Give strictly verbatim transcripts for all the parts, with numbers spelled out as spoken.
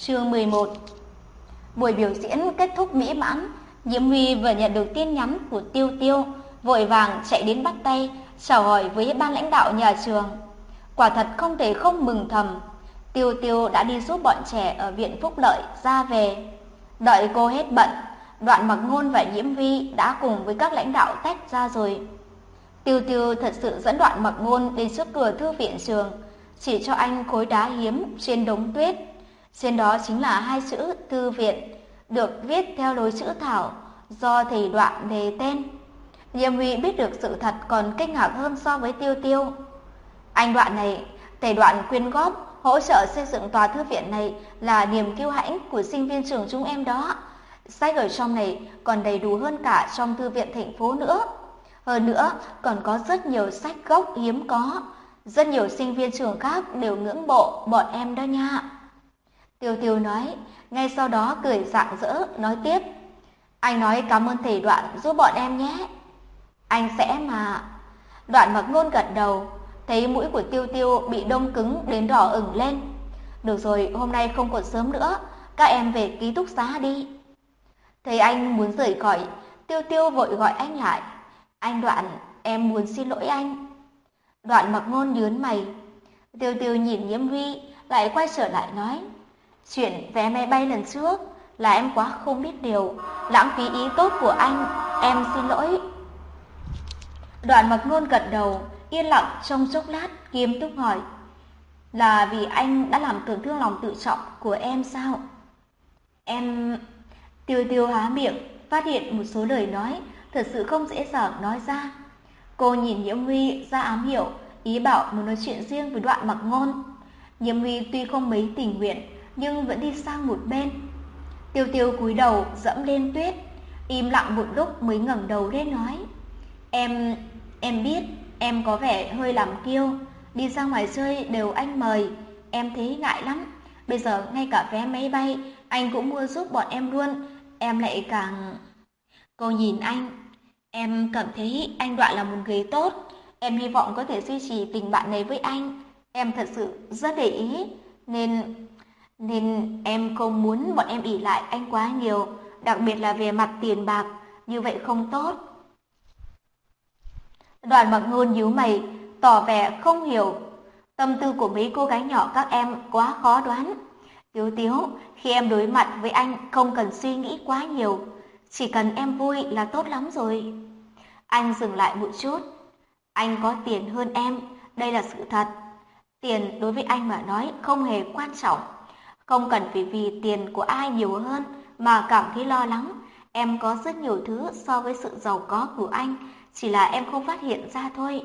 Chương mười một. Buổi biểu diễn kết thúc mỹ mãn. Diễm Huy vừa nhận được tin nhắn của Tiêu Tiêu, vội vàng chạy đến bắt tay chào hỏi với ban lãnh đạo nhà trường. Quả thật không thể không mừng thầm, Tiêu Tiêu đã đi giúp bọn trẻ ở viện Phúc Lợi ra về. Đợi cô hết bận, Đoạn Mặc Ngôn và Diễm Huy đã cùng với các lãnh đạo tách ra rồi. Tiêu Tiêu thật sự dẫn Đoạn Mặc Ngôn đến trước cửa thư viện trường, chỉ cho anh khối đá hiếm trên đống tuyết. Trên đó chính là hai chữ thư viện, được viết theo lối chữ thảo do thầy Đoạn đề tên. Diễm Huy biết được sự thật còn kinh ngạc hơn so với Tiêu Tiêu. Anh Đoạn này, thầy Đoạn quyên góp hỗ trợ xây dựng tòa thư viện này là niềm kiêu hãnh của sinh viên trường chúng em đó. Sách ở trong này còn đầy đủ hơn cả trong thư viện thành phố nữa. Hơn nữa còn có rất nhiều sách gốc hiếm có, rất nhiều sinh viên trường khác đều ngưỡng mộ bọn em đó nha. Tiêu Tiêu nói, ngay sau đó cười rạng rỡ nói tiếp, anh nói cảm ơn thầy Đoạn giúp bọn em nhé. Anh sẽ mà. Đoạn Mặc Ngôn gật đầu, thấy mũi của Tiêu Tiêu bị đông cứng đến đỏ ửng lên. Được rồi, hôm nay không còn sớm nữa, các em về ký túc xá đi. Thấy anh muốn rời khỏi, Tiêu Tiêu vội gọi anh lại. Anh Đoạn, em muốn xin lỗi anh. Đoạn Mặc Ngôn nhướng mày. Tiêu Tiêu nhìn Diễm Huy, lại quay trở lại nói, chuyện vé máy bay lần trước là em quá không biết điều, lãng phí ý tốt của anh, em xin lỗi. Đoạn Mặc Ngôn gật đầu, yên lặng trong chốc lát, nghiêm túc hỏi, là vì anh đã làm tổn thương lòng tự trọng của em sao? Em... Tiêu Tiêu há miệng, phát hiện một số lời nói thật sự không dễ dàng nói ra. Cô nhìn Diễm Huy ra ám hiệu, ý bảo muốn nói chuyện riêng với Đoạn Mặc Ngôn. Diễm Huy tuy không mấy tình nguyện, nhưng vẫn đi sang một bên. Tiêu Tiêu cúi đầu dẫm lên tuyết, im lặng một lúc mới ngẩng đầu lên nói, Em... em biết em có vẻ hơi làm kiêu, đi ra ngoài chơi đều anh mời, em thấy ngại lắm. Bây giờ ngay cả vé máy bay anh cũng mua giúp bọn em luôn, em lại càng... Cô nhìn anh, em cảm thấy anh Đoạn là một người tốt, em hy vọng có thể duy trì tình bạn này với anh. Em thật sự rất để ý, nên... nên em không muốn bọn em ỷ lại anh quá nhiều, đặc biệt là về mặt tiền bạc, như vậy không tốt. Đoạn Mặc Ngôn nhíu mày, tỏ vẻ không hiểu. Tâm tư của mấy cô gái nhỏ các em quá khó đoán. Tiếu Tiếu, khi em đối mặt với anh không cần suy nghĩ quá nhiều, chỉ cần em vui là tốt lắm rồi. Anh dừng lại một chút. Anh có tiền hơn em, đây là sự thật. Tiền đối với anh mà nói không hề quan trọng. Không cần phải vì tiền của ai nhiều hơn mà cảm thấy lo lắng. Em có rất nhiều thứ so với sự giàu có của anh, chỉ là em không phát hiện ra thôi.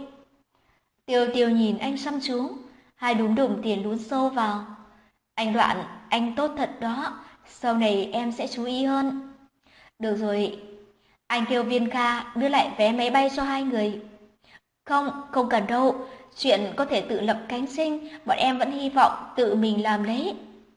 Tiêu Tiêu nhìn anh chăm chú, hai đúm đồng tiền lún sâu vào. Anh Đoạn, anh tốt thật đó, sau này em sẽ chú ý hơn. Được rồi, anh kêu Viên Kha đưa lại vé máy bay cho hai người. Không, không cần đâu, chuyện có thể tự lập cánh sinh, bọn em vẫn hy vọng tự mình làm lấy.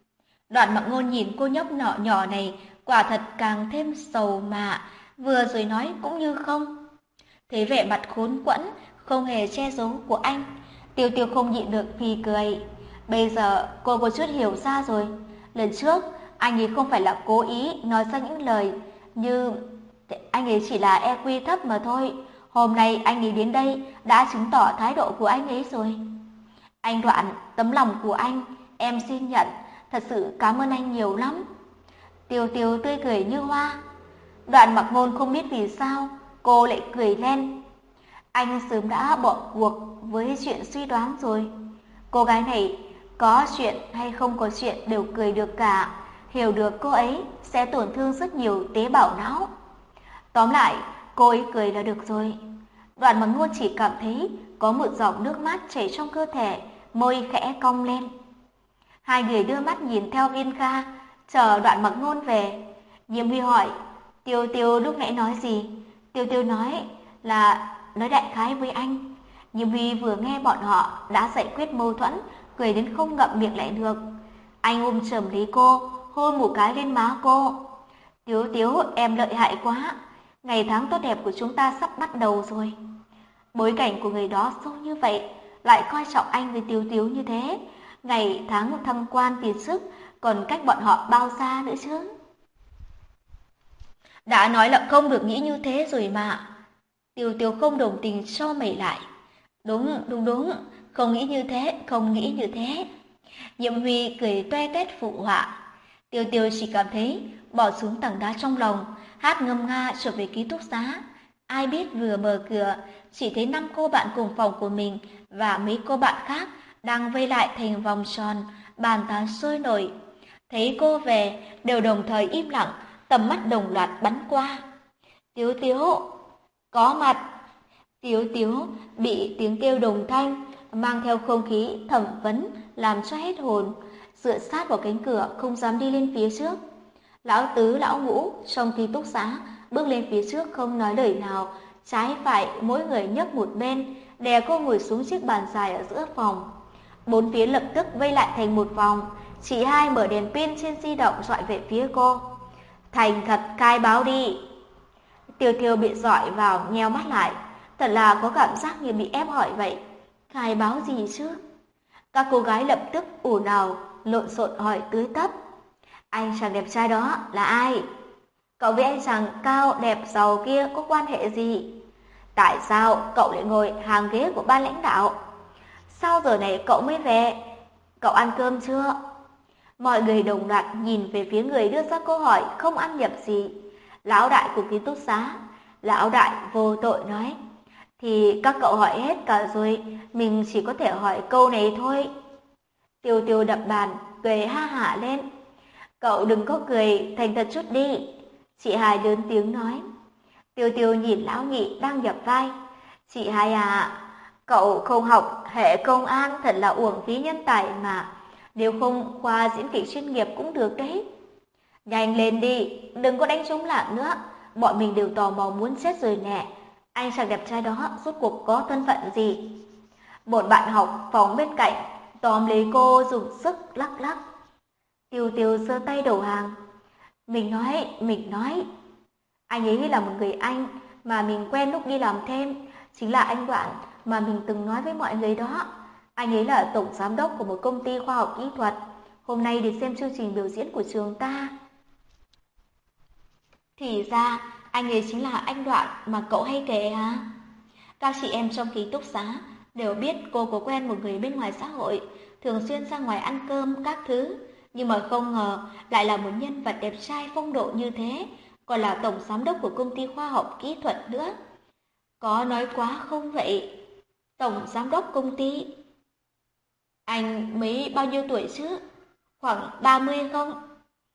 Đoạn Mặc Ngôn nhìn cô nhóc nhỏ nhỏ này, quả thật càng thêm sầu mà, vừa rồi nói cũng như không. Thấy vẻ mặt khốn quẫn, không hề che giấu của anh, Tiêu Tiêu không nhịn được phì cười. Bây giờ cô có chút hiểu ra rồi. Lần trước, anh ấy không phải là cố ý nói ra những lời như anh ấy chỉ là e quy thấp mà thôi. Hôm nay anh ấy đến đây đã chứng tỏ thái độ của anh ấy rồi. Anh Đoạn, tấm lòng của anh, em xin nhận, thật sự cảm ơn anh nhiều lắm. Tiêu Tiêu tươi cười như hoa. Đoạn Mặc Ngôn không biết vì sao, cô lại cười lên. Anh sớm đã bỏ cuộc với chuyện suy đoán rồi. Cô gái này có chuyện hay không có chuyện đều cười được cả, hiểu được cô ấy sẽ tổn thương rất nhiều tế bào não. Tóm lại, cô ấy cười là được rồi. Đoạn Mặc Ngôn chỉ cảm thấy có một giọt nước mắt chảy trong cơ thể, môi khẽ cong lên. Hai người đưa mắt nhìn theo Viên Kha, chờ Đoạn Mặc Ngôn về. Diễm Huy hỏi, Tiêu Tiêu lúc nãy nói gì? Tiêu Tiêu nói là nói đại khái với anh. Diễm Huy vừa nghe bọn họ đã giải quyết mâu thuẫn, cười đến không ngậm miệng lại được. Anh ôm chầm lấy cô, hôn một cái lên má cô. Tiếu Tiếu, em lợi hại quá. Ngày tháng tốt đẹp của chúng ta sắp bắt đầu rồi. Bối cảnh của người đó sâu như vậy, lại coi trọng anh với Tiếu Tiếu như thế. Ngày tháng thăng quan tiến chức, còn cách bọn họ bao xa nữa chứ? Đã nói là không được nghĩ như thế rồi mà. Tiêu Tiêu không đồng tình cho mày lại. Đúng, đúng, đúng, không nghĩ như thế, không nghĩ như thế. Nhiệm Huy cười toe toét phụ họa. Tiêu Tiêu chỉ cảm thấy bỏ xuống tảng đá trong lòng, hát ngâm nga trở về ký túc xá. Ai biết vừa mở cửa, chỉ thấy năm cô bạn cùng phòng của mình và mấy cô bạn khác đang vây lại thành vòng tròn, bàn tán sôi nổi. Thấy cô về, đều đồng thời im lặng, tầm mắt đồng loạt bắn qua. Tiếu Tiếu, có mặt. Tiếu Tiếu bị tiếng kêu đồng thanh, mang theo không khí thẩm vấn, làm cho hết hồn, dựa sát vào cánh cửa, không dám đi lên phía trước. Lão Tứ, Lão Ngũ trong ký túc xá bước lên phía trước không nói lời nào, trái phải mỗi người nhấc một bên, đè cô ngồi xuống chiếc bàn dài ở giữa phòng. Bốn phía lập tức vây lại thành một vòng, chị hai mở đèn pin trên di động dọi về phía cô. Thành thật khai báo đi. Tiêu Tiêu bị dọi vào, nheo mắt lại, thật là có cảm giác như bị ép hỏi vậy. Khai báo gì chứ? Các cô gái lập tức ồn ào, lộn xộn hỏi tưới tấp. Anh chàng đẹp trai đó là ai? Cậu với anh chàng cao đẹp giàu kia có quan hệ gì? Tại sao cậu lại ngồi hàng ghế của ban lãnh đạo? Sao giờ này cậu mới về? Cậu ăn cơm chưa? Mọi người đồng loạt nhìn về phía người đưa ra câu hỏi không ăn nhập gì. Lão đại của ký túc xá. Lão đại vô tội nói, thì các cậu hỏi hết cả rồi, mình chỉ có thể hỏi câu này thôi. Tiêu Tiêu đập bàn, cười ha hả lên. Cậu đừng có cười, thành thật chút đi. Chị hai lớn tiếng nói. Tiêu Tiêu nhìn Lão Nhị đang nhập vai. Chị hai à, cậu không học hệ công an thật là uổng phí nhân tài mà. Nếu không khoa diễn kịch chuyên nghiệp cũng được đấy. Nhanh lên đi, đừng có đánh trống lảng nữa. Bọn mình đều tò mò muốn chết rồi nè. Anh chàng đẹp trai đó rốt cuộc có thân phận gì? Một bạn học phòng bên cạnh tóm lấy cô dùng sức lắc lắc. Tiêu Tiêu giơ tay đầu hàng. Mình nói, mình nói. Anh ấy là một người Anh mà mình quen lúc đi làm thêm, chính là anh Đoạn mà mình từng nói với mọi người đó. Anh ấy là tổng giám đốc của một công ty khoa học kỹ thuật. Hôm nay đi xem chương trình biểu diễn của trường ta. Thì ra, anh ấy chính là anh Đoạn mà cậu hay kể hả? Các chị em trong ký túc xá đều biết cô có quen một người bên ngoài xã hội, thường xuyên ra ngoài ăn cơm các thứ, nhưng mà không ngờ lại là một nhân vật đẹp trai phong độ như thế, còn là tổng giám đốc của công ty khoa học kỹ thuật nữa. Có nói quá không vậy? Tổng giám đốc công ty. Anh mấy bao nhiêu tuổi chứ? Khoảng ba mươi không?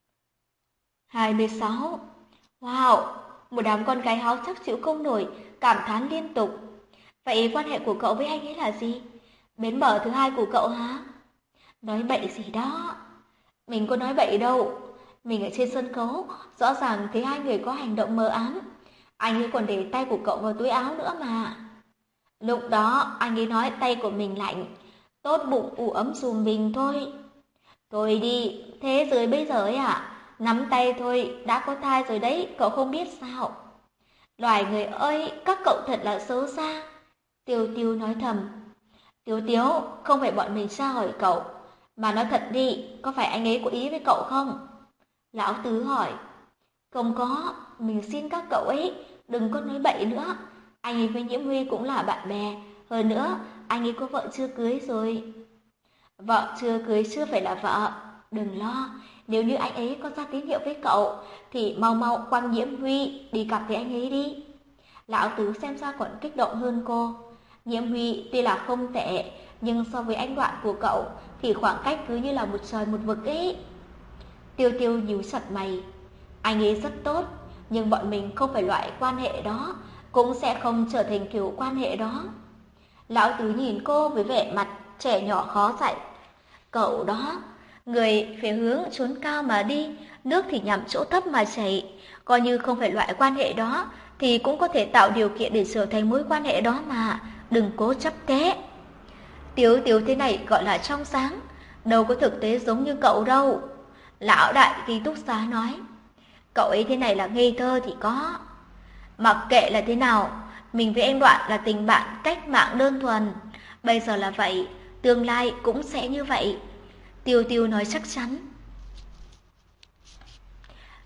hai mươi sáu. Wow, một đám con gái háo sắc chịu không nổi, cảm thán liên tục. Vậy quan hệ của cậu với anh ấy là gì? Bến bờ thứ hai của cậu hả? Nói bậy gì đó? Mình có nói bậy đâu. Mình ở trên sân khấu, rõ ràng thấy hai người có hành động mờ ám. Anh ấy còn để tay của cậu vào túi áo nữa mà. Lúc đó anh ấy nói tay của mình lạnh, tốt bụng ủ ấm dùm mình thôi. Thôi đi, thế rồi bây giờ ấy à? Nắm tay thôi, đã có thai rồi đấy, cậu không biết sao? Loài người ơi, các cậu thật là xấu xa. Tiêu Tiêu nói thầm. Tiêu Tiêu, không phải bọn mình tra hỏi cậu, mà nói thật đi, có phải anh ấy có ý với cậu không? Lão Tứ hỏi. Không có, mình xin các cậu ấy, đừng có nói bậy nữa. Anh ấy với Nhiễm Huy cũng là bạn bè, hơn nữa, anh ấy có vợ chưa cưới rồi. Vợ chưa cưới chưa phải là vợ, đừng lo, nếu như anh ấy có ra tín hiệu với cậu, thì mau mau quăng Nhiễm Huy đi gặp với anh ấy đi. Lão Tứ xem ra còn kích động hơn cô. Nhiễm Huy tuy là không tệ, nhưng so với anh Đoạn của cậu thì khoảng cách cứ như là một trời một vực ấy. Tiêu Tiêu nhíu chặt mày. Anh ấy rất tốt, nhưng bọn mình không phải loại quan hệ đó, cũng sẽ không trở thành kiểu quan hệ đó. Lão Tứ nhìn cô với vẻ mặt trẻ nhỏ khó dạy. Cậu đó, người phải hướng chốn cao mà đi, nước thì nhằm chỗ thấp mà chảy. Coi như không phải loại quan hệ đó, thì cũng có thể tạo điều kiện để trở thành mối quan hệ đó mà, đừng cố chấp thế. Tiếu Tiếu thế này gọi là trong sáng, đâu có thực tế giống như cậu đâu. Lão đại ký túc xá nói, cậu ấy thế này là ngây thơ thì có. Mặc kệ là thế nào, mình với anh Đoạn là tình bạn cách mạng đơn thuần. Bây giờ là vậy, tương lai cũng sẽ như vậy. Tiêu Tiêu nói chắc chắn.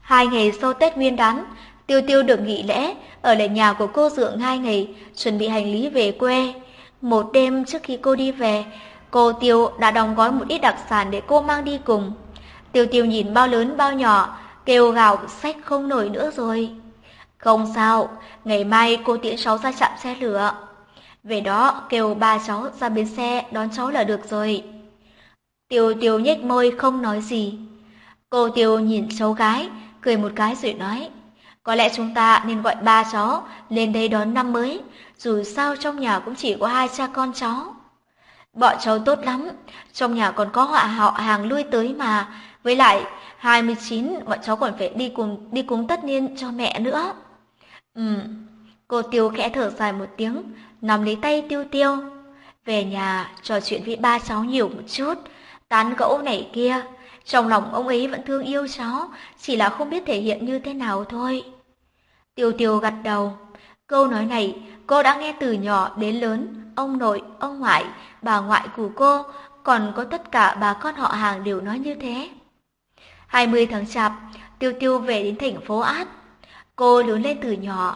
Hai ngày sau Tết Nguyên đán, Tiêu Tiêu được nghỉ lễ, ở lại nhà của cô Dượng hai ngày, chuẩn bị hành lý về quê. Một đêm trước khi cô đi về, cô Tiêu đã đóng gói một ít đặc sản để cô mang đi cùng. Tiêu Tiêu nhìn bao lớn bao nhỏ, kêu gào xách không nổi nữa rồi. Không sao, ngày mai cô tiễn cháu ra trạm xe lửa. Về đó kêu ba cháu ra bến xe đón cháu là được rồi. Tiêu Tiêu nhếch môi không nói gì. Cô Tiêu nhìn cháu gái, cười một cái rồi nói, có lẽ chúng ta nên gọi ba cháu lên đây đón năm mới, dù sao trong nhà cũng chỉ có hai cha con cháu. Bọn cháu tốt lắm, trong nhà còn có họ họ hàng lui tới mà, với lại hai mươi chín bọn cháu còn phải đi cùng đi cúng tất niên cho mẹ nữa. Ừm, cô Tiêu khẽ thở dài một tiếng, nắm lấy tay Tiêu Tiêu. Về nhà trò chuyện với ba cháu nhiều một chút, tán gẫu này kia. Trong lòng ông ấy vẫn thương yêu cháu, chỉ là không biết thể hiện như thế nào thôi. Tiêu Tiêu gật đầu. Câu nói này cô đã nghe từ nhỏ đến lớn, ông nội, ông ngoại, bà ngoại của cô, còn có tất cả bà con họ hàng đều nói như thế. hai mươi tháng Chạp, Tiêu Tiêu về đến thành phố Át. Cô lớn lên từ nhỏ.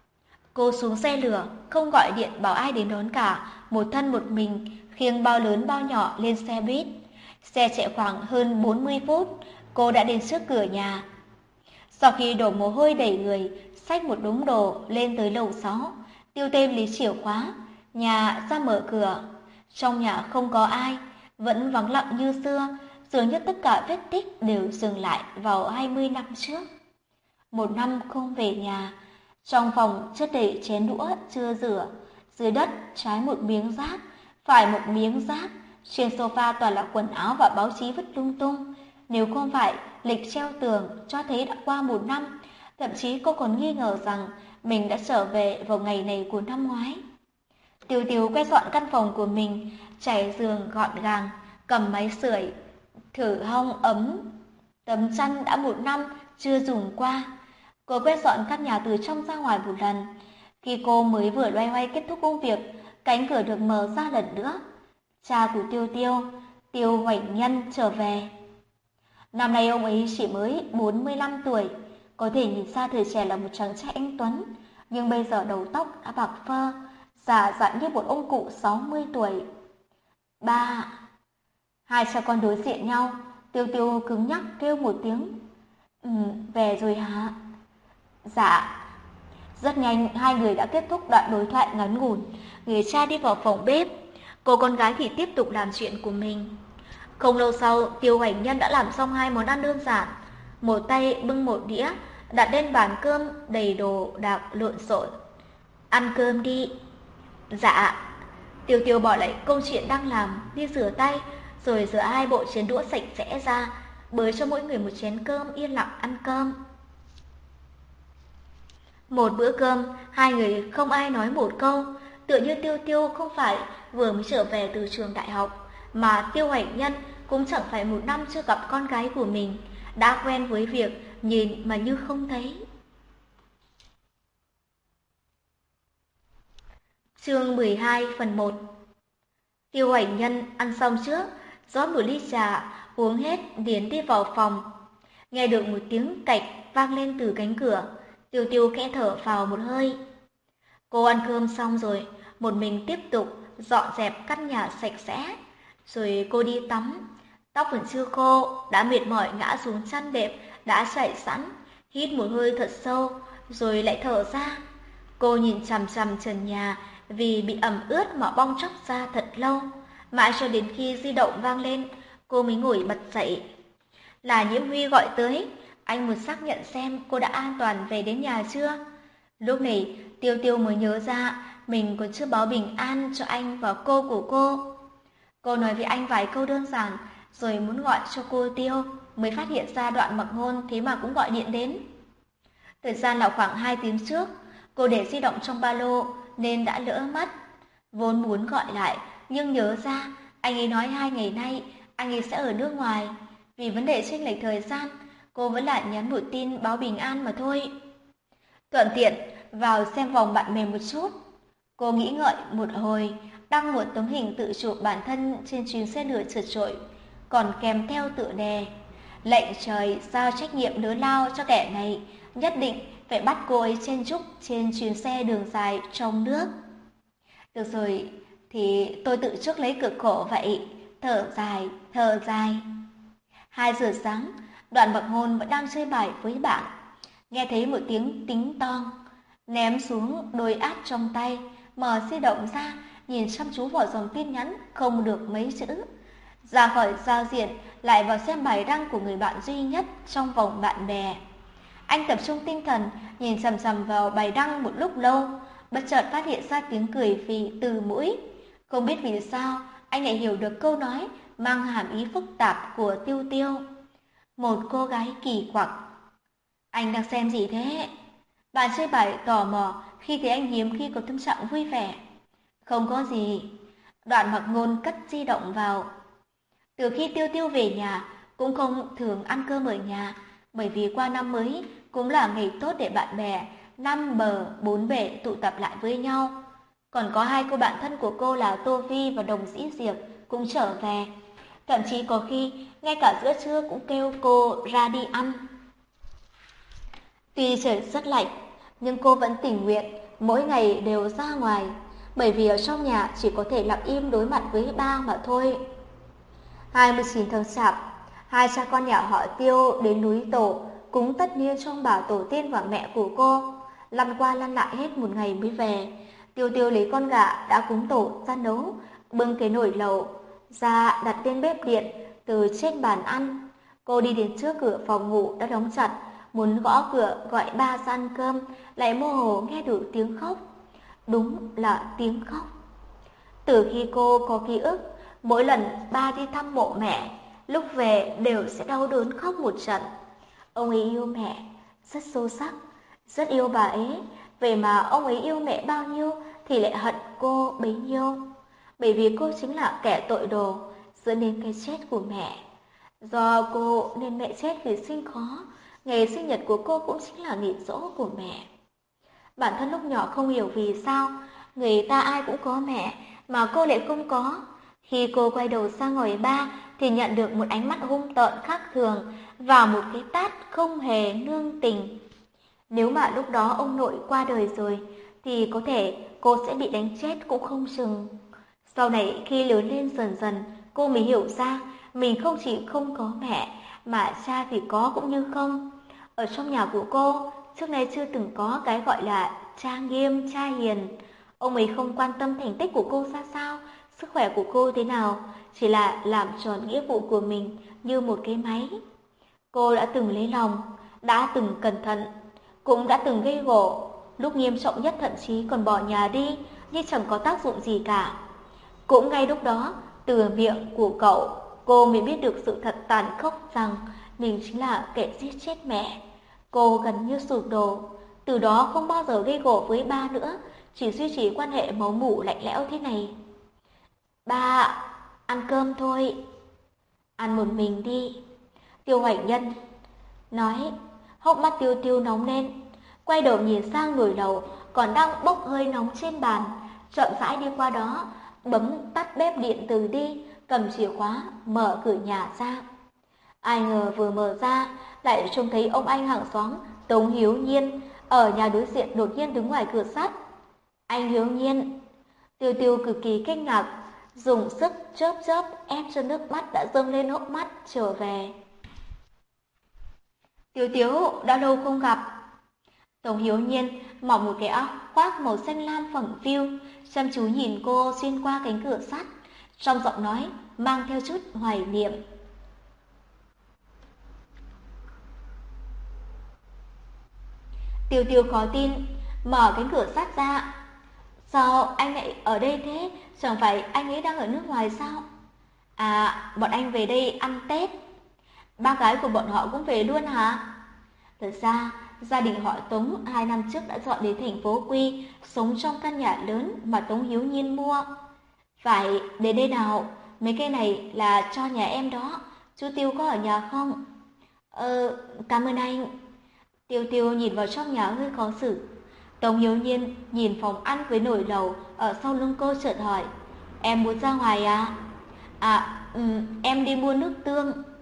Cô xuống xe lửa, không gọi điện bảo ai đến đón cả, một thân một mình, khiêng bao lớn bao nhỏ lên xe buýt. Xe chạy khoảng hơn bốn mươi phút, cô đã đến trước cửa nhà. Sau khi đổ mồ hôi đầy người, xách một đống đồ lên tới lầu sáu, Tiêu Tiêu lấy chìa khóa, nhà ra mở cửa. Trong nhà không có ai, vẫn vắng lặng như xưa, dường như tất cả vết tích đều dừng lại vào hai mươi năm trước. Một năm không về nhà, trong phòng chất đầy chén đũa chưa rửa, dưới đất trái một miếng rác, phải một miếng rác, trên sofa toàn là quần áo và báo chí vứt lung tung. Nếu không phải lịch treo tường cho thấy đã qua một năm, thậm chí cô còn nghi ngờ rằng mình đã trở về vào ngày này của năm ngoái. Tiêu Tiêu quét dọn căn phòng của mình, trải giường gọn gàng, cầm máy sưởi, thử hong ấm tấm chăn đã một năm chưa dùng qua. Cô quét dọn căn nhà từ trong ra ngoài một lần. Khi cô mới vừa loay hoay kết thúc công việc, cánh cửa được mở ra lần nữa. Cha của Tiêu Tiêu, Tiêu Hoành Nhân trở về. Năm nay ông ấy chỉ mới bốn mươi lăm tuổi, có thể nhìn xa thời trẻ là một chàng trai anh tuấn, nhưng bây giờ đầu tóc đã bạc phơ, già dặn như một ông cụ sáu mươi tuổi. Ba. Hai cha con đối diện nhau, Tiêu Tiêu cứng nhắc kêu một tiếng. Ừ, về rồi hả? Dạ. Rất nhanh hai người đã kết thúc đoạn đối thoại ngắn ngủn. Người cha đi vào phòng bếp, cô con gái thì tiếp tục làm chuyện của mình. Không lâu sau, Tiêu Hoành Nhân đã làm xong hai món ăn đơn giản. Một tay bưng một đĩa, đặt lên bàn cơm đầy đồ đạc lộn xộn. Ăn cơm đi. Dạ. Tiêu Tiêu bỏ lại công chuyện đang làm, đi rửa tay, rồi rửa hai bộ chén đũa sạch sẽ ra, bới cho mỗi người một chén cơm, yên lặng ăn cơm. Một bữa cơm, hai người không ai nói một câu, tựa như Tiêu Tiêu không phải vừa mới trở về từ trường đại học, mà Tiêu Hoành Nhân cũng chẳng phải một năm chưa gặp con gái của mình, đã quen với việc nhìn mà như không thấy. Chương mười hai phần một. Tiêu Hoành Nhân ăn xong trước, rót một ly trà, uống hết liền đi vào phòng. Nghe được một tiếng cạch vang lên từ cánh cửa, Tiêu Tiêu khẽ thở phào một hơi. Cô ăn cơm xong rồi, một mình tiếp tục dọn dẹp căn nhà sạch sẽ. Rồi cô đi tắm, tóc vẫn chưa khô, đã mệt mỏi ngã xuống chăn đệm đã trải sẵn, hít một hơi thật sâu, rồi lại thở ra. Cô nhìn chằm chằm trần nhà vì bị ẩm ướt mà bong tróc ra thật lâu, mãi cho đến khi di động vang lên, cô mới ngồi bật dậy. Là Nhiễm Huy gọi tới, anh muốn xác nhận xem cô đã an toàn về đến nhà chưa. Lúc này Tiêu Tiêu mới nhớ ra mình còn chưa báo bình an cho anh và cô của cô. Cô nói với anh vài câu đơn giản, rồi muốn gọi cho cô Tiêu, mới phát hiện ra đoạn mặc ngôn thế mà cũng gọi điện đến. Thời gian là khoảng hai tiếng trước, cô để di động trong ba lô nên đã lỡ mất. Vốn muốn gọi lại, nhưng nhớ ra anh ấy nói hai ngày nay anh ấy sẽ ở nước ngoài. Vì vấn đề chênh lệch thời gian, cô vẫn lại nhắn một tin báo bình an mà thôi. Thuận tiện vào xem vòng bạn bè một chút. Cô nghĩ ngợi một hồi, đăng một tấm hình tự chụp bản thân trên chuyến xe lửa chật chội, còn kèm theo tựa đề: lệnh trời giao trách nhiệm lớn lao cho kẻ này, nhất định phải bắt cô ấy chen chúc trên chuyến xe đường dài trong nước. Được rồi, thì tôi tự chuốc lấy cực khổ vậy. Thở dài, thở dài. Hai giờ sáng, Đoạn Bạc Ngôn vẫn đang chơi bài với bạn. Nghe thấy một tiếng tính tong, ném xuống đôi át trong tay, mở di động ra, nhìn chăm chú vào dòng tin nhắn không được mấy chữ. Ra khỏi giao diện, lại vào xem bài đăng của người bạn duy nhất trong vòng bạn bè. Anh tập trung tinh thần, nhìn chằm chằm vào bài đăng một lúc lâu, bất chợt phát hiện ra tiếng cười phì từ mũi. Không biết vì sao, anh lại hiểu được câu nói mang hàm ý phức tạp của Tiêu Tiêu. Một cô gái kỳ quặc. Anh đang xem gì thế? Bạn chơi bài tò mò khi thấy anh hiếm khi có tâm trạng vui vẻ. Không có gì. Đoạn Mặc Ngôn cất di động vào. Từ khi Tiêu Tiêu về nhà, cũng không thường ăn cơm ở nhà, bởi vì qua năm mới cũng là ngày tốt để bạn bè năm bờ bốn bể tụ tập lại với nhau. Còn có hai cô bạn thân của cô là Tô Vi và Đồng Dĩ Diệp cũng trở về. Thậm chí có khi ngay cả giữa trưa cũng kêu cô ra đi ăn. Tuy trời rất lạnh, nhưng cô vẫn tình nguyện mỗi ngày đều ra ngoài, bởi vì ở trong nhà chỉ có thể lặng im đối mặt với ba mà thôi. hai mươi chín tháng Chạp, hai cha con nhà họ Tiêu đến núi Tổ cúng tất niên trong bà tổ tiên và mẹ của cô. Lăn qua lăn lại hết một ngày mới về. Tiêu Tiêu lấy con gà đã cúng tổ ra nấu, bưng cái nồi lẩu ra đặt lên bếp điện từ trên bàn ăn. Cô đi đến trước cửa phòng ngủ đã đóng chặt, muốn gõ cửa gọi ba ra ăn cơm, lại mơ hồ nghe được tiếng khóc. Đúng là tiếng khóc. Từ khi cô có ký ức, mỗi lần ba đi thăm mộ mẹ, lúc về đều sẽ đau đớn khóc một trận. Ông ấy yêu mẹ rất sâu sắc, rất yêu bà ấy, vậy mà ông ấy yêu mẹ bao nhiêu thì lại hận cô bấy nhiêu. Bởi vì cô chính là kẻ tội đồ dẫn đến cái chết của mẹ. Do cô nên mẹ chết vì sinh khó, ngày sinh nhật của cô cũng chính là ngày giỗ của mẹ. Bản thân lúc nhỏ không hiểu vì sao người ta ai cũng có mẹ mà cô lại không có. Khi cô quay đầu sang ngồi ba thì nhận được một ánh mắt hung tợn khác thường và một cái tát không hề nương tình. Nếu mà lúc đó ông nội qua đời rồi thì có thể cô sẽ bị đánh chết cũng không chừng. Sau này khi lớn lên dần dần, cô mới hiểu ra mình không chỉ không có mẹ mà cha thì có cũng như không. Ở trong nhà của cô, trước nay chưa từng có cái gọi là cha nghiêm, cha hiền. Ông ấy không quan tâm thành tích của cô ra sao, sức khỏe của cô thế nào, chỉ là làm tròn nghĩa vụ của mình như một cái máy. Cô đã từng lấy lòng, đã từng cẩn thận, cũng đã từng gây gổ, lúc nghiêm trọng nhất thậm chí còn bỏ nhà đi, nhưng chẳng có tác dụng gì cả. Cũng ngay lúc đó, từ miệng của cậu, cô mới biết được sự thật tàn khốc rằng mình chính là kẻ giết chết mẹ. Cô gần như sụp đổ, từ đó không bao giờ gây gổ với ba nữa, chỉ duy trì quan hệ máu mủ lạnh lẽo thế này. Ba, ăn cơm thôi. Ăn một mình đi. Tiêu Hoành Nhân nói, hốc mắt Tiêu Tiêu nóng lên, quay đầu nhìn sang nồi lẩu còn đang bốc hơi nóng trên bàn, chậm rãi đi qua đó, bấm tắt bếp điện từ đi, cầm chìa khóa mở cửa nhà ra. Ai ngờ vừa mở ra lại trông thấy ông anh hàng xóm Tống Hiếu Nhiên ở nhà đối diện đột nhiên đứng ngoài cửa sắt. Anh Hiếu Nhiên. Tiêu Tiêu cực kỳ kinh ngạc, dùng sức chớp chớp ép cho nước mắt đã dâng lên hốc mắt trở về. Tiêu Tiêu, đã lâu không gặp. Tống Hiếu Nhiên mặc một cái áo khoác màu xanh lam phẳng phiu, chăm chú nhìn cô xuyên qua cánh cửa sắt, trong giọng nói mang theo chút hoài niệm. Tiêu Tiêu khó tin, mở cánh cửa sắt ra. Sao anh lại ở đây thế? Chẳng phải anh ấy đang ở nước ngoài sao? À, bọn anh về đây ăn Tết. Ba gái của bọn họ cũng về luôn hả? Thật ra, gia đình họ Tống hai năm trước đã dọn đến thành phố Quy, sống trong căn nhà lớn mà Tống Hiếu Nhiên mua. Phải, đến đây nào, mấy cái này là cho nhà em đó, chú Tiêu có ở nhà không? Ờ, cảm ơn anh. Tiêu Tiêu nhìn vào trong nhà hơi khó xử. Tống Hiếu Nhiên nhìn phòng ăn với nồi lẩu ở sau lưng cô chợt hỏi, em muốn ra ngoài à? À, um, em đi mua nước tương.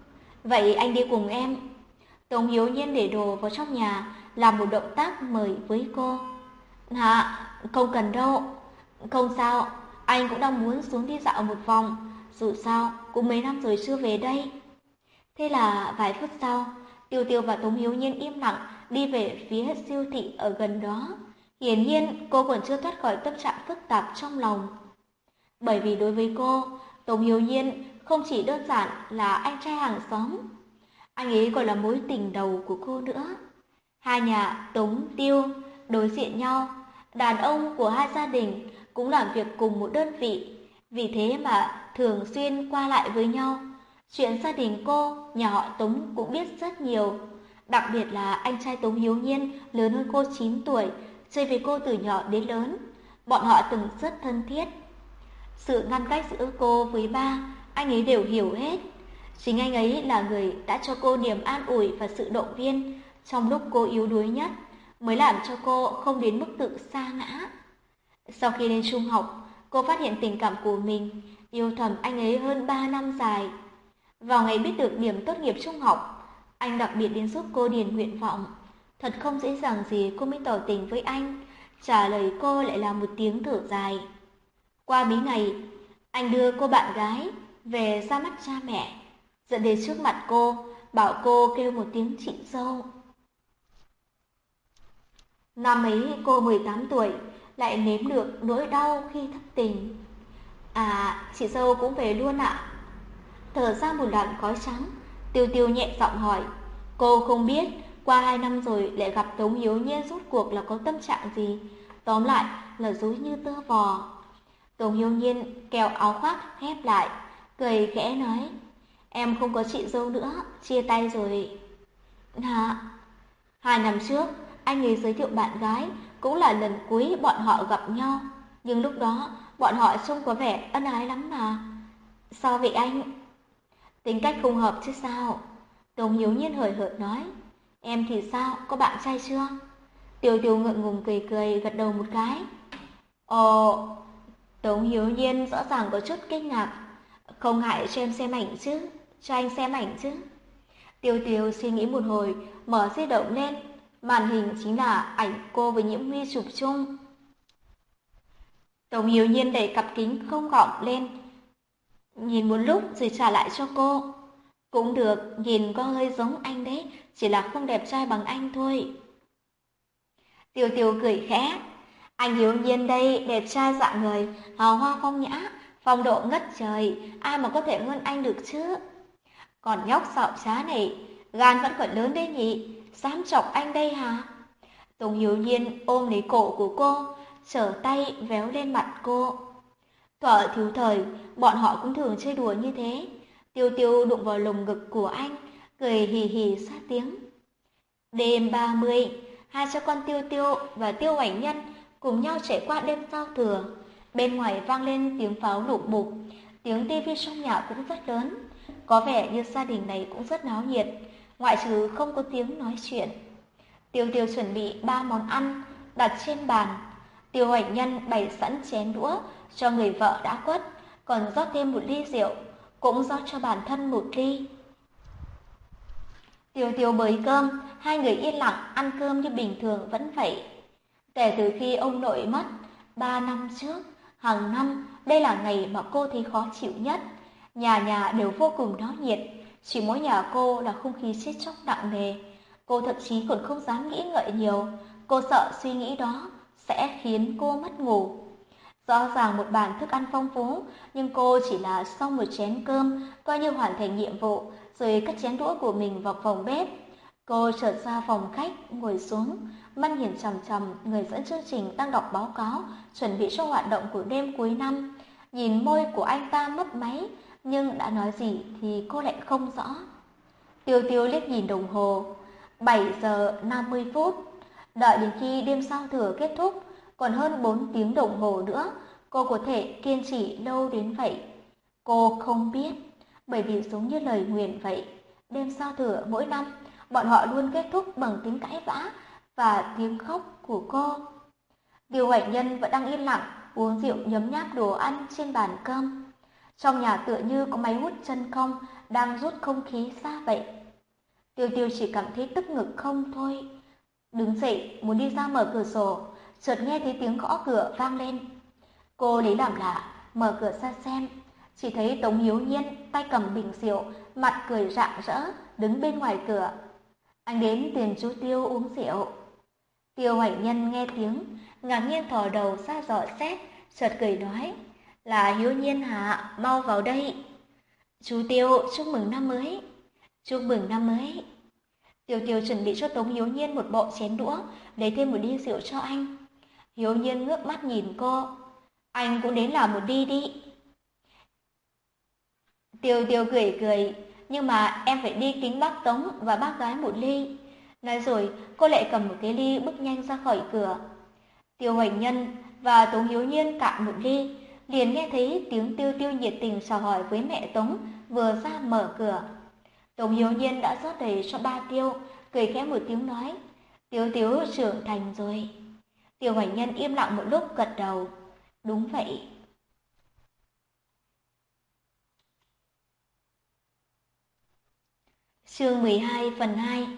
Vậy anh đi cùng em. Tống Hiếu Nhiên để đồ vào trong nhà, làm một động tác mời với cô. Hả? Không cần đâu. Không sao, anh cũng đang muốn xuống đi dạo một vòng. Dù sao, cũng mấy năm rồi chưa về đây. Thế là vài phút sau, Tiêu Tiêu và Tống Hiếu Nhiên im lặng đi về phía siêu thị ở gần đó. Hiển nhiên cô còn chưa thoát khỏi tâm trạng phức tạp trong lòng. Bởi vì đối với cô, Tống Hiếu Nhiên không chỉ đơn giản là anh trai hàng xóm, anh ấy còn là mối tình đầu của cô nữa. Hai nhà Tống Tiêu đối diện nhau, đàn ông của hai gia đình cũng làm việc cùng một đơn vị, vì thế mà thường xuyên qua lại với nhau. Chuyện gia đình cô, nhà họ Tống cũng biết rất nhiều. Đặc biệt là anh trai Tống Hiếu Nhiên lớn hơn cô chín tuổi, chơi với cô từ nhỏ đến lớn. Bọn họ từng rất thân thiết. Sự ngăn cách giữa cô với ba, anh ấy đều hiểu hết. Chính anh ấy là người đã cho cô niềm an ủi và sự động viên trong lúc cô yếu đuối nhất, mới làm cho cô không đến mức tự sa ngã. Sau khi lên trung học, cô phát hiện tình cảm của mình, yêu thầm anh ấy hơn ba năm dài. Vào ngày biết được điểm tốt nghiệp trung học, anh đặc biệt đến giúp cô điền nguyện vọng. Thật không dễ dàng gì cô mới tỏ tình với anh, trả lời cô lại là một tiếng thở dài. Qua mấy ngày, anh đưa cô bạn gái về ra mắt cha mẹ, dẫn đến trước mặt cô, bảo cô kêu một tiếng chị dâu. Năm ấy cô mười tám tuổi, lại nếm được nỗi đau khi thất tình. À, chị dâu cũng về luôn ạ. Thở ra một làn khói trắng, Tiêu Tiêu nhẹ giọng hỏi. Cô không biết, qua hai năm rồi lại gặp Tống Hiếu Nhiên rốt cuộc là có tâm trạng gì. Tóm lại là dối như tơ vò. Tống Hiếu Nhiên kéo áo khoác khép lại, cười khẽ nói. Em không có chị dâu nữa, chia tay rồi. Hả? Hai năm trước, anh ấy giới thiệu bạn gái, cũng là lần cuối bọn họ gặp nhau. Nhưng lúc đó, bọn họ trông có vẻ ân ái lắm mà. Sao vậy anh? Tính cách không hợp chứ sao? Tống Hiếu Nhiên hời hợt nói. Em thì sao, có bạn trai chưa? Tiêu Tiêu ngượng ngùng cười cười, gật đầu một cái. Ồ, Tống Hiếu Nhiên rõ ràng có chút kinh ngạc. Không ngại cho em xem ảnh chứ, cho anh xem ảnh chứ. Tiêu Tiêu suy nghĩ một hồi, mở di động lên. Màn hình chính là ảnh cô với Nhiễm Huy chụp chung. Tống Hiếu Nhiên đẩy cặp kính không gọng lên, nhìn một lúc rồi trả lại cho cô. Cũng được, nhìn có hơi giống anh đấy, chỉ là không đẹp trai bằng anh thôi. Tiêu Tiêu cười khẽ. Anh Hiếu Nhiên đây, đẹp trai dạng người, hào hoa phong nhã, phong độ ngất trời, ai mà có thể hơn anh được chứ. Còn nhóc xạo trá này, gan vẫn còn lớn đấy nhỉ, dám chọc anh đây hả? Tống Hiếu Nhiên ôm lấy cổ của cô, trở tay véo lên mặt cô. Thuở thiếu thời, bọn họ cũng thường chơi đùa như thế. Tiêu Tiêu đụng vào lồng ngực của anh, cười hì hì sát tiếng. Đêm ba mươi, hai cha con Tiêu Tiêu và Tiêu Ảnh Nhân cùng nhau trải qua đêm giao thừa. Bên ngoài vang lên tiếng pháo nổ bụp, tiếng tivi trong nhà cũng rất lớn. Có vẻ như gia đình này cũng rất náo nhiệt, ngoại trừ không có tiếng nói chuyện. Tiêu Tiêu chuẩn bị ba món ăn đặt trên bàn. Tiêu Ảnh Nhân bày sẵn chén đũa cho người vợ đã khuất, còn rót thêm một ly rượu, cũng rót cho bản thân một ly. Tiêu Tiêu bới cơm, hai người yên lặng ăn cơm như bình thường vẫn vậy. Kể từ khi ông nội mất, ba năm trước, hàng năm đây là ngày mà cô thấy khó chịu nhất. Nhà nhà đều vô cùng náo nhiệt, chỉ mỗi nhà cô là không khí chết chóc nặng nề. Cô thậm chí còn không dám nghĩ ngợi nhiều, cô sợ suy nghĩ đó sẽ khiến cô mất ngủ. Rõ ràng một bàn thức ăn phong phú, nhưng cô chỉ là sau một chén cơm, coi như hoàn thành nhiệm vụ, rồi cất chén đũa của mình vào phòng bếp. Cô chợt ra phòng khách, ngồi xuống, mắt nhìn chằm chằm người dẫn chương trình đang đọc báo cáo, chuẩn bị cho hoạt động của đêm cuối năm. Nhìn môi của anh ta mấp máy, nhưng đã nói gì thì cô lại không rõ. Tiêu Tiêu liếc nhìn đồng hồ, bảy giờ năm mươi phút. Đợi đến khi đêm giao thừa kết thúc, còn hơn bốn tiếng đồng hồ nữa, cô có thể kiên trì lâu đến vậy. Cô không biết, bởi vì giống như lời nguyền vậy, đêm giao thừa mỗi năm, bọn họ luôn kết thúc bằng tiếng cãi vã và tiếng khóc của cô. Tiêu Hoài Nhân vẫn đang yên lặng, uống rượu nhấm nháp đồ ăn trên bàn cơm. Trong nhà tựa như có máy hút chân không, đang rút không khí ra vậy. Tiêu Tiêu chỉ cảm thấy tức ngực không thôi. Đứng dậy muốn đi ra mở cửa sổ, chợt nghe thấy tiếng gõ cửa vang lên. Cô lấy làm lạ, mở cửa ra xem, chỉ thấy Tống Hiếu Nhiên tay cầm bình rượu, mặt cười rạng rỡ, đứng bên ngoài cửa. Anh đến tìm chú Tiêu uống rượu. Tiêu Hoài Nhân nghe tiếng, ngạc nhiên thò đầu ra dò xét, chợt cười nói, là Hiếu Nhiên hả, mau vào đây. Chú Tiêu, chúc mừng năm mới. Chúc mừng năm mới. Tiêu Tiêu chuẩn bị cho Tống Hiếu Nhiên một bộ chén đũa, lấy thêm một ly rượu cho anh. Hiếu Nhiên ngước mắt nhìn cô. Anh cũng đến làm một ly đi. Tiêu Tiêu cười cười, nhưng mà em phải đi kính bác Tống và bác gái một ly. Nói rồi, cô lại cầm một cái ly bước nhanh ra khỏi cửa. Tiêu Hoành Nhân và Tống Hiếu Nhiên cạn một ly, liền nghe thấy tiếng Tiêu Tiêu nhiệt tình chào hỏi với mẹ Tống vừa ra mở cửa. Tống Hiếu Nhiên đã rót đầy cho ba Tiêu, cười khẽ một tiếng nói, Tiêu Tiêu trưởng thành rồi. Tiêu Hoành Nhân im lặng một lúc gật đầu, đúng vậy. Chương mười hai phần hai.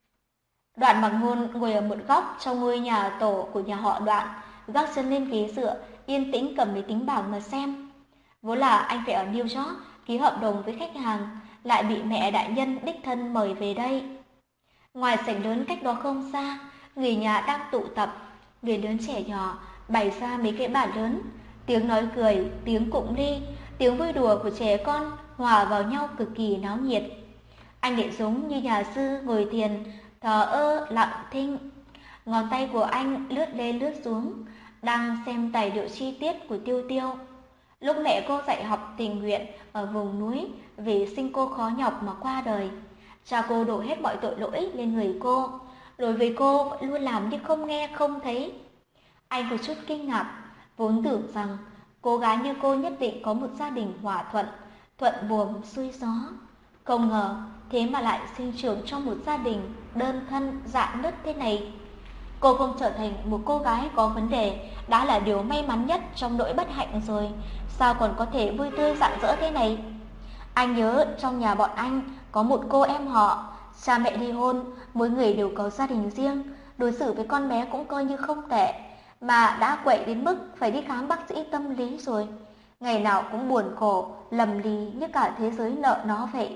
Đoạn Mặc Ngôn ngồi ở một góc trong ngôi nhà tổ của nhà họ Đoạn, gác chân lên ghế dựa, yên tĩnh cầm máy tính bảng mà xem. Vốn là anh phải ở New York ký hợp đồng với khách hàng, lại bị mẹ đại nhân đích thân mời về đây. Ngoài sảnh lớn cách đó không xa, người nhà đang tụ tập, người lớn trẻ nhỏ bày ra mấy cái bàn lớn, tiếng nói cười, tiếng cụng ly, tiếng vui đùa của trẻ con hòa vào nhau cực kỳ náo nhiệt. Anh lại giống như nhà sư ngồi thiền, thờ ơ lặng thinh. Ngón tay của anh lướt lên lướt xuống, đang xem tài liệu chi tiết của Tiêu Tiêu. Lúc mẹ cô dạy học tình nguyện ở vùng núi vì sinh cô khó nhọc mà qua đời, cha cô đổ hết mọi tội lỗi lên người cô, đối với cô vẫn luôn làm như không nghe không thấy. Anh có chút kinh ngạc, vốn tưởng rằng cô gái như cô nhất định có một gia đình hòa thuận, thuận buồm xuôi gió. Không ngờ thế mà lại sinh trưởng trong một gia đình đơn thân rạn nứt thế này. Cô không trở thành một cô gái có vấn đề đã là điều may mắn nhất trong nỗi bất hạnh rồi, sao còn có thể vui tươi rạng rỡ thế này. Anh nhớ trong nhà bọn anh có một cô em họ, cha mẹ ly hôn, mỗi người đều có gia đình riêng, đối xử với con bé cũng coi như không tệ, mà đã quậy đến mức phải đi khám bác sĩ tâm lý rồi. Ngày nào cũng buồn khổ, lầm lì như cả thế giới nợ nó vậy.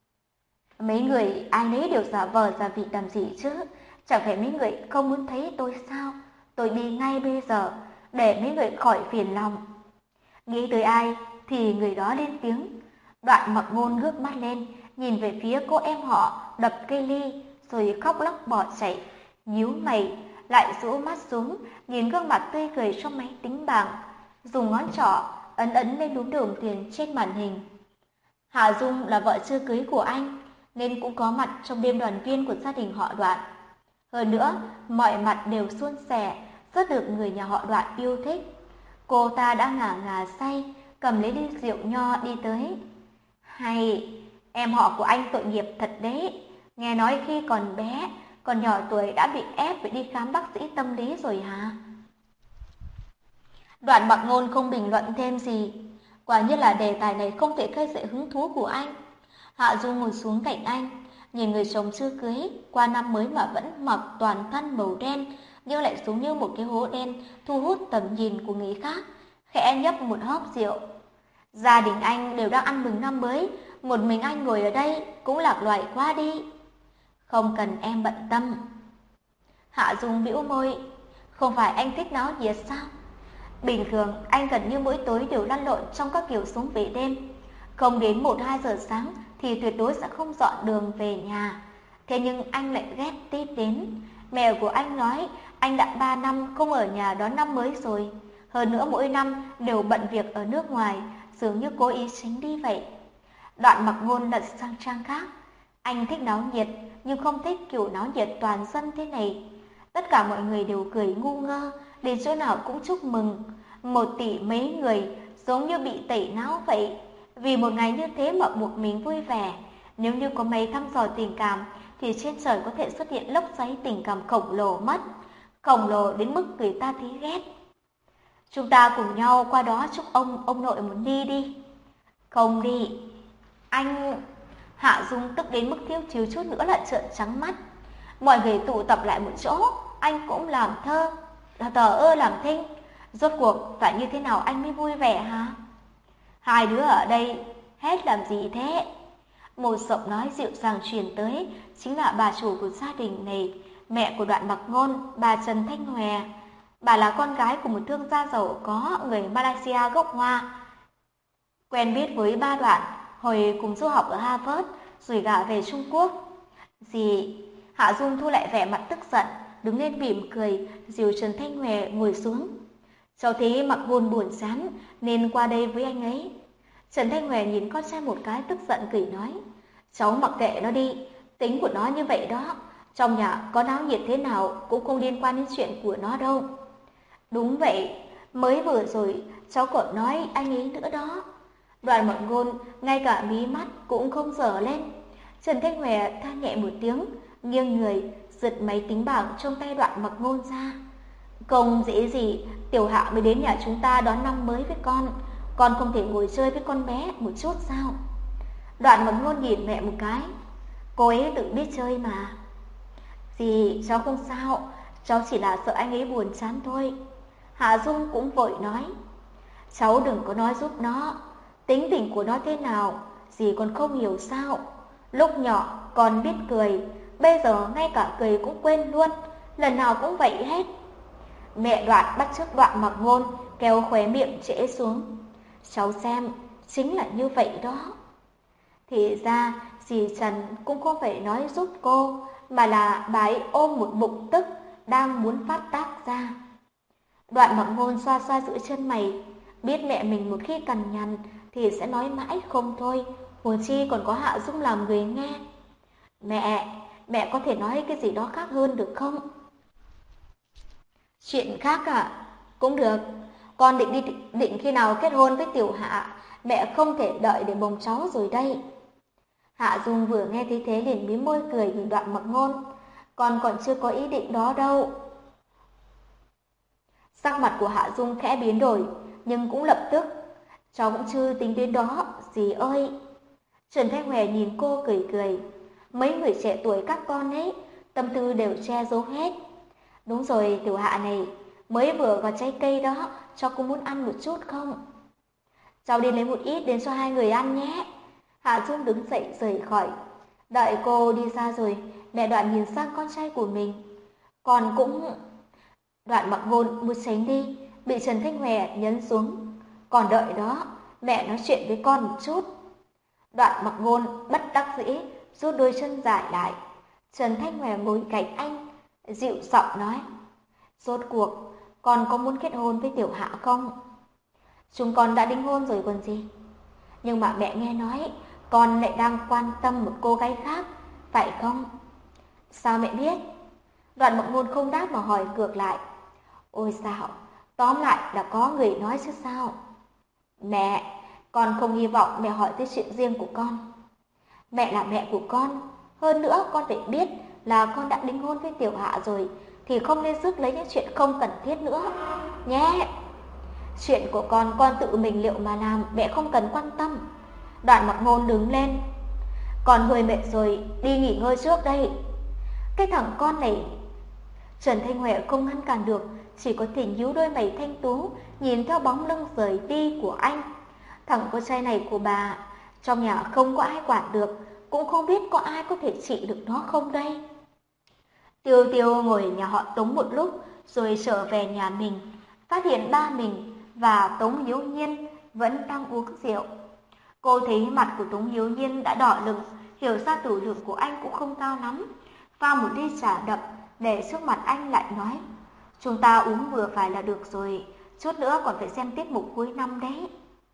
Mấy người ai nấy đều giả vờ giả vị làm gì chứ? Chẳng phải mấy người không muốn thấy tôi sao? Tôi đi ngay bây giờ, để mấy người khỏi phiền lòng. Nghĩ tới ai thì người đó lên tiếng. Đoạn Mặc Ngôn ngước mắt lên, nhìn về phía cô em họ, đập cây ly, rồi khóc lóc bỏ chạy. Nhíu mày, lại rũ mắt xuống, nhìn gương mặt tươi cười trong máy tính bảng, dùng ngón trỏ ấn ấn lên núm đồng tiền trên màn hình. Hạ Dung là vợ chưa cưới của anh, nên cũng có mặt trong đêm đoàn viên của gia đình họ Đoạn. Hơn nữa, mọi mặt đều suôn sẻ, rất được người nhà họ Đoạn yêu thích. Cô ta đã ngả ngà say, cầm lấy ly rượu nho đi tới. Hay, em họ của anh tội nghiệp thật đấy. Nghe nói khi còn bé, còn nhỏ tuổi đã bị ép phải đi khám bác sĩ tâm lý rồi hả? Đoạn Mặc Ngôn không bình luận thêm gì. Quả nhiên là đề tài này không thể khơi dậy hứng thú của anh. Hạ Dung ngồi xuống cạnh anh, nhìn người chồng chưa cưới, qua năm mới mà vẫn mặc toàn thân màu đen, nhưng lại giống như một cái hố đen thu hút tầm nhìn của người khác, khẽ nhấp một hớp rượu. Gia đình anh đều đang ăn mừng năm mới, một mình anh ngồi ở đây cũng lạc loài qua đi. Không cần em bận tâm. Hạ Dung bĩu môi, không phải anh thích náo nhiệt sao? Bình thường anh gần như mỗi tối đều lăn lộn trong các kiểu sống về đêm, không đến một hai giờ sáng thì tuyệt đối sẽ không dọn đường về nhà. Thế nhưng anh lại ghét Tít đến. Mẹ của anh nói anh đã ba năm không ở nhà đón năm mới rồi. Hơn nữa mỗi năm đều bận việc ở nước ngoài, dường như cố ý tránh đi vậy. Đoạn Mặc Ngôn lật sang trang khác. Anh thích náo nhiệt, nhưng không thích kiểu náo nhiệt toàn dân thế này. Tất cả mọi người đều cười ngu ngơ, đến chỗ nào cũng chúc mừng. Một tỷ mấy người giống như bị tẩy não vậy. Vì một ngày như thế mà buộc mình vui vẻ. Nếu như có máy thăm dò tình cảm thì trên trời có thể xuất hiện lốc xoáy tình cảm khổng lồ mất. Khổng lồ đến mức người ta thấy ghét. Chúng ta cùng nhau qua đó chúc ông ông nội một ly đi. Không đi. Anh... Hạ Dung tức đến mức thiếu thiếu chút nữa là trợn trắng mắt. Mọi người tụ tập lại một chỗ, anh cũng làm thơ, thờ ơ làm thinh. Rốt cuộc phải như thế nào anh mới vui vẻ hả? Hai đứa ở đây hết làm gì thế? Một giọng nói dịu dàng truyền tới, chính là bà chủ của gia đình này, mẹ của Đoạn Mặc Ngôn, bà Trần Thanh Hòe. Bà là con gái của một thương gia giàu có người Malaysia gốc Hoa, quen biết với ba Đoạn hồi cùng du học ở Harvard rồi gả về Trung Quốc. Dì, Hạ Dung thu lại vẻ mặt tức giận, đứng lên mỉm cười, dìu Trần Thanh Hòe ngồi xuống. Cháu thấy Mặc Ngôn buồn chán nên qua đây với anh ấy. Trần Thanh Hòe nhìn con trai một cái tức giận cười nói, cháu mặc kệ nó đi, tính của nó như vậy đó, trong nhà có náo nhiệt thế nào cũng không liên quan đến chuyện của nó đâu. Đúng vậy, mới vừa rồi cháu còn nói anh ấy nữa đó. Đoạn Mặc Ngôn ngay cả mí mắt cũng không dở lên. Trần Thanh Hòe than nhẹ một tiếng, nghiêng người giật máy tính bảng trong tay Đoạn Mặc Ngôn ra. Không dễ gì Tiểu Hạ mới đến nhà chúng ta đón năm mới với con, con không thể ngồi chơi với con bé một chút sao? Đoạn Mặc Ngôn nhìn mẹ một cái, cô ấy tự biết chơi mà. Dì, cháu không sao, cháu chỉ là sợ anh ấy buồn chán thôi. Hạ Dung cũng vội nói, cháu đừng có nói giúp nó, tính tình của nó thế nào, dì còn không hiểu sao. Lúc nhỏ còn biết cười, bây giờ ngay cả cười cũng quên luôn, lần nào cũng vậy hết. Mẹ Đoạn bắt chước Đoạn Mặc Ngôn kéo khóe miệng trễ xuống. Cháu xem, chính là như vậy đó. Thì ra dì Trần cũng không phải nói giúp cô, mà là bà ấy ôm một bụng tức đang muốn phát tác ra. Đoạn Mặc Ngôn xoa xoa giữa chân mày, biết mẹ mình một khi cằn nhằn thì sẽ nói mãi không thôi, huống chi còn có Hạ Dung làm người nghe. Mẹ, mẹ có thể nói cái gì đó khác hơn được không? Chuyện khác à? Cũng được, con định đi định khi nào kết hôn với Tiểu Hạ, mẹ không thể đợi để bồng cháu rồi đây. Hạ Dung vừa nghe thấy thế liền mím môi cười nhìn Đoạn Mặc Ngôn, con còn chưa có ý định đó đâu. Sắc mặt của Hạ Dung khẽ biến đổi, nhưng cũng lập tức, cháu cũng chưa tính đến đó, dì ơi. Trần Thanh Hòe nhìn cô cười cười, mấy người trẻ tuổi các con ấy, tâm tư đều che giấu hết. Đúng rồi, Tiểu Hạ này, mới vừa có trái cây đó, cho cô muốn ăn một chút không? Cháu đi lấy một ít đến cho hai người ăn nhé. Hạ Dung đứng dậy rời khỏi. Đợi cô đi ra rồi, mẹ Đoạn nhìn sang con trai của mình. Con cũng... Đoạn Mặc Ngôn muốn tránh đi, bị Trần Thanh Hòe nhấn xuống. Còn đợi đó, mẹ nói chuyện với con một chút. Đoạn Mặc Ngôn bất đắc dĩ, rút đôi chân dài lại. Trần Thanh Hòe ngồi cạnh anh, dịu giọng nói, rốt cuộc, con có muốn kết hôn với Tiểu Hạ không? Chúng con đã đính hôn rồi còn gì. Nhưng mà mẹ nghe nói, con lại đang quan tâm một cô gái khác, phải không? Sao mẹ biết? Đoạn Mặc Ngôn không đáp mà hỏi ngược lại. Ôi sao, tóm lại là có người nói chứ sao? Mẹ, con không hy vọng mẹ hỏi tới chuyện riêng của con. Mẹ là mẹ của con, hơn nữa con phải biết là con đã đính hôn với Tiểu Hạ rồi, thì không nên rước lấy những chuyện không cần thiết nữa, nhé. Chuyện của con, con tự mình liệu mà làm, mẹ không cần quan tâm. Đoạn Mặc Ngôn đứng lên. Con hơi mệt rồi, đi nghỉ ngơi trước đây. Cái thằng con này... Trần Thanh Hòe không ngăn cản được, chỉ có thể nhíu đôi mày thanh tú, nhìn theo bóng lưng rời đi của anh. Thằng con trai này của bà, trong nhà không có ai quản được, cũng không biết có ai có thể trị được nó không đây. Tiêu Tiêu ngồi nhà họ Tống một lúc, rồi trở về nhà mình, phát hiện ba mình và Tống Hiếu Nhiên vẫn đang uống rượu. Cô thấy mặt của Tống Hiếu Nhiên đã đỏ lựng, hiểu ra tử lượng của anh cũng không cao lắm. Pha một ly trà đậm, để trước mặt anh lại nói, chúng ta uống vừa phải là được rồi, chút nữa còn phải xem tiết mục cuối năm đấy.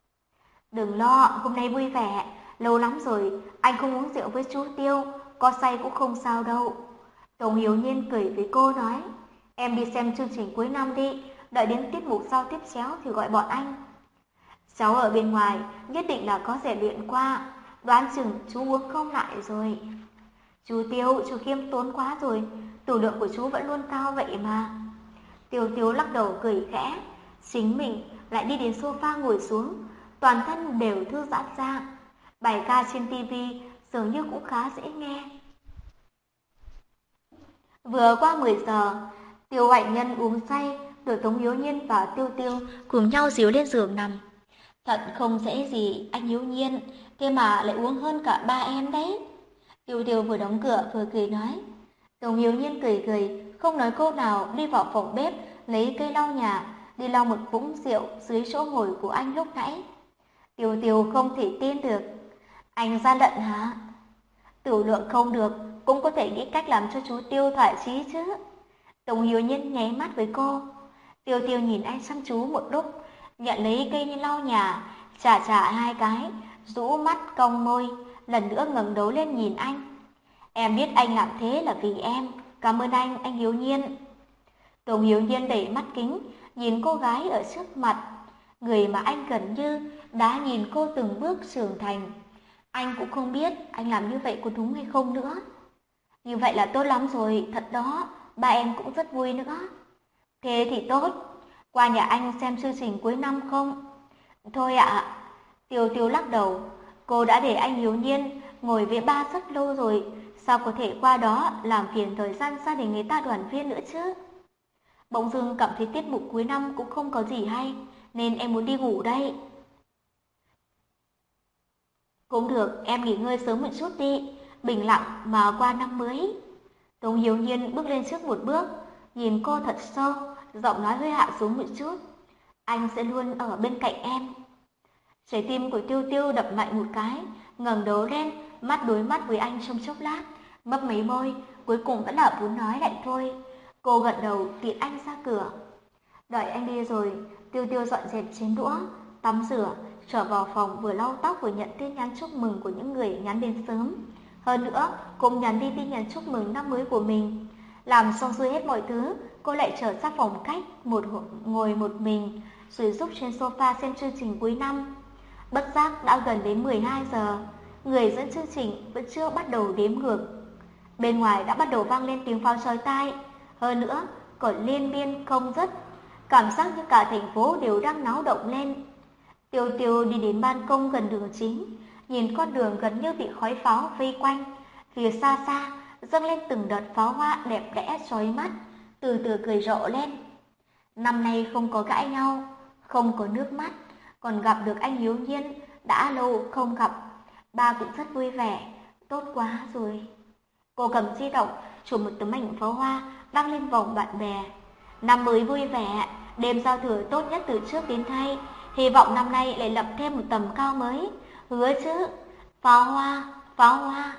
Đừng lo, hôm nay vui vẻ, lâu lắm rồi, anh không uống rượu với chú Tiêu, có say cũng không sao đâu. Tống Hiếu Nhiên cười với cô nói, em đi xem chương trình cuối năm đi, đợi đến tiết mục sau tiếp chéo thì gọi bọn anh. Cháu ở bên ngoài, nhất định là có rèn luyện qua, đoán chừng chú uống không lại rồi. Chú Tiêu, chú khiêm tốn quá rồi, tử lượng của chú vẫn luôn cao vậy mà. Tiêu Tiêu lắc đầu cười khẽ, chính mình lại đi đến sofa ngồi xuống, toàn thân đều thư giãn ra. Bài ca trên tivi dường như cũng khá dễ nghe. Vừa qua mười giờ, Tiêu Hoạnh Nhân uống say, rồi Tống Hiếu Nhiên và Tiêu Tiêu cùng nhau dìu lên giường nằm. Thật không dễ gì, anh Hiếu Nhiên, thế mà lại uống hơn cả ba em đấy. Tiêu Tiêu vừa đóng cửa vừa cười nói. Tống Hiếu Nhiên cười cười, không nói câu nào, đi vào phòng bếp, lấy cây lau nhà, đi lau một vũng rượu dưới chỗ ngồi của anh lúc nãy. Tiêu Tiêu không thể tin được. Anh gian lận hả? Tiểu Lượng không được, cũng có thể nghĩ cách làm cho chú Tiêu thỏa chí chứ. Tống Hiếu Nhiên nháy mắt với cô. Tiêu Tiêu nhìn anh chăm chú một lúc, nhận lấy cây lau nhà, chà chà hai cái, rũ mắt cong môi, lần nữa ngẩng đầu lên nhìn anh. Em biết anh làm thế là vì em, cảm ơn anh, anh Hiếu Nhiên. Tống Hiếu Nhiên đẩy mắt kính, nhìn cô gái ở trước mặt, người mà anh gần như đã nhìn cô từng bước trưởng thành. Anh cũng không biết anh làm như vậy có đúng hay không nữa. Như vậy là tốt lắm rồi, thật đó, ba em cũng rất vui nữa. Thế thì tốt, qua nhà anh xem chương trình cuối năm không? Thôi ạ, à. Tiêu Tiêu lắc đầu, cô đã để anh Hiếu Nhiên ngồi với ba rất lâu rồi, sao có thể qua đó làm phiền thời gian gia đình người ta đoàn viên nữa chứ? Bỗng dưng cảm thấy tiết mục cuối năm cũng không có gì hay, nên em muốn đi ngủ đây. Cũng được, em nghỉ ngơi sớm một chút đi, bình lặng mà qua năm mới. Tống Hiếu Nhiên bước lên trước một bước, nhìn cô thật sâu, giọng nói hơi hạ xuống một chút. Anh sẽ luôn ở bên cạnh em. Trái tim của Tiêu Tiêu đập mạnh một cái, ngẩng đầu lên, mắt đối mắt với anh trong chốc lát, mấp mấy môi, cuối cùng vẫn là muốn nói lại thôi. Cô gật đầu tiễn anh ra cửa. Đợi anh đi rồi, Tiêu Tiêu dọn dẹp chén đũa, tắm rửa, trở vào phòng vừa lau tóc vừa nhận tin nhắn chúc mừng của những người nhắn đến sớm. Hơn nữa, cũng nhắn đi tin nhắn chúc mừng năm mới của mình. Làm xong xuôi hết mọi thứ, cô lại trở ra phòng khách, một ngồi một mình, rồi giúp trên sofa xem chương trình cuối năm. Bất giác đã gần đến mười hai giờ, người dẫn chương trình vẫn chưa bắt đầu đếm ngược. Bên ngoài đã bắt đầu vang lên tiếng pháo chói tai, hơn nữa còn liên miên không dứt, cảm giác như cả thành phố đều đang náo động lên. Tiêu Tiêu đi đến ban công gần đường chính, nhìn con đường gần như bị khói pháo vây quanh, phía xa xa dâng lên từng đợt pháo hoa đẹp đẽ chói mắt, từ từ cười rộ lên. Năm nay không có cãi nhau, không có nước mắt, còn gặp được anh Hiếu Nhiên, đã lâu không gặp, ba cũng rất vui vẻ, tốt quá rồi. Cô cầm di động, chụp một tấm ảnh pháo hoa, đăng lên vòng bạn bè. Năm mới vui vẻ, đêm giao thừa tốt nhất từ trước đến nay, hy vọng năm nay lại lập thêm một tầm cao mới, hứa chứ. Pháo hoa, pháo hoa.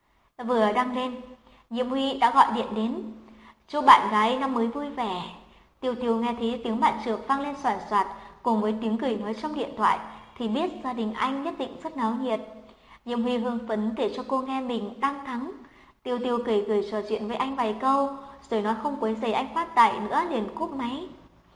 Vừa đăng lên, Diễm Huy đã gọi điện đến. Chúc bạn gái năm mới vui vẻ. Tiêu Tiêu nghe thấy tiếng bạn trượt vang lên xoạt xoạt cùng với tiếng cười nói trong điện thoại thì biết gia đình anh nhất định rất náo nhiệt. Diễm Huy hưng phấn kể cho cô nghe mình đang thắng. Tiêu Tiêu cười cười trò chuyện với anh vài câu, rồi nói không quấy rầy anh phát tài nữa liền cúp máy.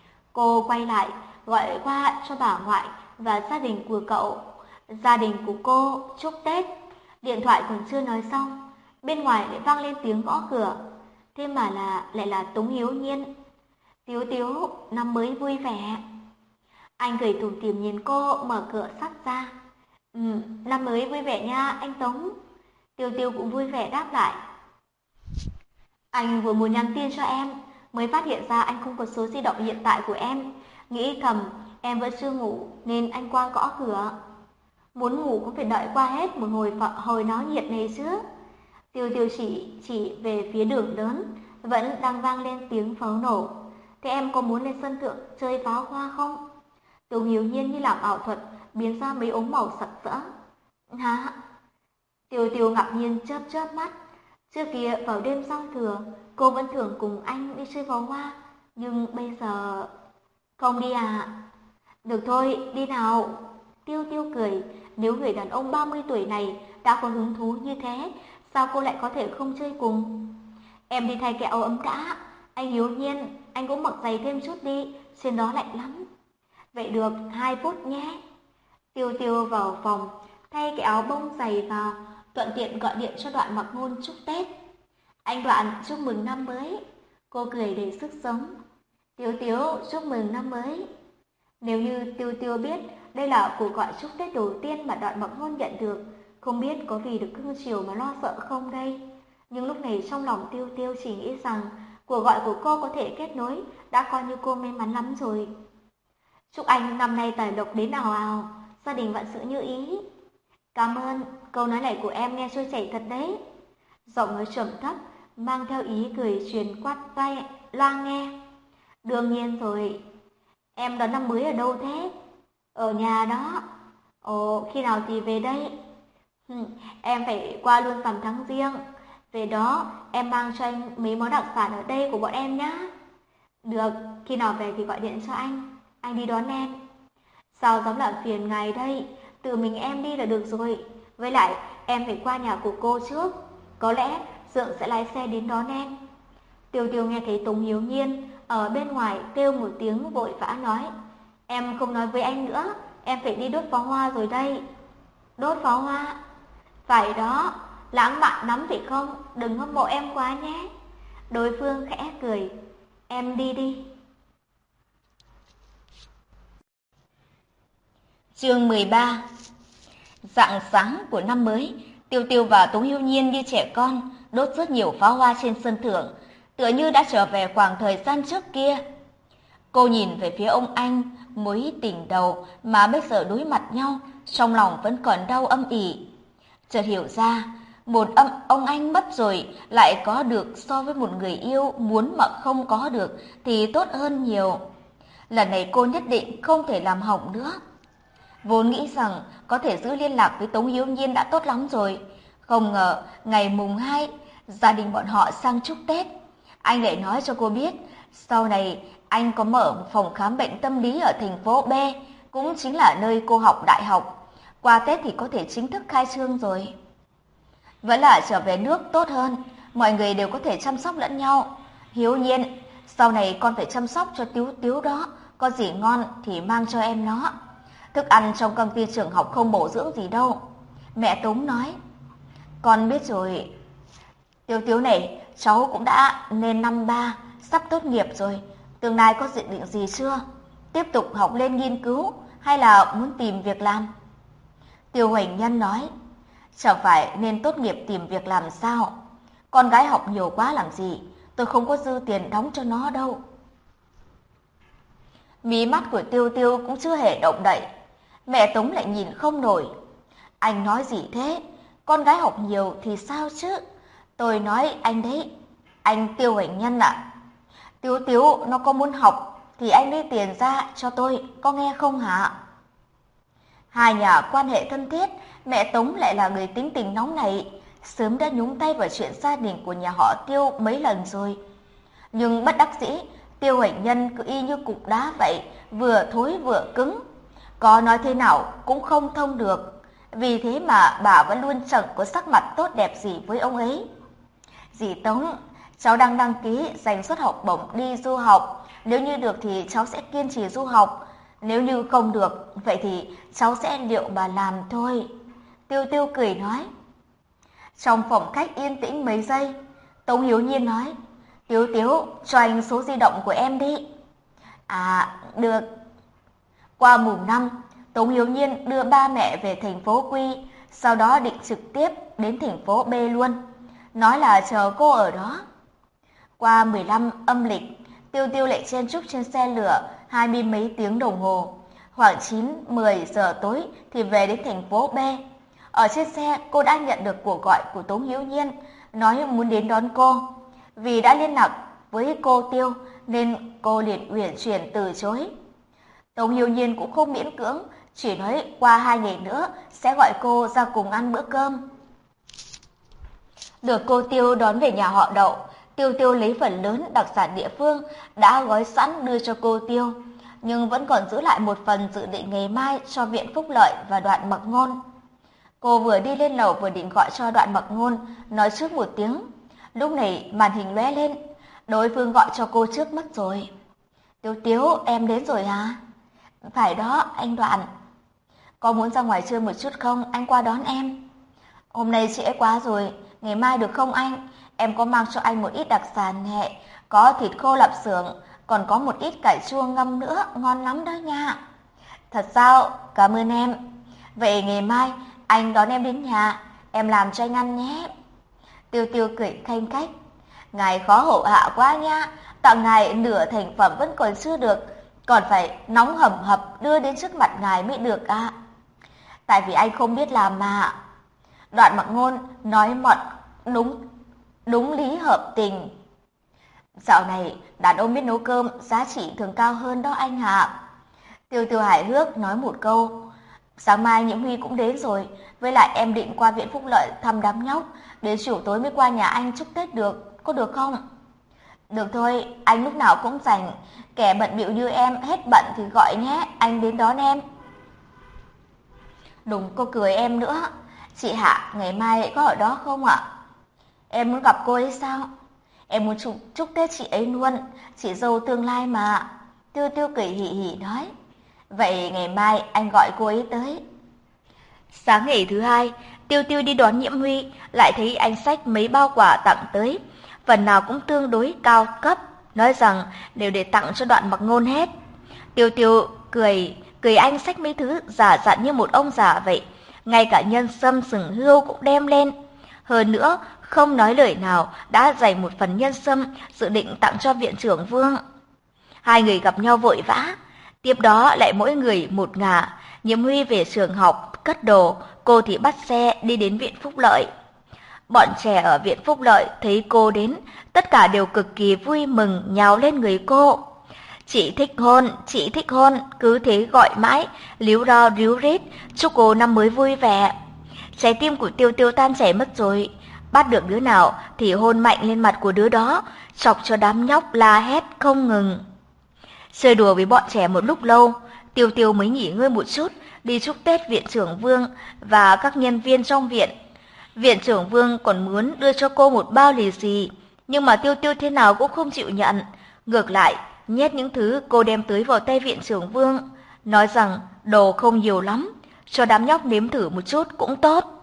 Cô quay lại gọi qua cho bà ngoại và gia đình của cậu. Gia đình của cô chúc Tết. Điện thoại còn chưa nói xong, bên ngoài lại vang lên tiếng gõ cửa. Thế mà là lại là Tống Hiếu Nhiên. Tiếu Tiếu, năm mới vui vẻ. Anh cười tủm tỉm nhìn cô, mở cửa sắt ra. Ừ, năm mới vui vẻ nha anh Tống. Tiêu Tiêu cũng vui vẻ đáp lại. Anh vừa muốn nhắn tin cho em, mới phát hiện ra anh không có số di động hiện tại của em. Nghĩ thầm, em vẫn chưa ngủ nên anh qua gõ cửa. Muốn ngủ cũng phải đợi qua hết một hồi hồi náo nhiệt này chứ. Tiêu Tiêu chỉ chỉ về phía đường lớn, vẫn đang vang lên tiếng pháo nổ. Thế em có muốn lên sân thượng chơi pháo hoa không? Tống Hiếu Nhiên như làm ảo thuật, biến ra mấy ống màu sặc sỡ. Hả? Tiêu Tiêu ngạc nhiên chớp chớp mắt. Trước kia vào đêm giao thừa, cô vẫn thường cùng anh đi chơi pháo hoa, nhưng bây giờ... Không đi à? Được thôi, đi nào. Tiêu Tiêu cười, nếu người đàn ông ba mươi tuổi này đã có hứng thú như thế, sao cô lại có thể không chơi cùng? Em đi thay cái áo ấm đã. Anh Hiếu Nhiên, anh cũng mặc giày thêm chút đi, trên đó lạnh lắm. Vậy được, hai phút nhé. Tiêu Tiêu vào phòng, thay cái áo bông dày vào, thuận tiện gọi điện cho Đoạn Mặc Ngôn chúc Tết. Anh Đoạn chúc mừng năm mới. Cô cười đầy sức sống. Tiêu Tiêu chúc mừng năm mới. Nếu như Tiêu Tiêu biết đây là cuộc gọi chúc Tết đầu tiên mà Đoạn Mặc Ngôn nhận được, không biết có vì được cưng chiều mà lo sợ không đây. Nhưng lúc này trong lòng Tiêu Tiêu chỉ nghĩ rằng cuộc gọi của cô có thể kết nối, đã coi như cô may mắn lắm rồi. Chúc anh năm nay tài lộc đến ào ào, gia đình vạn sự như ý. Cảm ơn, câu nói này của em nghe trôi chảy thật đấy. Giọng nói trầm thấp, mang theo ý cười truyền qua tay Loan nghe. Đương nhiên rồi, em đón năm mới ở đâu thế? Ở nhà đó. Ồ, khi nào thì về đây? Hừm, em phải qua luôn rằm tháng Giêng. Về đó, em mang cho anh mấy món đặc sản ở đây của bọn em nhé. Được, khi nào về thì gọi điện cho anh, anh đi đón em. Sao dám làm phiền ngài đây, tự mình em đi là được rồi. Với lại, em phải qua nhà của cô trước. Có lẽ Dượng sẽ lái xe đến đón em. Tiêu Tiêu nghe thấy Tống Hiếu Nhiên ở bên ngoài kêu một tiếng vội vã nói. Em không nói với anh nữa, em phải đi đốt pháo hoa rồi đây. Đốt pháo hoa? Phải đó, lãng mạn lắm phải không? Đừng hâm mộ em quá nhé. Đối phương khẽ cười. Em đi đi. Chương mười ba. Rạng sáng của năm mới, Tiêu Tiêu và Tống Hiếu Nhiên như trẻ con, đốt rất nhiều pháo hoa trên sân thượng, tựa như đã trở về khoảng thời gian trước kia. Cô nhìn về phía ông anh, mối tình đầu mà bây giờ đối mặt nhau, trong lòng vẫn còn đau âm ỉ. Chợt hiểu ra, một âm ông anh mất rồi lại có được so với một người yêu muốn mà không có được thì tốt hơn nhiều. Lần này cô nhất định không thể làm hỏng nữa. Vốn nghĩ rằng có thể giữ liên lạc với Tống Hiếu Nhiên đã tốt lắm rồi. Không ngờ ngày mùng hai, gia đình bọn họ sang chúc Tết. Anh lại nói cho cô biết, sau này anh có mở một phòng khám bệnh tâm lý ở thành phố B, cũng chính là nơi cô học đại học. Qua Tết thì có thể chính thức khai trương rồi. Vẫn là trở về nước tốt hơn, mọi người đều có thể chăm sóc lẫn nhau. Hiếu Nhiên, sau này con phải chăm sóc cho Tiếu Tiếu đó, có gì ngon thì mang cho em nó. Thức ăn trong căng tin trường học không bổ dưỡng gì đâu. Mẹ Tống nói. Con biết rồi. Tiếu Tiếu này, cháu cũng đã lên năm ba, sắp tốt nghiệp rồi. Tương lai có dự định gì chưa? Tiếp tục học lên nghiên cứu hay là muốn tìm việc làm? Tiêu Hoành Nhân nói. Chẳng phải nên tốt nghiệp tìm việc làm sao? Con gái học nhiều quá làm gì? Tôi không có dư tiền đóng cho nó đâu. Mí mắt của Tiêu Tiêu cũng chưa hề động đậy. Mẹ Tống lại nhìn không nổi. Anh nói gì thế? Con gái học nhiều thì sao chứ? Tôi nói anh đấy. Anh Tiêu Hoành Nhân ạ. À. Tiếu Tiếu nó có muốn học thì anh lấy tiền ra cho tôi, có nghe không hả? Hai nhà quan hệ thân thiết, mẹ Tống lại là người tính tình nóng nảy, sớm đã nhúng tay vào chuyện gia đình của nhà họ Tiêu mấy lần rồi. Nhưng bất đắc dĩ, Tiêu Hoành Nhân cứ y như cục đá vậy, vừa thối vừa cứng. Có nói thế nào cũng không thông được. Vì thế mà bà vẫn luôn chẳng có sắc mặt tốt đẹp gì với ông ấy. Dì Tống, cháu đang đăng ký giành suất học bổng đi du học. Nếu như được thì cháu sẽ kiên trì du học. Nếu như không được, vậy thì cháu sẽ liệu bà làm thôi. Tiêu Tiêu cười nói. Trong phòng khách yên tĩnh mấy giây, Tống Hiếu Nhiên nói. Tiếu Tiếu, cho anh số di động của em đi. À, được. Qua mùng năm, Tống Hiếu Nhiên đưa ba mẹ về thành phố Quy, sau đó định trực tiếp đến thành phố B luôn. Nói là chờ cô ở đó. Qua mười lăm âm lịch, Tiêu Tiêu lại chen chúc trên xe lửa hai mươi mấy tiếng đồng hồ. Khoảng chín mười giờ tối thì về đến thành phố B. Ở trên xe, cô đã nhận được cuộc gọi của Tống Hiếu Nhiên, nói muốn đến đón cô. Vì đã liên lạc với cô Tiêu, nên cô liền uyển chuyển từ chối. Tống Hiếu Nhiên cũng không miễn cưỡng, chỉ nói qua hai ngày nữa sẽ gọi cô ra cùng ăn bữa cơm. Được cô Tiêu đón về nhà họ Đậu, Tiêu Tiêu lấy phần lớn đặc sản địa phương đã gói sẵn đưa cho cô Tiêu, nhưng vẫn còn giữ lại một phần dự định ngày mai cho Viện Phúc Lợi và Đoạn Mặc Ngôn. Cô vừa đi lên lầu vừa định gọi cho Đoạn Mặc Ngôn, nói trước một tiếng. Lúc này màn hình lóe lên, đối phương gọi cho cô trước mất rồi. Tiếu Tiếu, em đến rồi hả? Phải đó, anh Đoạn. Có muốn ra ngoài chơi một chút không? Anh qua đón em. Hôm nay trễ quá rồi, ngày mai được không anh? Em có mang cho anh một ít đặc sản nhẹ, có thịt khô lạp xưởng, còn có một ít cải chua ngâm nữa, ngon lắm đó nha. Thật sao? Cảm ơn em. Vậy ngày mai anh đón em đến nhà, em làm cho anh ăn nhé. Tiêu Tiêu cười khanh khách. Ngài khó hổ hạ quá nha, tặng ngài nửa thành phẩm vẫn còn chưa được, còn phải nóng hầm hập đưa đến trước mặt ngài mới được à. Tại vì anh không biết làm mà. Đoạn Mặc Ngôn nói mọt đúng đúng lý hợp tình. Dạo này đàn ông biết nấu cơm giá trị thường cao hơn đó anh ạ. Tiêu Tiêu hài hước nói một câu. Sáng mai Nhiễm Huy cũng đến rồi, với lại em định qua viện Phúc Lợi thăm đám nhóc, đến chiều tối mới qua nhà anh chúc Tết được, có được không? Được thôi, anh lúc nào cũng rảnh, kẻ bận bịu như em hết bận thì gọi nhé, anh đến đón em. Đúng, cô cười em nữa. Chị Hạ ngày mai có ở đó không ạ? Em muốn gặp cô ấy sao? Em muốn chúc, chúc Tết chị ấy luôn, chị dâu tương lai mà. Tiêu Tiêu cười hì hì nói. Vậy ngày mai anh gọi cô ấy tới. Sáng ngày thứ hai, Tiêu Tiêu đi đón Nhiễm Huy, lại thấy anh xách mấy bao quà tặng tới, phần nào cũng tương đối cao cấp, nói rằng đều để tặng cho Đoạn Mặc Ngôn hết. Tiêu Tiêu cười, cười anh xách mấy thứ giả dặn như một ông già vậy, ngay cả nhân sâm sừng hươu cũng đem lên. Hơn nữa, không nói lời nào đã dành một phần nhân sâm dự định tặng cho viện trưởng Vương. Hai người gặp nhau vội vã, tiếp đó lại mỗi người một ngả. Nhiễm Huy về trường học cất đồ, cô thì bắt xe đi đến viện Phúc Lợi. Bọn trẻ ở viện Phúc Lợi thấy cô đến, tất cả đều cực kỳ vui mừng nhào lên người cô. Chị thích hôn, chị thích hôn, cứ thế gọi mãi, líu ro ríu rít, chúc cô năm mới vui vẻ. Trái tim của Tiêu Tiêu tan chảy mất rồi, bắt được đứa nào thì hôn mạnh lên mặt của đứa đó, chọc cho đám nhóc la hét không ngừng. Chơi đùa với bọn trẻ một lúc lâu, Tiêu Tiêu mới nghỉ ngơi một chút, đi chúc Tết viện trưởng Vương và các nhân viên trong viện. Viện trưởng Vương còn muốn đưa cho cô một bao lì xì, nhưng mà Tiêu Tiêu thế nào cũng không chịu nhận. Ngược lại, nhét những thứ cô đem tới vào tay viện trưởng Vương, nói rằng đồ không nhiều lắm, cho đám nhóc nếm thử một chút cũng tốt.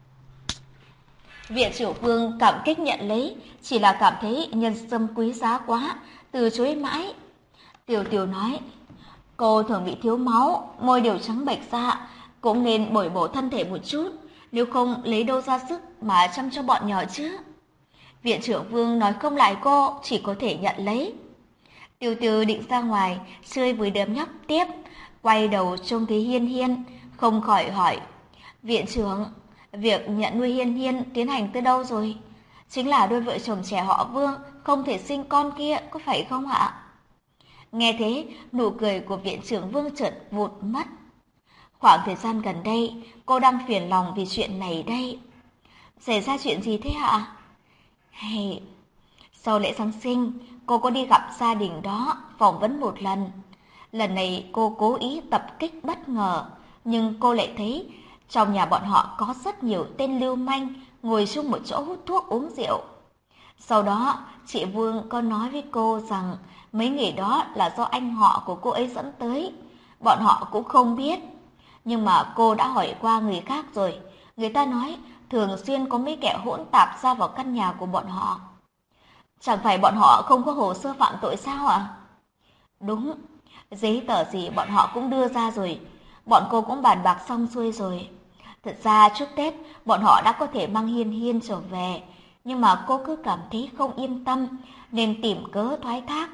Viện trưởng Vương cảm kích nhận lấy, chỉ là cảm thấy nhân sâm quý giá quá, từ chối mãi. Tiêu Tiêu nói, cô thường bị thiếu máu, môi đều trắng bệch ra, cũng nên bồi bổ thân thể một chút, nếu không lấy đâu ra sức mà chăm cho bọn nhỏ chứ. Viện trưởng Vương nói không lại cô, chỉ có thể nhận lấy. Tiêu Tiêu định ra ngoài, chơi với đám nhóc tiếp, quay đầu trông thấy Hiên Hiên, không khỏi hỏi, viện trưởng, việc nhận nuôi Hiên Hiên tiến hành tới đâu rồi? Chính là đôi vợ chồng trẻ họ Vương không thể sinh con kia, có phải không ạ? Nghe thế, nụ cười của viện trưởng Vương chợt vụt mất. Khoảng thời gian gần đây, cô đang phiền lòng vì chuyện này đây. Xảy ra chuyện gì thế hả? Hay, sau lễ Giáng sinh, cô có đi gặp gia đình đó, phỏng vấn một lần. Lần này cô cố ý tập kích bất ngờ, nhưng cô lại thấy trong nhà bọn họ có rất nhiều tên lưu manh ngồi chung một chỗ hút thuốc uống rượu. Sau đó, chị Vương có nói với cô rằng mấy người đó là do anh họ của cô ấy dẫn tới. Bọn họ cũng không biết. Nhưng mà cô đã hỏi qua người khác rồi. Người ta nói thường xuyên có mấy kẻ hỗn tạp ra vào căn nhà của bọn họ. Chẳng phải bọn họ không có hồ sơ phạm tội sao ạ? Đúng, giấy tờ gì bọn họ cũng đưa ra rồi. Bọn cô cũng bàn bạc xong xuôi rồi. Thật ra trước Tết bọn họ đã có thể mang Hiên Hiên trở về, nhưng mà cô cứ cảm thấy không yên tâm nên tìm cớ thoái thác.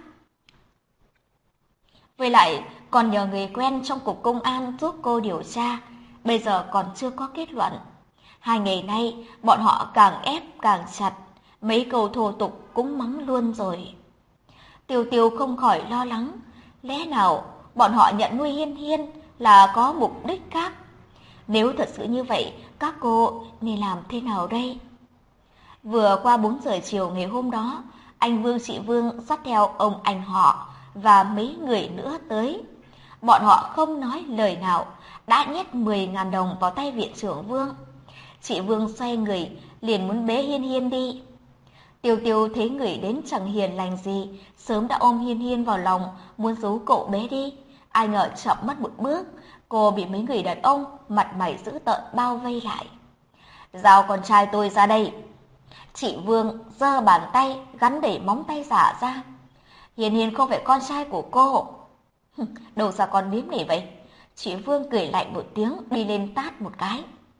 Với lại còn nhờ người quen trong cục công an giúp cô điều tra, bây giờ còn chưa có kết luận. Hai ngày nay bọn họ càng ép càng chặt, mấy câu thô tục cũng mắng luôn rồi. Tiêu Tiêu không khỏi lo lắng, lẽ nào bọn họ nhận nuôi Hiên Hiên là có mục đích khác? Nếu thật sự như vậy, các cô nên làm thế nào đây? Vừa qua bốn giờ chiều ngày hôm đó, anh Vương chị Vương dắt theo ông anh họ và mấy người nữa tới. Bọn họ không nói lời nào, đã nhét mười ngàn đồng vào tay viện trưởng Vương. Chị Vương xoay người, liền muốn bế Hiên Hiên đi. Tiêu Tiêu thấy người đến chẳng hiền lành gì, sớm đã ôm Hiên Hiên vào lòng, muốn giấu cậu bé đi. Ai ngờ chậm mất một bước, cô bị mấy người đàn ông mặt mày dữ tợn bao vây lại. Giao con trai tôi ra đây. Chị Vương giơ bàn tay gắn đầy móng tay giả ra. Hiên Hiên không phải con trai của cô. Đâu ra con điếm này vậy? Chị Vương cười lạnh một tiếng, đi lên tát một cái.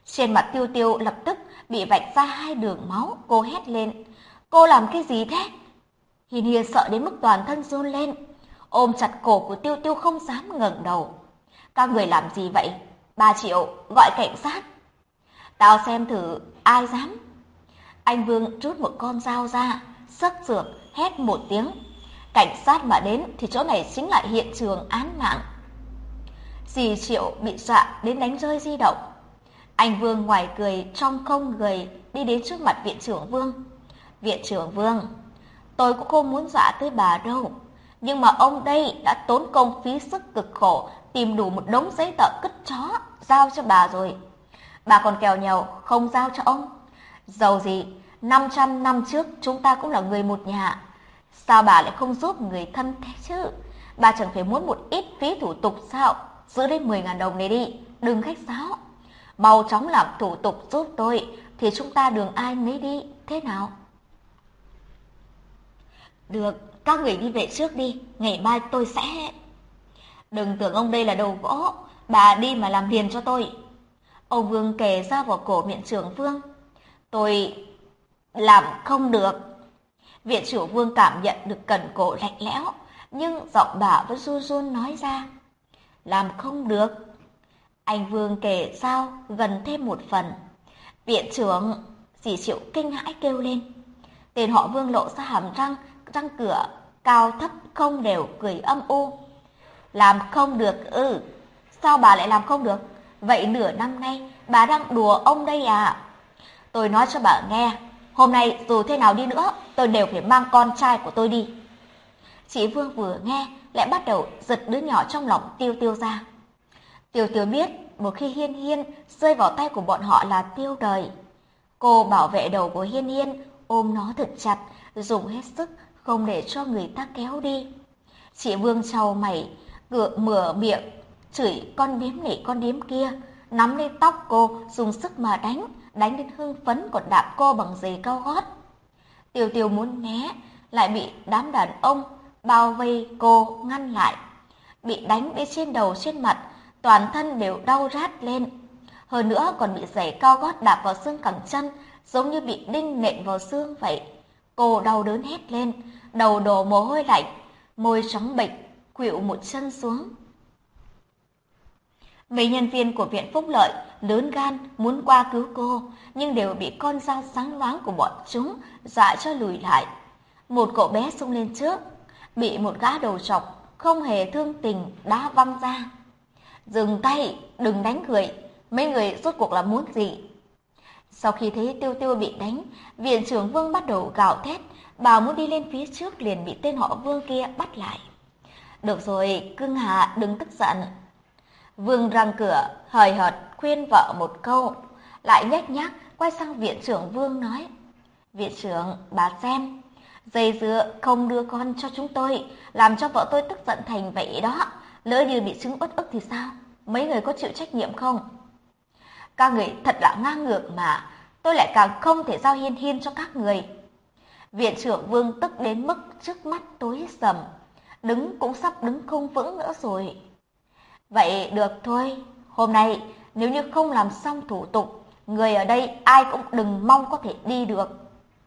Trên mặt Tiêu Tiêu lập tức bị vạch ra hai đường máu, cô hét lên. Cô làm cái gì thế? Hiên Hiên sợ đến mức toàn thân run lên, ôm chặt cổ của Tiêu Tiêu không dám ngẩng đầu. Các người làm gì vậy? Ba triệu, gọi cảnh sát. Tao xem thử, ai dám. Anh Vương rút một con dao ra, sắc sược, hét một tiếng. Cảnh sát mà đến thì chỗ này chính là hiện trường án mạng. Dì Triệu bị dọa đến đánh rơi di động. Anh Vương ngoài cười trong không cười đi đến trước mặt viện trưởng Vương. Viện trưởng Vương, tôi cũng không muốn dọa tới bà đâu, nhưng mà ông đây đã tốn công phí sức cực khổ tìm đủ một đống giấy tờ cất chó giao cho bà rồi. Bà còn kèo nhàu không giao cho ông. Dầu gì, năm trăm năm trước chúng ta cũng là người một nhà. Sao bà lại không giúp người thân thế chứ? Bà chẳng phải muốn một ít phí thủ tục sao? Giữ đến mười ngàn đồng này đi, đừng khách sáo. Mau chóng làm thủ tục giúp tôi, thì chúng ta đường ai nấy đi, thế nào? Được, các người đi về trước đi, ngày mai tôi sẽ... Đừng tưởng ông đây là đầu gỗ, bà đi mà làm liền cho tôi. Ông Vương kề ra vào cổ viện trưởng Vương. Tôi làm không được. Viện trưởng Vương cảm nhận được cẩn cổ lạnh lẽo, nhưng giọng bà vẫn run run nói ra. Làm không được. Anh Vương kề dao gần thêm một phần. Viện trưởng, dì Triệu kinh hãi kêu lên. Tên họ Vương lộ ra hàm răng, răng cửa, cao thấp không đều, cười âm u. Làm không được ư? Ừ. Sao bà lại làm không được? Vậy nửa năm nay bà đang đùa ông đây à? Tôi nói cho bà nghe, hôm nay dù thế nào đi nữa, tôi đều phải mang con trai của tôi đi. Chị Vương vừa nghe, lại bắt đầu giật đứa nhỏ trong lòng Tiêu Tiêu ra. Tiêu Tiêu biết, một khi Hiên Hiên rơi vào tay của bọn họ là tiêu đời. Cô bảo vệ đầu của Hiên Hiên, ôm nó thật chặt, dùng hết sức, không để cho người ta kéo đi. Chị Vương trao mày, cửa mở miệng, chửi con điếm này con điếm kia, nắm lên tóc cô, dùng sức mà đánh, đánh đến hưng phấn còn đạp cô bằng giày cao gót. Tiêu Tiêu muốn né, lại bị đám đàn ông bao vây cô ngăn lại. Bị đánh đến trên đầu trên mặt, toàn thân đều đau rát lên. Hơn nữa còn bị giày cao gót đạp vào xương cẳng chân, giống như bị đinh nện vào xương vậy. Cô đau đớn hét lên, đầu đổ mồ hôi lạnh, môi trắng bệch, khuỵu một chân xuống. Mấy nhân viên của viện Phúc Lợi lớn gan muốn qua cứu cô, nhưng đều bị con dao sáng loáng của bọn chúng dọa cho lùi lại. Một cậu bé xông lên trước, bị một gã đầu trọc không hề thương tình đá văng ra. Dừng tay, đừng đánh người, mấy người rốt cuộc là muốn gì? Sau khi thấy Tiêu Tiêu bị đánh, viện trưởng Vương bắt đầu gào thét, bảo muốn đi lên phía trước liền bị tên họ Vương kia bắt lại. Được rồi, cưng Hà, đừng tức giận. Vương răng cửa, hời hợt khuyên vợ một câu, lại nhếch nhác quay sang viện trưởng Vương nói. Viện trưởng, bà xem, dây dưa không đưa con cho chúng tôi, làm cho vợ tôi tức giận thành vậy đó. Lỡ như bị chứng uất ức thì sao? Mấy người có chịu trách nhiệm không? Các người thật là ngang ngược mà, tôi lại càng không thể giao Hiên Hiên cho các người. Viện trưởng Vương tức đến mức trước mắt tối sầm, đứng cũng sắp đứng không vững nữa rồi. Vậy được thôi, hôm nay nếu như không làm xong thủ tục, người ở đây ai cũng đừng mong có thể đi được.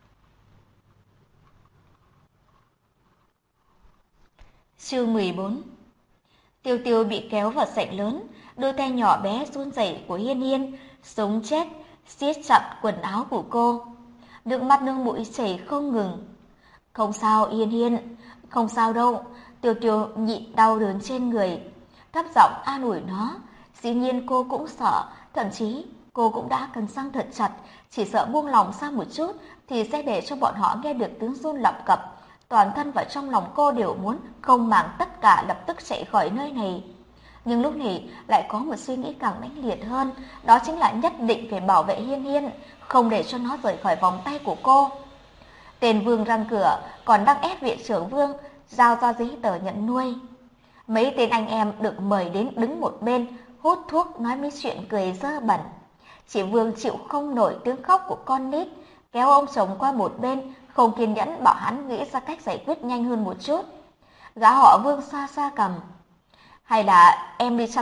Chương mười bốn. Tiêu Tiêu bị kéo vào sảnh lớn, đôi tay nhỏ bé run rẩy của Hiên Hiên sống chết siết chặt quần áo của cô. Nước mắt nước mũi chảy không ngừng. Không sao Hiên Hiên, không sao đâu. Tiêu Tiêu nhịn đau đớn trên người, thấp giọng an ủi nó. Dĩ nhiên cô cũng sợ, thậm chí cô cũng đã cắn răng thật chặt, chỉ sợ buông lòng ra một chút thì sẽ để cho bọn họ nghe được tiếng run lập cập. Toàn thân và trong lòng cô đều muốn không màng tất cả lập tức chạy khỏi nơi này. Nhưng lúc này lại có một suy nghĩ càng mãnh liệt hơn, đó chính là nhất định phải bảo vệ Hiên Hiên, không để cho nó rời khỏi vòng tay của cô. Tên Vương răng cửa còn đang ép viện trưởng Vương giao ra giấy tờ nhận nuôi. Mấy tên anh em được mời đến đứng một bên, hút thuốc nói mấy chuyện cười dơ bẩn. Chỉ Vương chịu không nổi tiếng khóc của con nít, kéo ông chồng qua một bên, không kiên nhẫn bảo hắn nghĩ ra cách giải quyết nhanh hơn một chút. Gã họ Vương xoa xoa cằm. Hay là em đi chăm sóc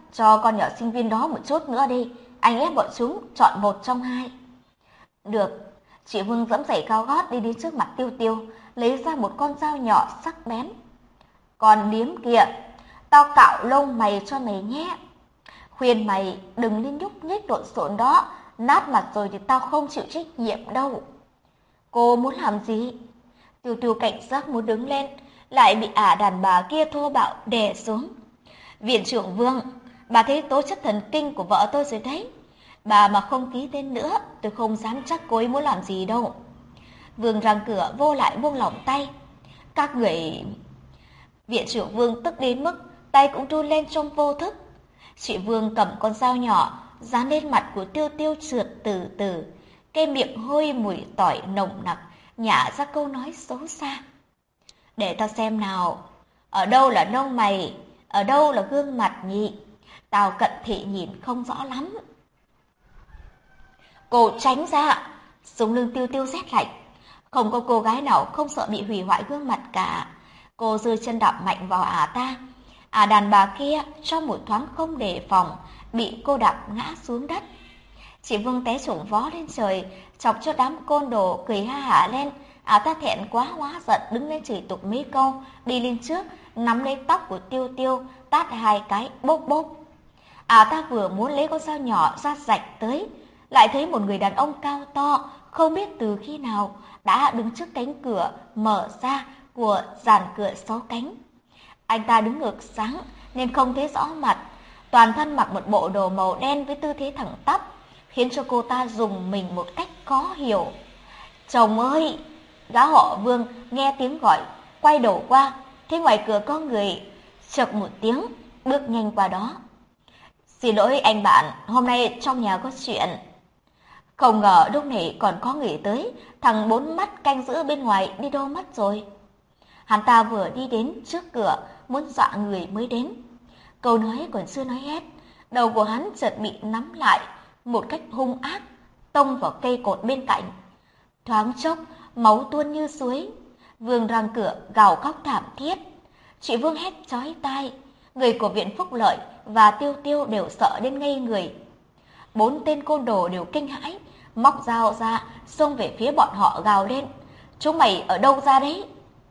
cho con nhỏ sinh viên đó một chút nữa đi, anh ép bọn chúng chọn một trong hai. Được, chị Vương dẫm giày cao gót đi đến trước mặt Tiêu Tiêu, lấy ra một con dao nhỏ sắc bén. Con điếm kìa, tao cạo lông mày cho mày nhé. Khuyên mày đừng lên nhúc nhích lộn xộn đó, nát mặt rồi thì tao không chịu trách nhiệm đâu. Cô muốn làm gì? Tiêu Tiêu cảnh giác muốn đứng lên, lại bị ả đàn bà kia thô bạo đè xuống. Viện trưởng Vương, bà thấy tố chất thần kinh của vợ tôi rồi đấy. Bà mà không ký tên nữa, tôi không dám chắc cô ấy muốn làm gì đâu. Vương răng cửa vô lại buông lỏng tay. Các người... Viện trưởng Vương tức đến mức tay cũng run lên trong vô thức. Chị Vương cầm con dao nhỏ, dán lên mặt của Tiêu Tiêu trượt từ từ. Cái miệng hôi mùi tỏi nồng nặc, nhả ra câu nói xấu xa. Để tao xem nào, ở đâu là lông mày, ở đâu là gương mặt nhỉ? Tao cận thị nhìn không rõ lắm. Cô tránh ra, sống lưng Tiêu Tiêu rét lạnh. Không có cô gái nào không sợ bị hủy hoại gương mặt cả. Cô giơ chân đạp mạnh vào ả ta. Ả đàn bà kia trong một thoáng không đề phòng, bị cô đạp ngã xuống đất. Chị Vương té chủng vó lên trời, chọc cho đám côn đồ cười ha hả lên. Ả ta thẹn quá hóa giận đứng lên chửi tục mấy câu, đi lên trước, nắm lấy tóc của Tiêu Tiêu, tát hai cái bốp bốp. Ả ta vừa muốn lấy con dao nhỏ ra rạch tới, lại thấy một người đàn ông cao to, không biết từ khi nào, đã đứng trước cánh cửa mở ra của dàn cửa sáu cánh. Anh ta đứng ngược sáng nên không thấy rõ mặt, toàn thân mặc một bộ đồ màu đen với tư thế thẳng tắp, khiến cho cô ta rùng mình một cách khó hiểu. Chồng ơi! Gã họ Vương nghe tiếng gọi, quay đầu qua, thấy ngoài cửa có người, chợt một tiếng, bước nhanh qua đó. Xin lỗi anh bạn, hôm nay trong nhà có chuyện. Không ngờ lúc này còn có người tới, thằng bốn mắt canh giữ bên ngoài đi đâu mất rồi. Hắn ta vừa đi đến trước cửa, muốn dọa người mới đến. Câu nói còn chưa nói hết, đầu của hắn chợt bị nắm lại một cách hung ác, tông vào cây cột bên cạnh. Thoáng chốc, máu tuôn như suối. Vương răng cửa gào khóc thảm thiết. Chị Vương hét chói tai. Người của viện Phúc Lợi và Tiêu Tiêu đều sợ đến ngây người. Bốn tên côn đồ đều kinh hãi, móc dao ra, xông về phía bọn họ gào lên. Chúng mày ở đâu ra đấy?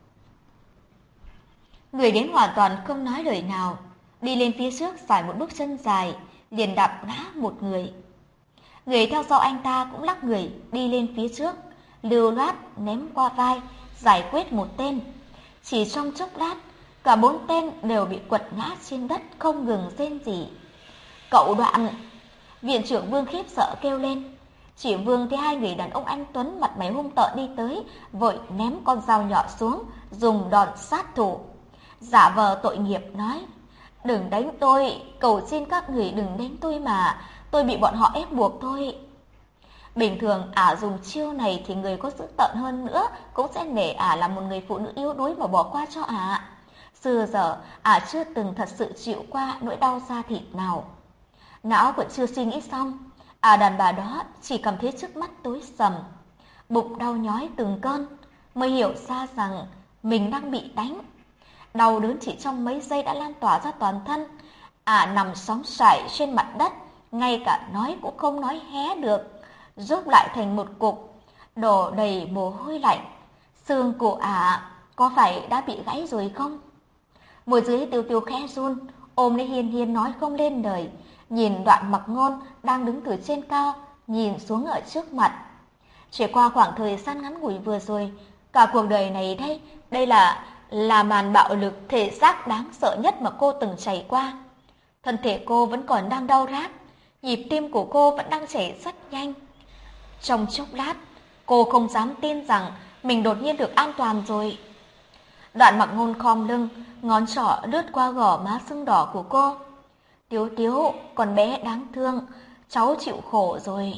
Người đến hoàn toàn không nói lời nào, đi lên phía trước xài một bước chân dài, liền đạp ngã một người. Người theo sau anh ta cũng lắc người đi lên phía trước, lưu loát ném qua vai, giải quyết một tên. Chỉ trong chốc lát, cả bốn tên đều bị quật ngã trên đất không ngừng rên rỉ. Cậu Đoạn! Viện trưởng Vương khiếp sợ kêu lên. Chỉ Vương thấy hai người đàn ông anh tuấn mặt mày hung tợn đi tới, vội ném con dao nhỏ xuống, dùng đòn sát thủ. Giả vờ tội nghiệp nói, đừng đánh tôi, cầu xin các người đừng đánh tôi mà, tôi bị bọn họ ép buộc thôi. Bình thường ả dùng chiêu này thì người có dữ tợn hơn nữa cũng sẽ nể ả là một người phụ nữ yếu đuối mà bỏ qua cho ả. Xưa giờ ả chưa từng thật sự chịu qua nỗi đau da thịt nào. Não vẫn chưa suy nghĩ xong, ả đàn bà đó chỉ cảm thấy trước mắt tối sầm, bụng đau nhói từng cơn, mới hiểu ra rằng mình đang bị đánh. Đau đớn chỉ trong mấy giây đã lan tỏa ra toàn thân. Ả nằm sóng sải trên mặt đất, ngay cả nói cũng không nói hé được, rút lại thành một cục, đổ đầy mồ hôi lạnh. Xương của ả có phải đã bị gãy rồi không? Môi dưới Tiêu Tiêu khẽ run, ôm lấy Hiên Hiên nói không lên lời, nhìn Đoạn Mặc Ngôn đang đứng từ trên cao, nhìn xuống ở trước mặt. Chỉ qua khoảng thời gian ngắn ngủi vừa rồi, cả cuộc đời này đây, đây là là màn bạo lực thể xác đáng sợ nhất mà cô từng trải qua. Thân thể cô vẫn còn đang đau rát, nhịp tim của cô vẫn đang chảy rất nhanh. Trong chốc lát, cô không dám tin rằng mình đột nhiên được an toàn rồi. Đoạn Mặc Ngôn khom lưng, ngón trỏ lướt qua gò má sưng đỏ của cô. Tiếu Tiếu, con bé đáng thương, cháu chịu khổ rồi.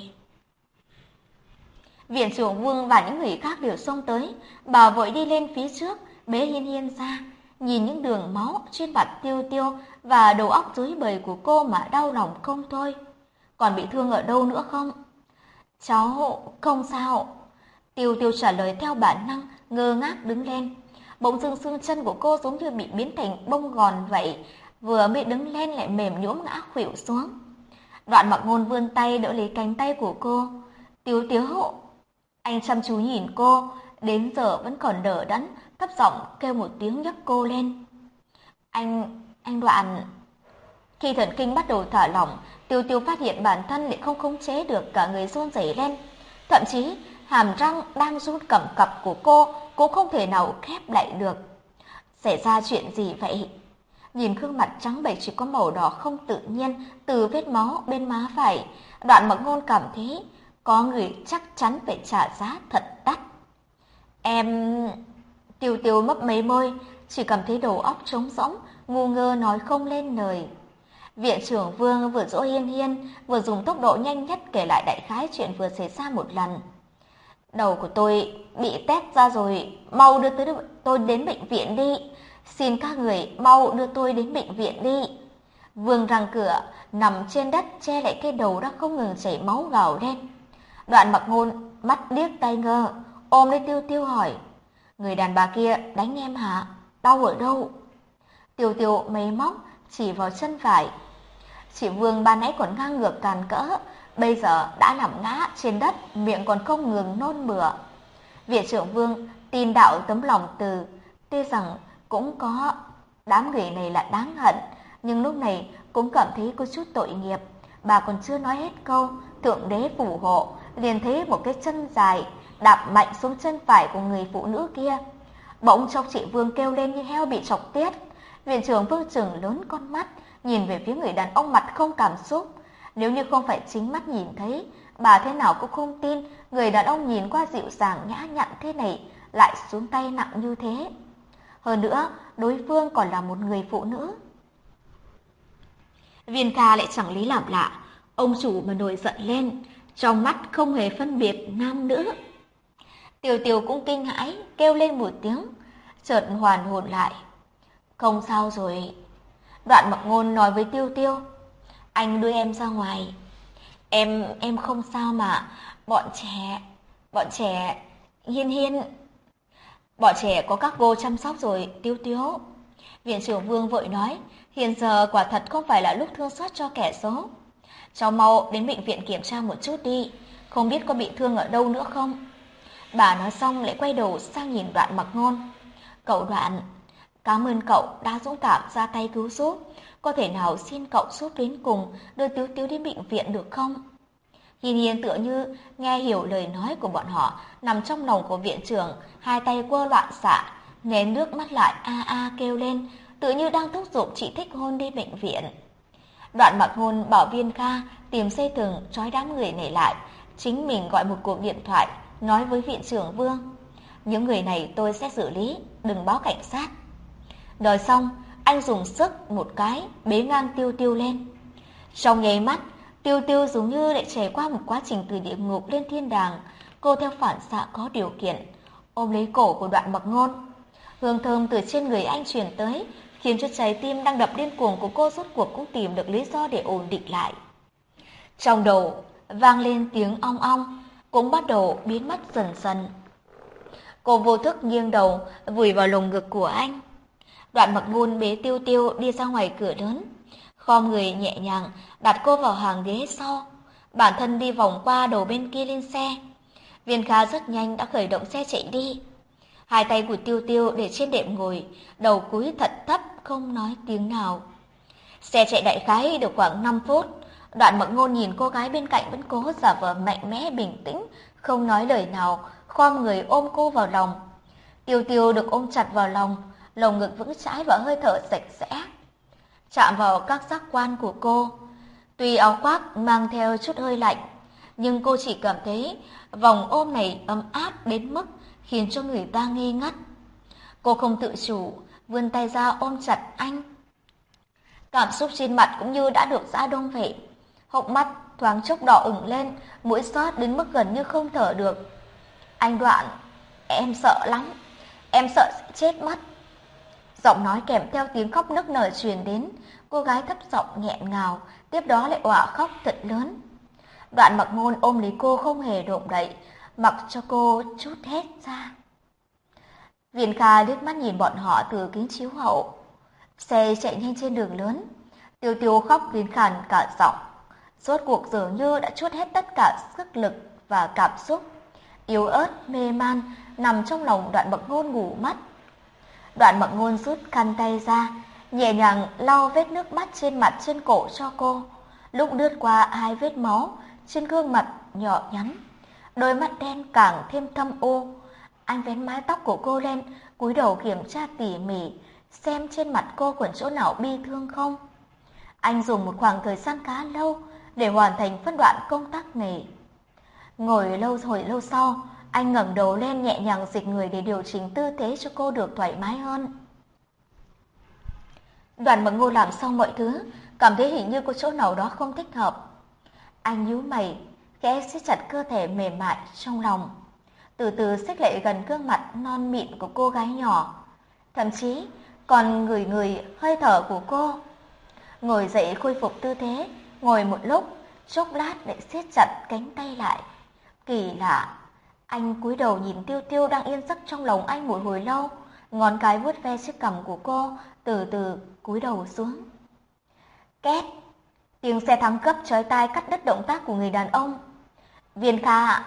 Viện trưởng Vương và những người khác đều xông tới, bà vội đi lên phía trước, bế Hiên Hiên ra, nhìn những đường máu trên mặt Tiêu Tiêu và đầu óc rối bời của cô mà đau lòng không thôi. Còn bị thương ở đâu nữa không? Cháu không sao. Tiêu Tiêu trả lời theo bản năng, ngơ ngác đứng lên. Bỗng dưng xương chân của cô giống như bị biến thành bông gòn vậy, vừa mới đứng lên lại mềm nhũn ngã khuỵu xuống. Đoạn Mặc Ngôn vươn tay đỡ lấy cánh tay của cô. Tiếu Tiếu. Anh chăm chú nhìn cô, đến giờ vẫn còn đờ đẫn, thấp giọng kêu một tiếng nhấc cô lên. Anh, anh Đoạn. Khi thần kinh bắt đầu thả lỏng, Tiêu Tiêu phát hiện bản thân lại không khống chế được, cả người run rẩy lên. Thậm chí, hàm răng đang run cầm cập của cô cũng không thể nào khép lại được. Xảy ra chuyện gì vậy? Nhìn gương mặt trắng bệch chỉ có màu đỏ không tự nhiên từ vết máu bên má phải, Đoạn Mặc Ngôn cảm thấy có người chắc chắn phải trả giá thật đắt. Em... Tiêu Tiêu mấp mấy môi, chỉ cảm thấy đầu óc trống rỗng, ngu ngơ nói không lên lời. Viện trưởng Vương vừa dỗ Hiên Hiên, vừa dùng tốc độ nhanh nhất kể lại đại khái chuyện vừa xảy ra một lần. Đầu của tôi bị tét ra rồi, mau đưa tới tôi đến bệnh viện đi. Xin các người mau đưa tôi đến bệnh viện đi. Vương răng cửa, nằm trên đất che lại cái đầu đã không ngừng chảy máu gào lên. Đoạn Mặc Ngôn mắt điếc tai ngơ, ôm lấy Tiêu Tiêu hỏi. Người đàn bà kia đánh em hả? Đau ở đâu? Tiêu Tiêu máy móc chỉ vào chân phải. Chị Vương ban nãy còn ngang ngược càn cỡ, bây giờ đã nằm ngã trên đất, miệng còn không ngừng nôn mửa. Viện trưởng Vương tin đạo tấm lòng từ, tuy rằng cũng có đám người này là đáng hận, nhưng lúc này cũng cảm thấy có chút tội nghiệp. Bà còn chưa nói hết câu thượng đế phù hộ, liền thấy một cái chân dài đạp mạnh xuống chân phải của người phụ nữ kia. Bỗng chốc chị Vương kêu lên như heo bị chọc tiết. Viện trưởng Vương trừng lớn con mắt, nhìn về phía người đàn ông mặt không cảm xúc. Nếu như không phải chính mắt nhìn thấy, bà thế nào cũng không tin người đàn ông nhìn qua dịu dàng nhã nhặn thế này lại xuống tay nặng như thế. Hơn nữa, đối phương còn là một người phụ nữ. Viên Kha lại chẳng lý làm lạ, ông chủ mà nổi giận lên, trong mắt không hề phân biệt nam nữ. Tiêu Tiêu cũng kinh hãi, kêu lên một tiếng, chợt hoàn hồn lại. Không sao rồi. Đoạn Mặc Ngôn nói với Tiêu Tiêu, anh đưa em ra ngoài. Em, em không sao mà, bọn trẻ, bọn trẻ, Hiên Hiên. Bọn trẻ có các cô chăm sóc rồi, Tiêu Tiêu. Viện trưởng Vương vội nói, hiện giờ quả thật không phải là lúc thương xót cho kẻ xấu. Cháu mau đến bệnh viện kiểm tra một chút đi, không biết có bị thương ở đâu nữa không. Bà nói xong lại quay đầu sang nhìn Đoạn Mặc Ngôn. Cậu Đoạn, cảm ơn cậu đã dũng cảm ra tay cứu giúp. Có thể nào xin cậu giúp đến cùng đưa Tiếu Tiếu đến bệnh viện được không? Hiên Hiên tựa như nghe hiểu lời nói của bọn họ, nằm trong lòng của viện trưởng, hai tay quơ loạn xạ, nén nước mắt lại a a kêu lên, tự như đang thúc giục chị Thích Hôn đi bệnh viện. Đoạn Mặc Ngôn bảo Viên Kha tìm dây thừng trói đám người này lại, chính mình gọi một cuộc điện thoại nói với viện trưởng Vương. Những người này tôi sẽ xử lý, đừng báo cảnh sát. Nói xong, anh dùng sức một cái bế ngang Tiêu Tiêu lên. Trong nháy mắt, Tiêu Tiêu giống như lại trải qua một quá trình từ địa ngục lên thiên đàng. Cô theo phản xạ có điều kiện ôm lấy cổ của Đoạn Mặc Ngôn. Hương thơm từ trên người anh truyền tới, khiến cho trái tim đang đập điên cuồng của cô rốt cuộc cũng tìm được lý do để ổn định lại. Trong đầu vang lên tiếng ong ong, cũng bắt đầu biến mất dần dần. Cô vô thức nghiêng đầu vùi vào lồng ngực của anh. Đoạn Mặc Ngôn bế Tiêu Tiêu đi ra ngoài cửa lớn, khom người nhẹ nhàng đặt cô vào hàng ghế sau, bản thân đi vòng qua đầu bên kia lên xe. Viên Kha rất nhanh đã khởi động xe chạy đi. Hai tay của Tiêu Tiêu để trên đệm ngồi, đầu cúi thật thấp không nói tiếng nào. Xe chạy đại khái được khoảng năm phút. Đoạn Mặc Ngôn nhìn cô gái bên cạnh vẫn cố giả vờ mạnh mẽ bình tĩnh, không nói lời nào, khom người ôm cô vào lòng. Tiêu Tiêu được ôm chặt vào lòng, lồng ngực vững chãi và hơi thở sạch sẽ chạm vào các giác quan của cô. Tuy áo khoác mang theo chút hơi lạnh, nhưng cô chỉ cảm thấy vòng ôm này ấm áp đến mức khiến cho người ta nghi ngất. Cô không tự chủ vươn tay ra ôm chặt anh. Cảm xúc trên mặt cũng như đã được giã đông vậy. Hốc mắt thoáng chốc đỏ ửng lên, mũi xót đến mức gần như không thở được. Anh Đoạn, em sợ lắm, em sợ sẽ chết mất. Giọng nói kèm theo tiếng khóc nức nở truyền đến, cô gái thấp giọng nghẹn ngào, tiếp đó lại òa khóc thật lớn. Đoạn Mặc Ngôn ôm lấy cô không hề động đậy, mặc cho cô trút hết ra. Viên Kha liếc mắt nhìn bọn họ từ kính chiếu hậu. Xe chạy nhanh trên đường lớn, Tiêu Tiêu khóc kín khàn cả giọng. Rốt cuộc dường như đã trút hết tất cả sức lực và cảm xúc. Yếu ớt, mê man, nằm trong lòng Đoạn Mặc Ngôn ngủ mất. Đoạn Mặc Ngôn rút khăn tay ra, nhẹ nhàng lau vết nước mắt trên mặt trên cổ cho cô. Lúc lướt qua hai vết máu trên gương mặt nhỏ nhắn, đôi mắt đen càng thêm thâm u. Anh vén mái tóc của cô lên, cúi đầu kiểm tra tỉ mỉ, xem trên mặt cô còn chỗ nào bi thương không. Anh dùng một khoảng thời gian khá lâu để hoàn thành phân đoạn công tác này. Ngồi lâu hồi lâu sau, anh ngẩng đầu lên nhẹ nhàng dịch người để điều chỉnh tư thế cho cô được thoải mái hơn. Đoạn Mặc Ngôn làm xong mọi thứ, cảm thấy hình như có chỗ nào đó không thích hợp. Anh nhíu mày, khẽ siết chặt cơ thể mềm mại trong lòng, từ từ xích lại gần gương mặt non mịn của cô gái nhỏ, thậm chí còn ngửi ngửi hơi thở của cô. Ngồi dậy khôi phục tư thế, ngồi một lúc, chốc lát lại siết chặt cánh tay lại. Kỳ lạ, anh cúi đầu nhìn Tiêu Tiêu đang yên giấc trong lòng anh một hồi lâu, ngón cái vuốt ve chiếc cằm của cô, từ từ cúi đầu xuống. Két, tiếng xe thắng gấp chói tai cắt đứt động tác của người đàn ông. Viên Kha ạ.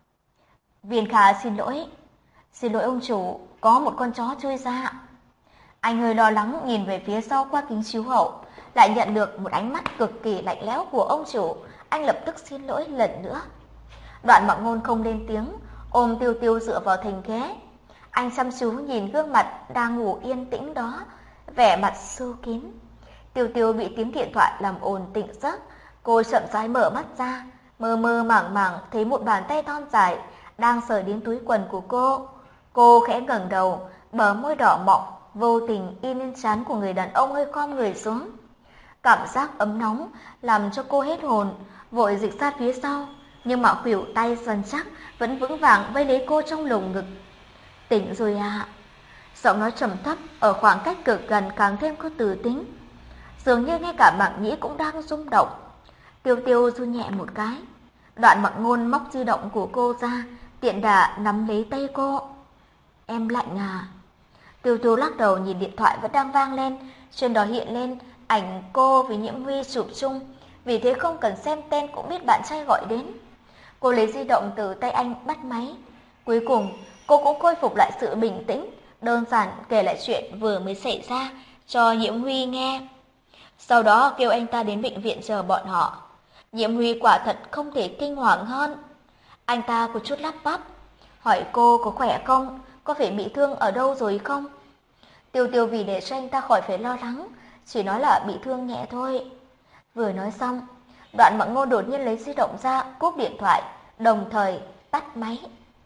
Viên Kha xin lỗi. Xin lỗi ông chủ, có một con chó chui ra. Anh hơi lo lắng nhìn về phía sau qua kính chiếu hậu, lại nhận được một ánh mắt cực kỳ lạnh lẽo của ông chủ. Anh lập tức xin lỗi lần nữa. Đoạn Mặc Ngôn không lên tiếng, ôm Tiêu Tiêu dựa vào thành ghế. Anh chăm chú nhìn gương mặt đang ngủ yên tĩnh đó, vẻ mặt sâu kín. Tiêu Tiêu bị tiếng điện thoại làm ồn tỉnh giấc, cô chậm rãi mở mắt ra, mơ mơ màng màng thấy một bàn tay thon dài đang sờ đến túi quần của cô. Cô khẽ ngẩng đầu, bờ môi đỏ mọng vô tình in lên trán của người đàn ông hơi khom người xuống. Cảm giác ấm nóng làm cho cô hết hồn, vội dịch sát phía sau, nhưng mà khuỷu tay săn chắc vẫn vững vàng vây lấy cô trong lồng ngực. Tỉnh rồi à? Giọng nói trầm thấp ở khoảng cách cực gần càng thêm có từ tính, dường như ngay cả mảng nhĩ cũng đang rung động. Tiêu Tiêu run nhẹ một cái. Đoạn Mặc Ngôn móc di động của cô ra, tiện đà nắm lấy tay cô. Em lạnh à? Tiêu Tiêu lắc đầu nhìn điện thoại vẫn đang vang lên, trên đó hiện lên ảnh cô với Nhiễm Huy chụp chung, vì thế không cần xem tên cũng biết bạn trai gọi đến. Cô lấy di động từ tay anh bắt máy. Cuối cùng, cô cũng khôi phục lại sự bình tĩnh, đơn giản kể lại chuyện vừa mới xảy ra cho Nhiễm Huy nghe. Sau đó kêu anh ta đến bệnh viện chờ bọn họ. Nhiễm Huy quả thật không thể kinh hoàng hơn. Anh ta có chút lắp bắp, hỏi cô có khỏe không, có phải bị thương ở đâu rồi không? Tiêu Tiêu vì để cho anh ta khỏi phải lo lắng, chỉ nói là bị thương nhẹ thôi. Vừa nói xong, Đoạn Mặc Ngôn đột nhiên lấy di động ra, cúp điện thoại, đồng thời tắt máy.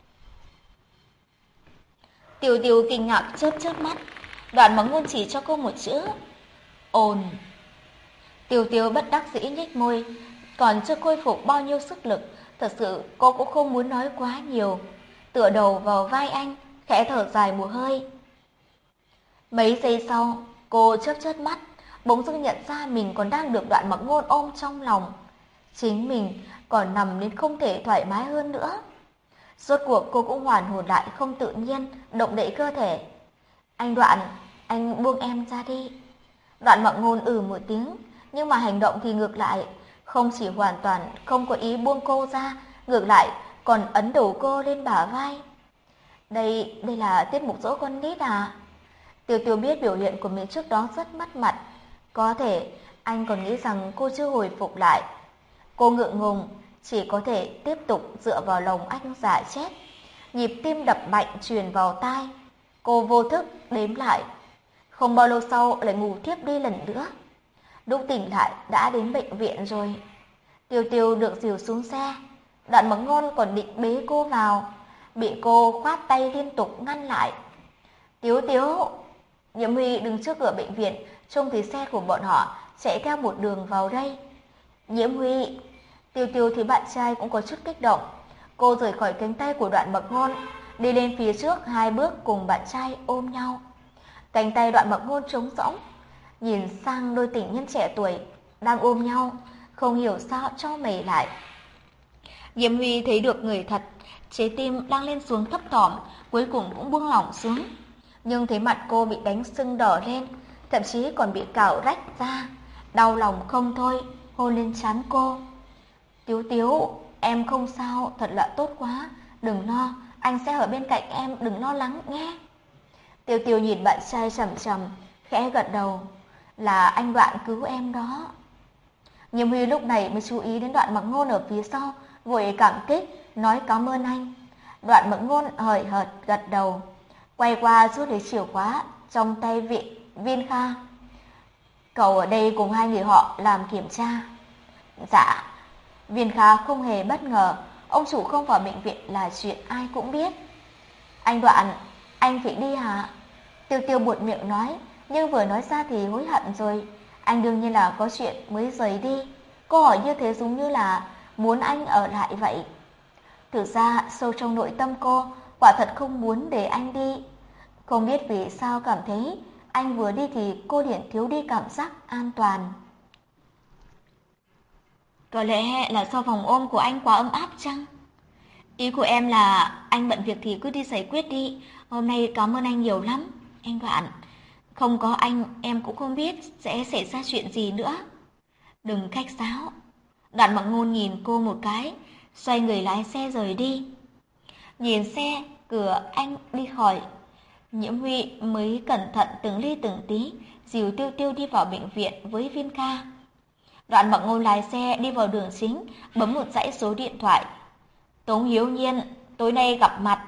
Tiêu Tiêu kinh ngạc chớp chớp mắt. Đoạn Mặc Ngôn chỉ cho cô một chữ: ồn. Tiêu Tiêu bất đắc dĩ nhếch môi, còn chưa khôi phục bao nhiêu sức lực, thật sự cô cũng không muốn nói quá nhiều. Tựa đầu vào vai anh, khẽ thở dài một hơi. Mấy giây sau, cô chớp chớp mắt, bỗng dưng nhận ra mình còn đang được Đoạn Mặc Ngôn ôm trong lòng. Chính mình còn nằm đến không thể thoải mái hơn nữa. Rốt cuộc cô cũng hoàn hồn lại không tự nhiên, động đậy cơ thể. Anh Đoạn, anh buông em ra đi. Đoạn Mặc Ngôn ừ một tiếng, nhưng mà hành động thì ngược lại, không chỉ hoàn toàn không có ý buông cô ra, ngược lại còn ấn đầu cô lên bả vai. Đây, đây là tiết mục dỗ con nít à? Tiêu Tiêu biết biểu hiện của mình trước đó rất mất mặt, có thể anh còn nghĩ rằng cô chưa hồi phục lại. Cô ngượng ngùng, chỉ có thể tiếp tục dựa vào lòng anh giả chết. Nhịp tim đập mạnh truyền vào tai. Cô vô thức đếm lại. Không bao lâu sau lại ngủ thiếp đi lần nữa. Lúc tỉnh lại đã đến bệnh viện rồi. Tiêu Tiêu được dìu xuống xe. Đoạn Mặc Ngôn còn định bế cô vào, bị cô khoát tay liên tục ngăn lại. Tiếu Tiếu. Nhiễm Huy đứng trước cửa bệnh viện, trông thấy xe của bọn họ chạy theo một đường vào đây. Nhiễm Huy. Tiêu Tiêu thấy bạn trai cũng có chút kích động. Cô rời khỏi cánh tay của Đoạn Mặc Ngôn, đi lên phía trước hai bước cùng bạn trai ôm nhau. Cánh tay Đoạn Mặc Ngôn trống rỗng, nhìn sang đôi tình nhân trẻ tuổi đang ôm nhau, không hiểu sao cho mày lại. Nhiễm Huy thấy được người thật, trái tim đang lên xuống thấp thỏm, cuối cùng cũng buông lỏng xuống. Nhưng thấy mặt cô bị đánh sưng đỏ lên, thậm chí còn bị cào rách ra, đau lòng không thôi, hôn lên trán cô. Tiếu Tiếu, em không sao, thật là tốt quá, đừng lo, anh sẽ ở bên cạnh em, đừng lo lắng nhé. Tiêu Tiêu nhìn bạn trai chằm chằm, khẽ gật đầu, là anh Đoạn cứu em đó. Nhiễm Huy lúc này mới chú ý đến Đoạn Mặc Ngôn ở phía sau, vội cảm kích, nói cảm ơn anh. Đoạn Mặc Ngôn hời hợt gật đầu, quay qua rút lấy chìa khóa trong tay vị Viên Kha. Cậu ở đây cùng hai người họ làm kiểm tra. Dạ. Viên Kha không hề bất ngờ, ông chủ không vào bệnh viện là chuyện ai cũng biết. Anh Đoạn, anh phải đi hả? Tiêu Tiêu buột miệng nói, nhưng vừa nói ra thì hối hận rồi. Anh đương nhiên là có chuyện mới rời đi. Câu hỏi như thế giống như là muốn anh ở lại vậy. Thực ra sâu trong nội tâm cô quả thật không muốn để anh đi. Không biết vì sao cảm thấy anh vừa đi thì cô liền thiếu đi cảm giác an toàn. Có lẽ là do vòng ôm của anh quá ấm áp chăng? Ý của em là anh bận việc thì cứ đi giải quyết đi. Hôm nay cảm ơn anh nhiều lắm, anh Đoạn. Không có anh em cũng không biết sẽ xảy ra chuyện gì nữa. Đừng khách sáo. Đoạn Mặc Ngôn nhìn cô một cái, xoay người lái xe rời đi. Nhìn xe, cửa anh đi khỏi, Nhiễm Huy mới cẩn thận từng ly từng tí dìu Tiêu Tiêu đi vào bệnh viện với Viên Kha. Đoạn Mặc Ngôn lái xe đi vào đường chính, bấm một dãy số điện thoại. Tống Hiếu Nhiên, tối nay gặp mặt.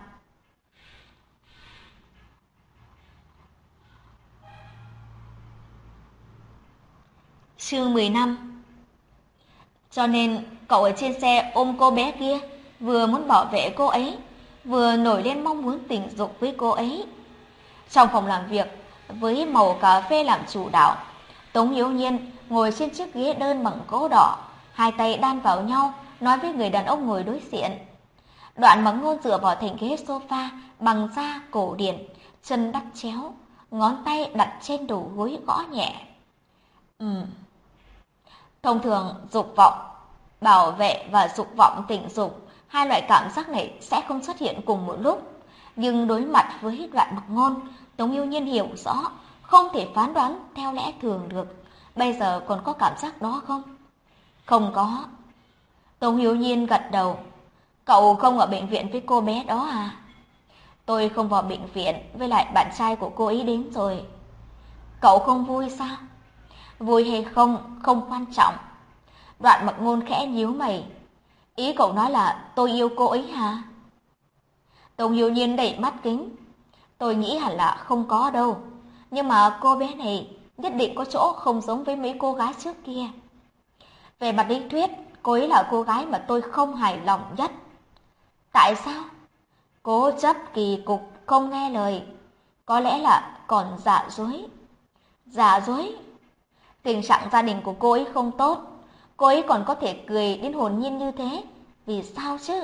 Chương mười lăm. Cho nên cậu ở trên xe ôm cô bé kia, vừa muốn bảo vệ cô ấy, vừa nổi lên mong muốn tình dục với cô ấy. Trong phòng làm việc, với màu cà phê làm chủ đạo, Tống Hiếu Nhiên ngồi trên chiếc ghế đơn bằng gỗ đỏ, hai tay đan vào nhau, nói với người đàn ông ngồi đối diện. Đoạn Mặc Ngôn dựa vào thành ghế sofa bằng da cổ điển, chân đắp chéo, ngón tay đặt trên đầu gối gõ nhẹ. Ừm. Thông thường dục vọng bảo vệ và dục vọng tình dục, hai loại cảm giác này sẽ không xuất hiện cùng một lúc. Nhưng đối mặt với Đoạn Mặc Ngôn, Tống Hiếu Nhiên hiểu rõ, không thể phán đoán theo lẽ thường được. Bây giờ còn có cảm giác đó không? Không có. Tống Hiếu Nhiên gật đầu. Cậu không ở bệnh viện với cô bé đó à? Tôi không vào bệnh viện, với lại bạn trai của cô ấy đến rồi. Cậu không vui sao? Vui hay không, không quan trọng. Đoạn Mặc Ngôn khẽ nhíu mày. Ý cậu nói là tôi yêu cô ấy hả? Tống Hiếu Nhiên đẩy mắt kính. Tôi nghĩ hẳn là không có đâu. Nhưng mà cô bé này nhất định có chỗ không giống với mấy cô gái trước kia. Về mặt lý thuyết, cô ấy là cô gái mà tôi không hài lòng nhất. Tại sao? Cố chấp kỳ cục, không nghe lời. Có lẽ là còn giả dối. Giả dối? Tình trạng gia đình của cô ấy không tốt. Cô ấy còn có thể cười đến hồn nhiên như thế. Vì sao chứ?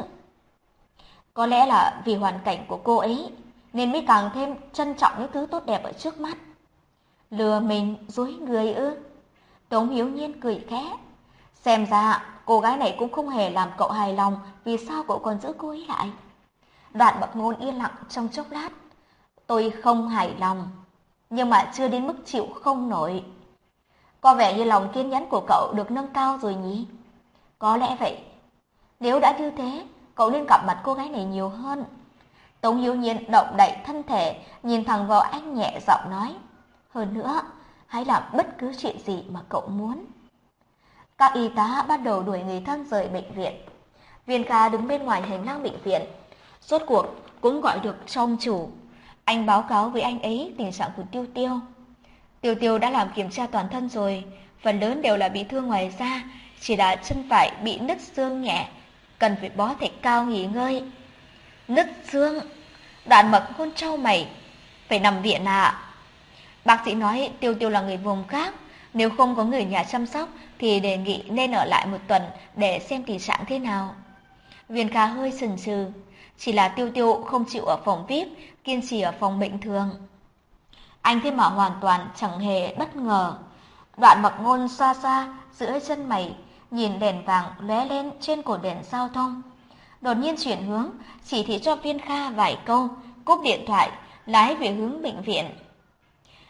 Có lẽ là vì hoàn cảnh của cô ấy, nên mới càng thêm trân trọng những thứ tốt đẹp ở trước mắt. Lừa mình, dối người ư? Tống Hiếu Nhiên cười khẽ. Xem ra cô gái này cũng không hề làm cậu hài lòng, vì sao cậu còn giữ cô ấy lại? Đoạn Mặc Ngôn yên lặng trong chốc lát. Tôi không hài lòng, nhưng mà chưa đến mức chịu không nổi. Có vẻ như lòng kiên nhẫn của cậu được nâng cao rồi nhỉ? Có lẽ vậy. Nếu đã như thế, cậu nên gặp mặt cô gái này nhiều hơn. Tống Hiếu Nhiên động đậy thân thể, nhìn thẳng vào anh nhẹ giọng nói. Hơn nữa, hãy làm bất cứ chuyện gì mà cậu muốn. Các y tá bắt đầu đuổi người thân rời bệnh viện. Viên Kha đứng bên ngoài hành lang bệnh viện. Rốt cuộc cũng gọi được trong chủ. Anh báo cáo với anh ấy tình trạng của Tiêu Tiêu. Tiêu Tiêu đã làm kiểm tra toàn thân rồi, phần lớn đều là bị thương ngoài da, chỉ là chân phải bị nứt xương nhẹ, cần phải bó thạch cao nghỉ ngơi. Nứt xương? Đoạn Mặc Ngôn trao mày. Phải nằm viện à? Bác sĩ nói Tiêu Tiêu là người vùng khác, nếu không có người nhà chăm sóc thì đề nghị nên ở lại một tuần để xem tình trạng thế nào. Viên Kha hơi chần chừ, chỉ là Tiêu Tiêu không chịu ở phòng vi ai pi, kiên trì ở phòng bệnh thường. Anh thế mà hoàn toàn chẳng hề bất ngờ. Đoạn Mặc Ngôn xoa xoa giữa chân mày, nhìn đèn vàng lóe lên trên cột đèn giao thông. Đột nhiên chuyển hướng, chỉ thị cho Viên Kha vài câu, cúp điện thoại, lái về hướng bệnh viện.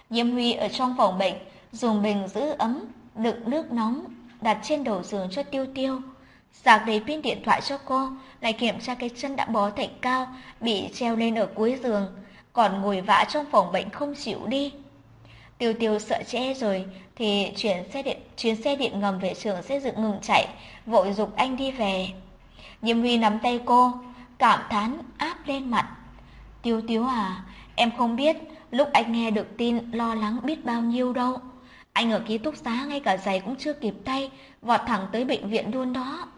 Diễm Huy ở trong phòng bệnh dùng bình giữ ấm, đựng nước nóng đặt trên đầu giường cho Tiêu Tiêu, sạc đầy pin điện thoại cho cô, lại kiểm tra cái chân đã bó thạch cao bị treo lên ở cuối giường, còn ngồi vã trong phòng bệnh không chịu đi. Tiêu Tiêu sợ trễ rồi thì chuyến xe điện chuyến xe điện ngầm về trường xây dựng ngừng chạy, vội giục anh đi về. Diễm Huy nắm tay cô, cảm thán áp lên mặt. Tiêu Tiêu à, em không biết lúc anh nghe được tin lo lắng biết bao nhiêu đâu. Anh ở ký túc xá ngay cả giày cũng chưa kịp tay, vọt thẳng tới bệnh viện luôn đó.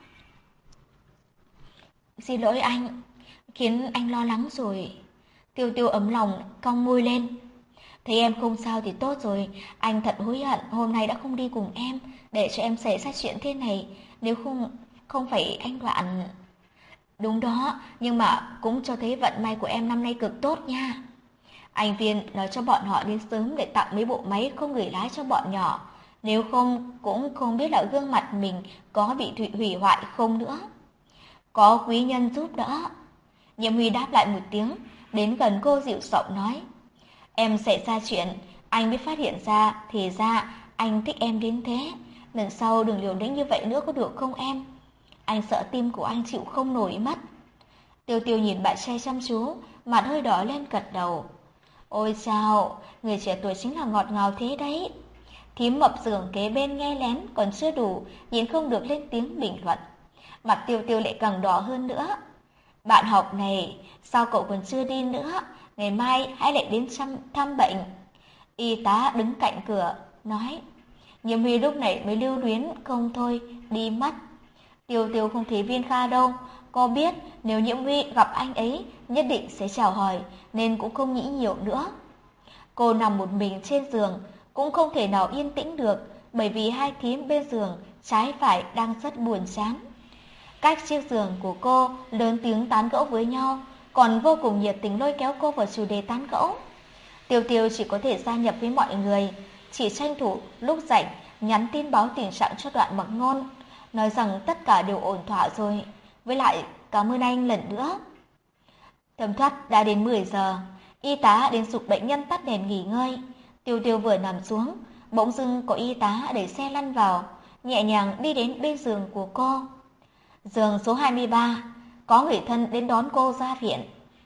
Xin lỗi anh, khiến anh lo lắng rồi. Tiêu Tiêu ấm lòng, cong môi lên. Thấy em không sao thì tốt rồi, anh thật hối hận hôm nay đã không đi cùng em, để cho em xảy ra chuyện thế này, nếu không không phải anh Đoạn. Đúng đó, nhưng mà cũng cho thấy vận may của em năm nay cực tốt nha. Anh Viên nói cho bọn họ đến sớm để tặng mấy bộ máy không người lái cho bọn nhỏ, nếu không cũng không biết là gương mặt mình có bị thụy hủy hoại không nữa. Có quý nhân giúp đỡ. Nhiễm Huy đáp lại một tiếng, đến gần cô dịu giọng nói. Em xảy ra chuyện, anh mới phát hiện ra, thì ra anh thích em đến thế. Lần sau đừng liều lĩnh như vậy nữa có được không em? Anh sợ tim của anh chịu không nổi mất. Tiêu Tiêu nhìn bạn trai chăm chú, mặt hơi đỏ lên gật đầu. Ôi chao, người trẻ tuổi chính là ngọt ngào thế đấy. Thím mập giường kế bên nghe lén còn chưa đủ, nhìn không được lên tiếng bình luận. Mặt Tiêu Tiêu lại càng đỏ hơn nữa. Bạn học này, sao cậu còn chưa đi nữa? Ngày mai hãy lại đến chăm, thăm bệnh. Y tá đứng cạnh cửa, nói. Nhiễm Huy lúc này mới lưu luyến, không thôi, đi mất. Tiêu Tiêu không thấy Viên Kha đâu. Cô biết nếu Nhiễm Huy gặp anh ấy, nhất định sẽ chào hỏi, nên cũng không nghĩ nhiều nữa. Cô nằm một mình trên giường, cũng không thể nào yên tĩnh được, bởi vì hai thím bên giường, trái phải đang rất buồn chán. Cách chiếc giường của cô lớn tiếng tán gẫu với nhau, còn vô cùng nhiệt tình lôi kéo cô vào chủ đề tán gẫu. Tiêu Tiêu chỉ có thể gia nhập với mọi người, chỉ tranh thủ lúc rảnh nhắn tin báo tình trạng cho Đoạn Mặc Ngôn, nói rằng tất cả đều ổn thỏa rồi, với lại cảm ơn anh lần nữa. Thẩm thoát đã đến mười giờ, y tá đến giục bệnh nhân tắt đèn nghỉ ngơi. Tiêu Tiêu vừa nằm xuống, bỗng dưng có y tá đẩy xe lăn vào, nhẹ nhàng đi đến bên giường của cô. Giường số hai mươi ba, có người thân đến đón cô ra viện.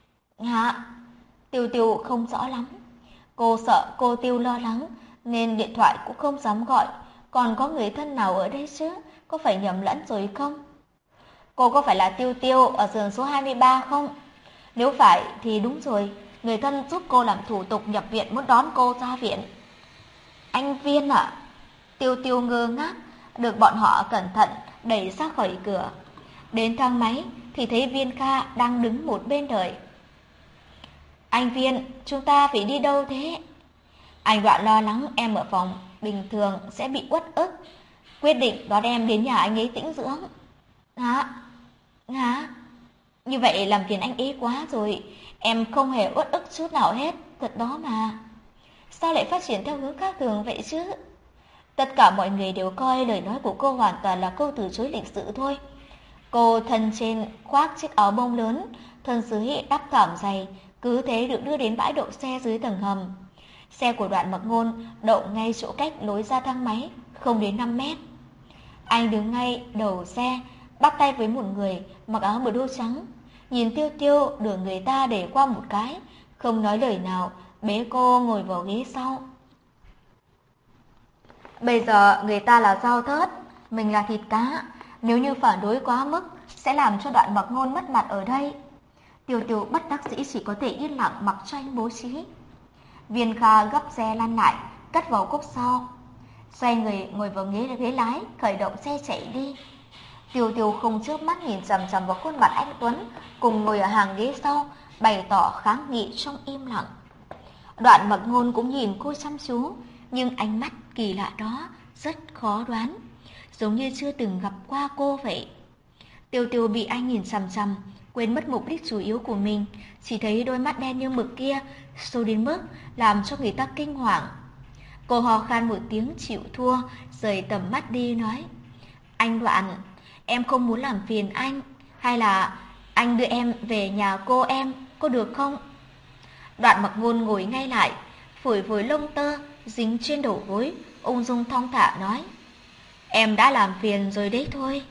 Hả? Tiêu Tiêu không rõ lắm. Cô sợ cô Tiêu lo lắng, nên điện thoại cũng không dám gọi. Còn có người thân nào ở đây chứ? Có phải nhầm lẫn rồi không? Cô có phải là Tiêu Tiêu ở giường số hai mươi ba không? Nếu phải thì đúng rồi, người thân giúp cô làm thủ tục nhập viện muốn đón cô ra viện. Anh Viên ạ? À? Tiêu Tiêu ngơ ngác, được bọn họ cẩn thận đẩy ra khỏi cửa. Đến thang máy thì thấy Viên Kha đang đứng một bên đợi. Anh Viên, chúng ta phải đi đâu thế? Anh Đoạn lo lắng em ở phòng bình thường sẽ bị uất ức, quyết định đón em đến nhà anh ấy tĩnh dưỡng. Hả? Hả? Như vậy làm phiền anh ấy quá rồi, em không hề uất ức chút nào hết, thật đó mà. Sao lại phát triển theo hướng khác thường vậy chứ? Tất cả mọi người đều coi lời nói của cô hoàn toàn là câu từ chối lịch sự thôi. Cô thân trên khoác chiếc áo bông lớn, thân dưới đắp thảm dày, cứ thế được đưa đến bãi đậu xe dưới tầng hầm. Xe của Đoạn Mặc Ngôn đậu ngay chỗ cách lối ra thang máy, không đến năm mét. Anh đứng ngay đầu xe, bắt tay với một người mặc áo blue trắng, nhìn Tiêu Tiêu đưa người ta để qua một cái, không nói lời nào, bế cô ngồi vào ghế sau. Bây giờ người ta là rau thớt, mình là thịt cá, nếu như phản đối quá mức sẽ làm cho Đoạn Mặc Ngôn mất mặt ở đây. Tiêu Tiêu bất đắc dĩ chỉ có thể yên lặng mặc cho anh bố trí. Viên Kha gấp xe lăn lại, cất vào cốp sau, xoay người ngồi vào ghế ghế lái, khởi động xe chạy đi. Tiêu Tiêu không chớp mắt nhìn chằm chằm vào khuôn mặt anh Tuấn cùng ngồi ở hàng ghế sau, bày tỏ kháng nghị trong im lặng. Đoạn Mặc Ngôn cũng nhìn cô chăm chú, nhưng ánh mắt kỳ lạ đó rất khó đoán, giống như chưa từng gặp qua cô vậy. Tiêu Tiêu bị anh nhìn chằm chằm, quên mất mục đích chủ yếu của mình, chỉ thấy đôi mắt đen như mực kia sâu đến mức làm cho người ta kinh hoàng. Cô hò khan một tiếng chịu thua, rời tầm mắt đi nói: Anh Đoạn, em không muốn làm phiền anh, hay là anh đưa em về nhà cô em, có được không? Đoạn Mặc Ngôn ngồi ngay lại, phủi phủi lông tơ dính trên đầu gối, ung dung thong thả nói: Em đã làm phiền rồi đấy thôi.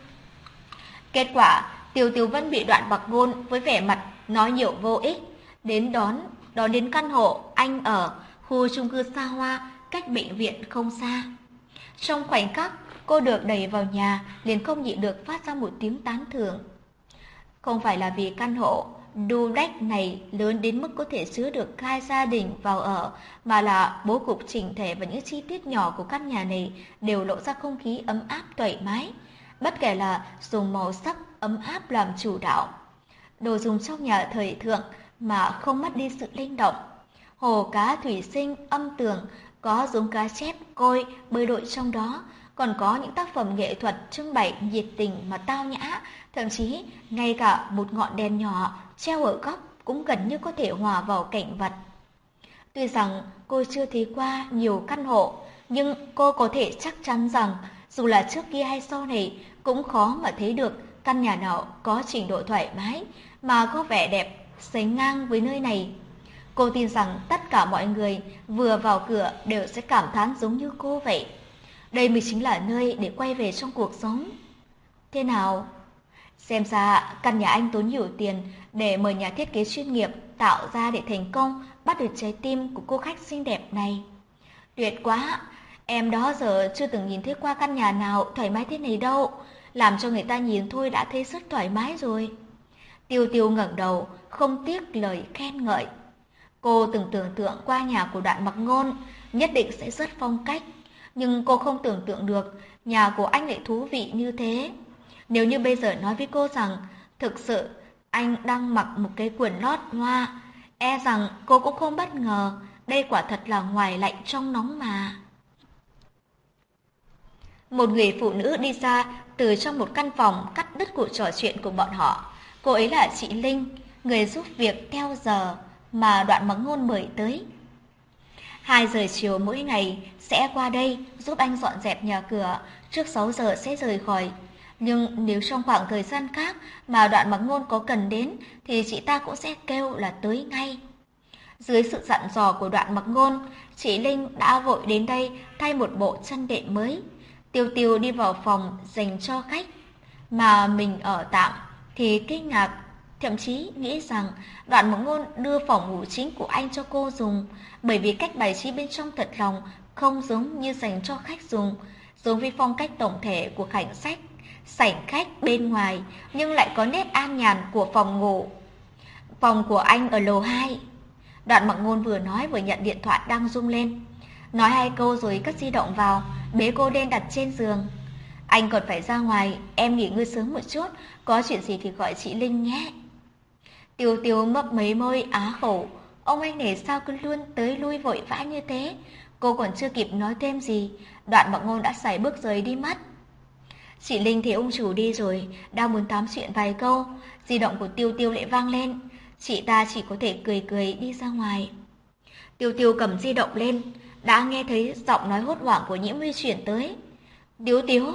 Kết quả, Tiêu Tiêu Vân bị Đoạn Mặc Ngôn với vẻ mặt nói nhiều vô ích đến đón đón đến căn hộ anh ở khu chung cư xa hoa cách bệnh viện không xa. Trong khoảnh khắc cô được đẩy vào nhà, liền không nhịn được phát ra một tiếng tán thưởng. Không phải là vì căn hộ duplex này lớn đến mức có thể chứa được hai gia đình vào ở, mà là bố cục chỉnh thể và những chi tiết nhỏ của căn nhà này đều lộ ra không khí ấm áp thoải mái, bất kể là dùng màu sắc ấm áp làm chủ đạo. Đồ dùng trong nhà thời thượng mà không mất đi sự linh động. Hồ cá thủy sinh âm tường, có giống cá chép, côi, bơi lội trong đó, còn có những tác phẩm nghệ thuật trưng bày nhiệt tình mà tao nhã, thậm chí ngay cả một ngọn đèn nhỏ treo ở góc cũng gần như có thể hòa vào cảnh vật. Tuy rằng cô chưa thấy qua nhiều căn hộ, nhưng cô có thể chắc chắn rằng dù là trước kia hay sau này cũng khó mà thấy được căn nhà nào có trình độ thoải mái mà có vẻ đẹp sánh ngang với nơi này. Cô tin rằng tất cả mọi người vừa vào cửa đều sẽ cảm thán giống như cô vậy. Đây mới chính là nơi để quay về trong cuộc sống. Thế nào? Xem ra căn nhà anh tốn nhiều tiền để mời nhà thiết kế chuyên nghiệp tạo ra để thành công bắt được trái tim của cô khách xinh đẹp này. Tuyệt quá! Em đó giờ chưa từng nhìn thấy qua căn nhà nào thoải mái thế này đâu. Làm cho người ta nhìn thôi đã thấy rất thoải mái rồi. Tiêu Tiêu ngẩng đầu, không tiếc lời khen ngợi. Cô từng tưởng tượng qua nhà của Đoạn Mặc Ngôn, nhất định sẽ rất phong cách. Nhưng cô không tưởng tượng được nhà của anh lại thú vị như thế. Nếu như bây giờ nói với cô rằng thực sự anh đang mặc một cái quần lót hoa, e rằng cô cũng không bất ngờ. Đây quả thật là ngoài lạnh trong nóng mà. Một người phụ nữ đi ra từ trong một căn phòng cắt đứt cuộc trò chuyện của bọn họ. Cô ấy là chị Linh, người giúp việc theo giờ mà Đoạn Mặc Ngôn mời tới. Hai giờ chiều mỗi ngày sẽ qua đây giúp anh dọn dẹp nhà cửa, trước sáu giờ sẽ rời khỏi. Nhưng nếu trong khoảng thời gian khác mà Đoạn Mặc Ngôn có cần đến thì chị ta cũng sẽ kêu là tới ngay. Dưới sự dặn dò của Đoạn Mặc Ngôn, chị Linh đã vội đến đây thay một bộ chăn đệm mới. Tiêu Tiêu đi vào phòng dành cho khách mà mình ở tạm thì kinh ngạc, thậm chí nghĩ rằng Đoạn Mặc Ngôn đưa phòng ngủ chính của anh cho cô dùng, bởi vì cách bày trí bên trong thật lòng không giống như dành cho khách dùng, giống với phong cách tổng thể của cảnh sách, sảnh khách bên ngoài, nhưng lại có nét an nhàn của phòng ngủ. Phòng của anh ở lầu hai. Đoạn Mặc Ngôn vừa nói vừa nhận điện thoại đang rung lên. Nói hai câu rồi cất di động vào, bế cô lên đặt trên giường. Anh còn phải ra ngoài, em nghỉ ngơi sớm một chút, có chuyện gì thì gọi chị Linh nhé. Tiêu Tiêu mấp mấy môi á khẩu, ông anh này sao cứ luôn tới lui vội vã như thế. Cô còn chưa kịp nói thêm gì, Đoạn Mặc Ngôn đã sải bước rời đi mất. Chị Linh thấy ông chủ đi rồi, đang muốn tám chuyện vài câu, di động của Tiêu Tiêu lại vang lên. Chị ta chỉ có thể cười cười đi ra ngoài. Tiêu Tiêu cầm di động lên, đã nghe thấy giọng nói hốt hoảng của Nhiễm Huy chuyển tới. Tiếu Tiếu.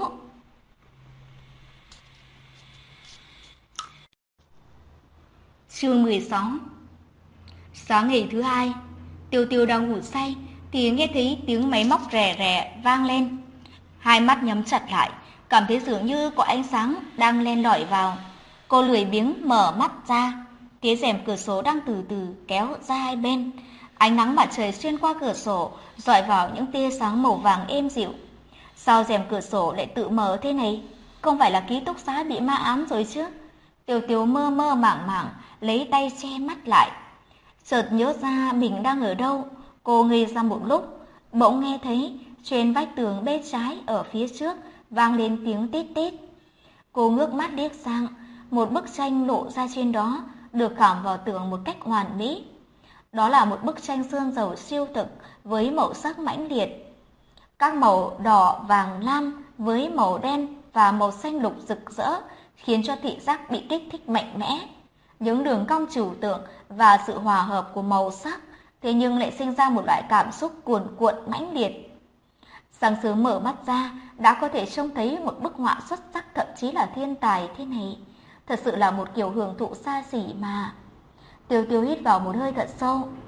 Chương mười sáu. Sáng ngày thứ hai, Tiêu Tiêu đang ngủ say thì nghe thấy tiếng máy móc rè rè vang lên. Hai mắt nhắm chặt lại, cảm thấy dường như có ánh sáng đang len lỏi vào. Cô lười biếng mở mắt ra, phía rèm cửa sổ đang từ từ kéo ra hai bên. Ánh nắng mặt trời xuyên qua cửa sổ, rọi vào những tia sáng màu vàng êm dịu. Sao rèm cửa sổ lại tự mở thế này? Không phải là ký túc xá bị ma ám rồi chứ? Tiêu Tiêu mơ mơ màng màng, lấy tay che mắt lại. Chợt nhớ ra mình đang ở đâu, cô ngây ra một lúc, bỗng nghe thấy trên vách tường bên trái ở phía trước vang lên tiếng tít tít. Cô ngước mắt liếc sang, một bức tranh lộ ra trên đó, được khảm vào tường một cách hoàn mỹ. Đó là một bức tranh sơn dầu siêu thực với màu sắc mãnh liệt. Các màu đỏ, vàng, lam với màu đen và màu xanh lục rực rỡ khiến cho thị giác bị kích thích mạnh mẽ. Những đường cong trừu tượng và sự hòa hợp của màu sắc thế nhưng lại sinh ra một loại cảm xúc cuồn cuộn mãnh liệt. Sáng sớm mở mắt ra đã có thể trông thấy một bức họa xuất sắc, thậm chí là thiên tài thế này. Thật sự là một kiểu hưởng thụ xa xỉ mà. Tiêu Tiêu hít vào một hơi thật sâu.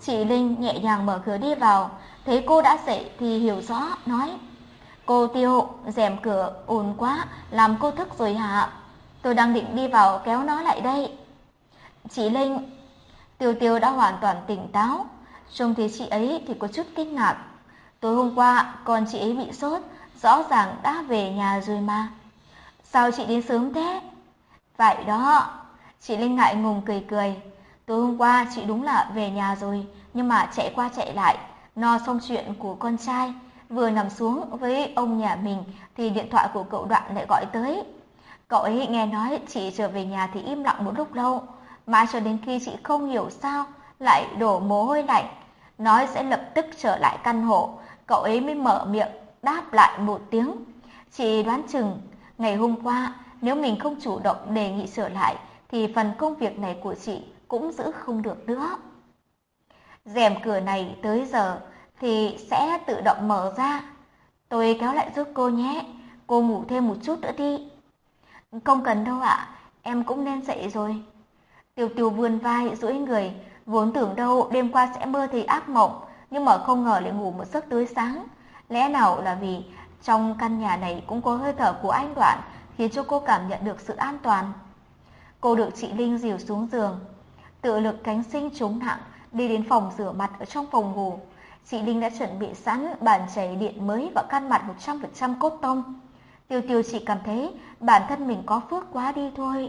Chị Linh nhẹ nhàng mở cửa đi vào, thấy cô đã dậy thì hiểu rõ, nói: Cô Tiêu, rèm cửa ồn quá, làm cô thức rồi hả? Tôi đang định đi vào kéo nó lại đây. Chị Linh. Tiêu Tiêu đã hoàn toàn tỉnh táo, trông thấy chị ấy thì có chút kinh ngạc. Tối hôm qua con chị ấy bị sốt, rõ ràng đã về nhà rồi mà. Sao chị đến sớm thế? Vậy đó. Chị Linh ngại ngùng cười cười. Tối hôm qua chị đúng là về nhà rồi, nhưng mà chạy qua chạy lại, no xong chuyện của con trai, vừa nằm xuống với ông nhà mình thì điện thoại của cậu Đoạn lại gọi tới. Cậu ấy nghe nói chị trở về nhà thì im lặng một lúc lâu, mãi cho đến khi chị không hiểu sao lại đổ mồ hôi lạnh, nói sẽ lập tức trở lại căn hộ, cậu ấy mới mở miệng đáp lại một tiếng. Chị đoán chừng ngày hôm qua nếu mình không chủ động đề nghị trở lại thì phần công việc này của chị cũng giữ không được nữa. Rèm cửa này tới giờ thì sẽ tự động mở ra. Tôi kéo lại giúp cô nhé, cô ngủ thêm một chút nữa đi. Không cần đâu ạ, em cũng nên dậy rồi. Tiêu Tiêu vươn vai duỗi người, vốn tưởng đâu đêm qua sẽ mơ thấy ác mộng, nhưng mà không ngờ lại ngủ một giấc tới sáng. Lẽ nào là vì trong căn nhà này cũng có hơi thở của anh Đoạn, khiến cho cô cảm nhận được sự an toàn. Cô được chị Linh dìu xuống giường, tự lực cánh sinh chống nặng đi đến phòng rửa mặt ở trong phòng ngủ. Chị Linh đã chuẩn bị sẵn bàn chải điện mới và khăn mặt một trăm phần trăm cốt tông. Tiêu Tiêu chỉ cảm thấy bản thân mình có phước quá đi thôi.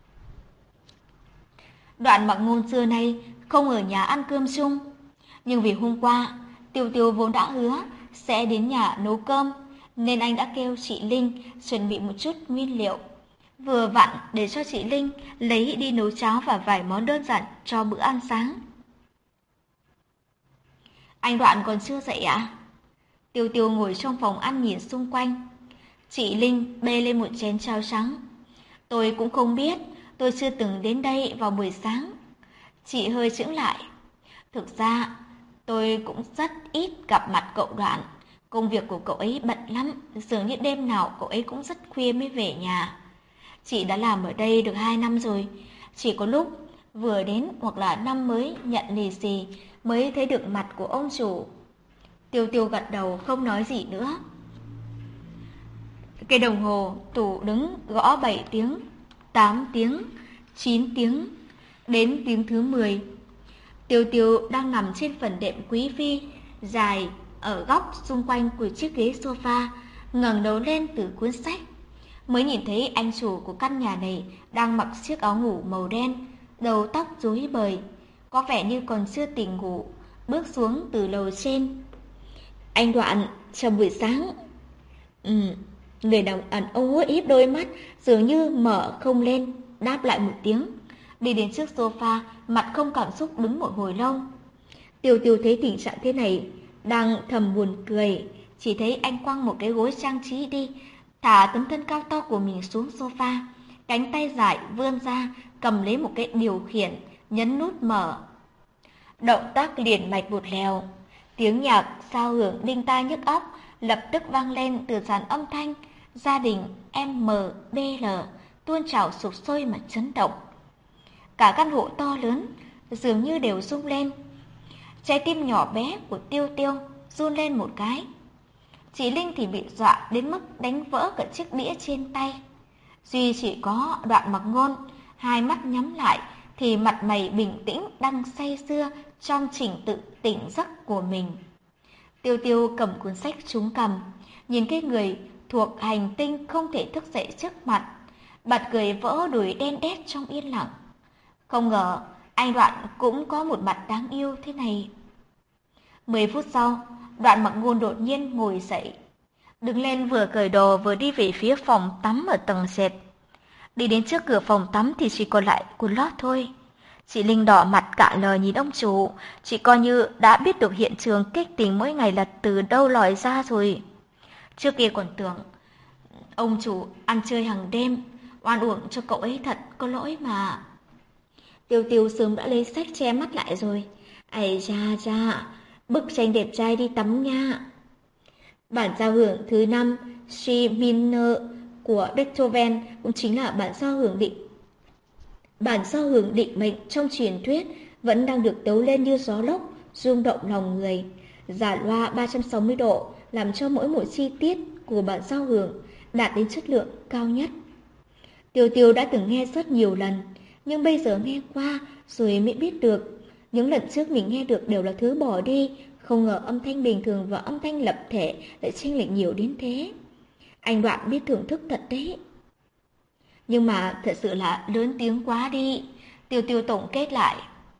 Đoạn Mặc Ngôn xưa nay không ở nhà ăn cơm chung, nhưng vì hôm qua Tiêu Tiêu vốn đã hứa sẽ đến nhà nấu cơm, nên anh đã kêu chị Linh chuẩn bị một chút nguyên liệu, vừa vặn để cho chị Linh lấy đi nấu cháo và vài món đơn giản cho bữa ăn sáng. Anh Đoạn còn chưa dậy ạ? À? Tiêu Tiêu ngồi trong phòng ăn nhìn xung quanh. Chị Linh bê lên một chén cháo trắng. Tôi cũng không biết, tôi chưa từng đến đây vào buổi sáng. Chị hơi chững lại. Thực ra, tôi cũng rất ít gặp mặt cậu Đoạn. Công việc của cậu ấy bận lắm, dường như đêm nào cậu ấy cũng rất khuya mới về nhà. Chị đã làm ở đây được hai năm rồi, chỉ có lúc vừa đến hoặc là năm mới nhận lì xì mới thấy được mặt của ông chủ. Tiêu Tiêu gật đầu không nói gì nữa. Cái đồng hồ tủ đứng gõ bảy tiếng, tám tiếng, chín tiếng, đến tiếng thứ mười. Tiêu Tiêu đang nằm trên phần đệm quý phi dài ở góc xung quanh của chiếc ghế sofa, ngẩng đầu lên từ cuốn sách, mới nhìn thấy anh chủ của căn nhà này đang mặc chiếc áo ngủ màu đen, đầu tóc rối bời, có vẻ như còn chưa tỉnh ngủ, bước xuống từ lầu trên. Anh Đoạn, chào buổi sáng. Ừ, người đàn ông hút híp đôi mắt, dường như mở không lên, đáp lại một tiếng, đi đến trước sofa, mặt không cảm xúc đứng một hồi lâu. Tiêu Tiêu thấy tình trạng thế này, đang thầm buồn cười, chỉ thấy anh quăng một cái gối trang trí đi, thả tấm thân cao to của mình xuống sofa, cánh tay dài vươn ra, cầm lấy một cái điều khiển, nhấn nút mở. Động tác liền mạch một lèo, tiếng nhạc sao hưởng đinh tai nhức óc, lập tức vang lên từ dàn âm thanh gia đình em bê lờ tuôn trào sục sôi mà chấn động. Cả căn hộ to lớn dường như đều rung lên. Trái tim nhỏ bé của Tiêu Tiêu run lên một cái. Chị Linh thì bị dọa đến mức đánh vỡ cả chiếc đĩa trên tay. Duy chỉ có Đoạn Mặc Ngôn, hai mắt nhắm lại thì mặt mày bình tĩnh đang say sưa trong trình tự tỉnh giấc của mình. Tiêu Tiêu cầm cuốn sách trúng cằm, nhìn cái người thuộc hành tinh không thể thức dậy trước mặt, bật cười vỡ đùi đen đét trong yên lặng. Không ngờ anh Đoạn cũng có một mặt đáng yêu thế này. Mười phút sau, Đoạn Mặc Ngôn đột nhiên ngồi dậy, đứng lên vừa cởi đồ vừa đi về phía phòng tắm ở tầng trệt. Đi đến trước cửa phòng tắm thì chỉ còn lại quần lót thôi. Chị Linh đỏ mặt cạn lời nhìn ông chủ, chị coi như đã biết được hiện trường kích tình mỗi ngày là từ đâu lòi ra rồi. Trước kia còn tưởng ông chủ ăn chơi hàng đêm, oan uổng cho cậu ấy thật có lỗi mà. Tiêu Tiêu sớm đã lấy sách che mắt lại rồi. Ây cha cha, bức tranh đẹp trai đi tắm nha. Bản giao hưởng thứ năm C minor của Beethoven cũng chính là bản giao hưởng định Bản giao hưởng định mệnh trong truyền thuyết vẫn đang được tấu lên như gió lốc rung động lòng người, giả loa ba trăm sáu mươi độ, làm cho mỗi một chi tiết của bản giao hưởng đạt đến chất lượng cao nhất. Tiêu Tiêu đã từng nghe rất nhiều lần, nhưng bây giờ nghe qua rồi mới biết được, những lần trước mình nghe được đều là thứ bỏ đi, không ngờ âm thanh bình thường và âm thanh lập thể lại chênh lệch nhiều đến thế. Anh Đoạn biết thưởng thức thật đấy. Nhưng mà thật sự là lớn tiếng quá đi, Tiêu Tiêu tổng kết lại.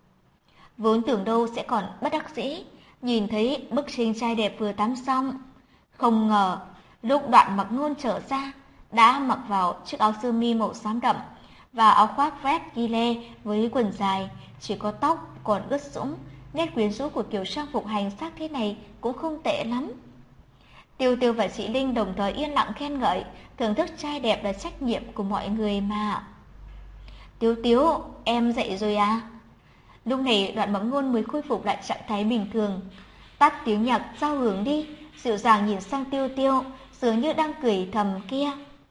Vốn tưởng đâu sẽ còn bất đắc dĩ, nhìn thấy bức tranh trai đẹp vừa tắm xong. Không ngờ, lúc Đoạn Mặc Ngôn trở ra, đã mặc vào chiếc áo sơ mi màu xám đậm và áo khoác vest ghi lê với quần dài, chỉ có tóc còn ướt sũng. Nét quyến rũ của kiểu trang phục hành xác thế này cũng không tệ lắm. Tiêu Tiêu và chị Linh đồng thời yên lặng khen ngợi, thưởng thức trai đẹp là trách nhiệm của mọi người mà. Tiêu Tiêu, em dậy rồi à? Lúc này Đoạn Mặc Ngôn mới khôi phục lại trạng thái bình thường, tắt tiếng nhạc giao hưởng đi, dịu dàng nhìn sang Tiêu Tiêu, dường như đang cười thầm kia.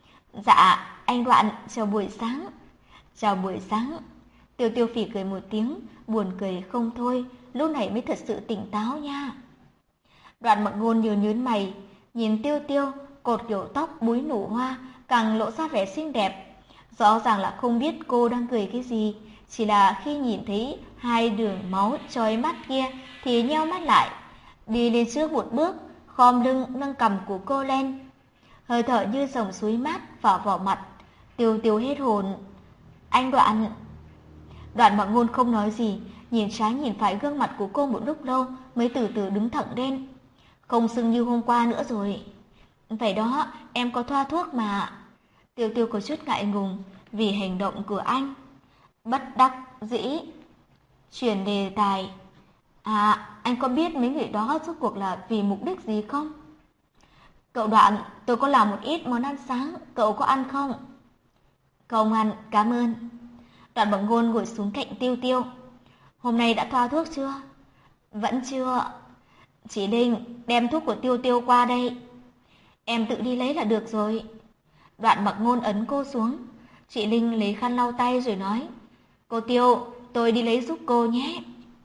Dạ, anh Đoạn, chào buổi sáng. Chào buổi sáng. Tiêu Tiêu phì cười một tiếng, buồn cười không thôi, lúc này mới thật sự tỉnh táo nha. Đoạn Mặc Ngôn nhớ nhớn mày, nhìn Tiêu Tiêu, cột kiểu tóc búi nụ hoa, càng lộ ra vẻ xinh đẹp. Rõ ràng là không biết cô đang cười cái gì, chỉ là khi nhìn thấy hai đường máu chói mắt kia thì nheo mắt lại, đi lên trước một bước, khom lưng nâng cằm của cô lên. Hơi thở như dòng suối mát vào vào mặt, Tiêu Tiêu hết hồn. Anh Đoạn. Đoạn Mặc Ngôn không nói gì, nhìn trái nhìn phải gương mặt của cô một lúc lâu mới từ từ đứng thẳng lên. Không sưng như hôm qua nữa rồi. Vậy đó, em có thoa thuốc mà. Tiêu Tiêu có chút ngại ngùng vì hành động của anh. Bất đắc dĩ chuyển đề tài. À, anh có biết mấy người đó rốt cuộc là vì mục đích gì không? Cậu Đoạn, tôi có làm một ít món ăn sáng, cậu có ăn không? Không ăn, cảm ơn. Đoạn Mặc Ngôn ngồi xuống cạnh Tiêu Tiêu. Hôm nay đã thoa thuốc chưa? Vẫn chưa. Chị Linh, đem thuốc của Tiêu Tiêu qua đây. Em tự đi lấy là được rồi. Đoạn Mặc Ngôn ấn cô xuống. Chị Linh lấy khăn lau tay rồi nói, cô Tiêu, tôi đi lấy giúp cô nhé.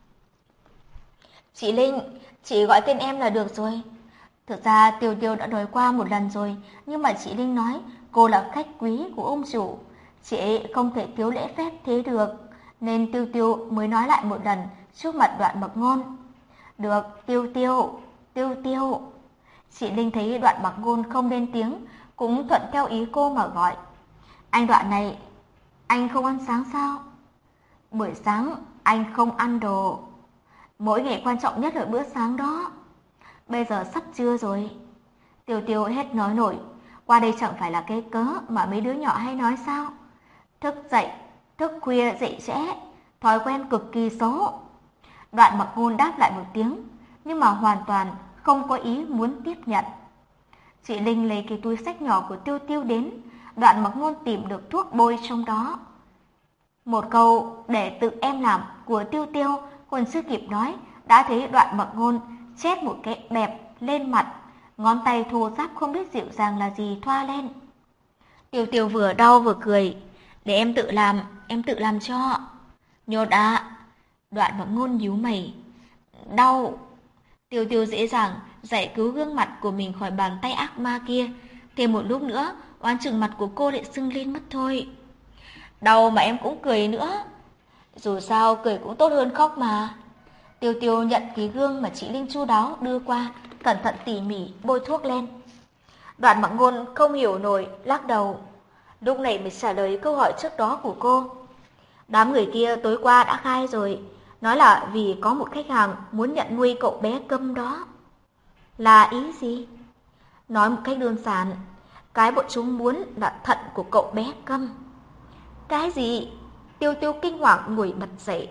Chị Linh, chị gọi tên em là được rồi. Thực ra Tiêu Tiêu đã nói qua một lần rồi, nhưng mà chị Linh nói cô là khách quý của ông chủ, chị ấy không thể thiếu lễ phép thế được, nên Tiêu Tiêu mới nói lại một lần trước mặt Đoạn Mặc Ngôn. Được, Tiêu Tiêu, Tiêu Tiêu. Chị Linh thấy Đoạn Mặc Ngôn không lên tiếng, cũng thuận theo ý cô mà gọi. Anh Đoạn này, anh không ăn sáng sao? Buổi sáng anh không ăn đồ. Mỗi ngày quan trọng nhất là bữa sáng đó. Bây giờ sắp trưa rồi. Tiêu Tiêu hết nói nổi. Qua đây chẳng phải là cái cớ mà mấy đứa nhỏ hay nói sao? Thức dậy, thức khuya dậy trễ, thói quen cực kỳ xấu. Đoạn Mặc Ngôn đáp lại một tiếng, nhưng mà hoàn toàn không có ý muốn tiếp nhận. Chị Linh lấy cái túi xách nhỏ của Tiêu Tiêu đến. Đoạn Mặc Ngôn tìm được thuốc bôi trong đó. Một câu để tự em làm của Tiêu Tiêu còn chưa kịp nói, đã thấy Đoạn Mặc Ngôn chét một cái bẹp lên mặt, ngón tay thô ráp không biết dịu dàng là gì thoa lên. Tiêu Tiêu vừa đau vừa cười. Để em tự làm, em tự làm cho. Nhột à. Đoạn Mặc Ngôn nhíu mày. Đau. Tiêu Tiêu dễ dàng giải cứu gương mặt của mình khỏi bàn tay ác ma kia. Thêm một lúc nữa, oán chừng mặt của cô lại sưng lên mất thôi. Đau mà em cũng cười nữa. Dù sao cười cũng tốt hơn khóc mà. Tiêu Tiêu nhận cái gương mà chị Linh chu đáo đưa qua, cẩn thận tỉ mỉ bôi thuốc lên. Đoạn Mặc Ngôn không hiểu nổi, lắc đầu. Lúc này mới trả lời câu hỏi trước đó của cô. Đám người kia tối qua đã khai rồi, nói là vì có một khách hàng muốn nhận nuôi cậu bé Câm đó. Là ý gì? Nói một cách đơn giản, cái bọn chúng muốn là thận của cậu bé Câm. Cái gì? Tiêu Tiêu kinh hoàng ngồi bật dậy.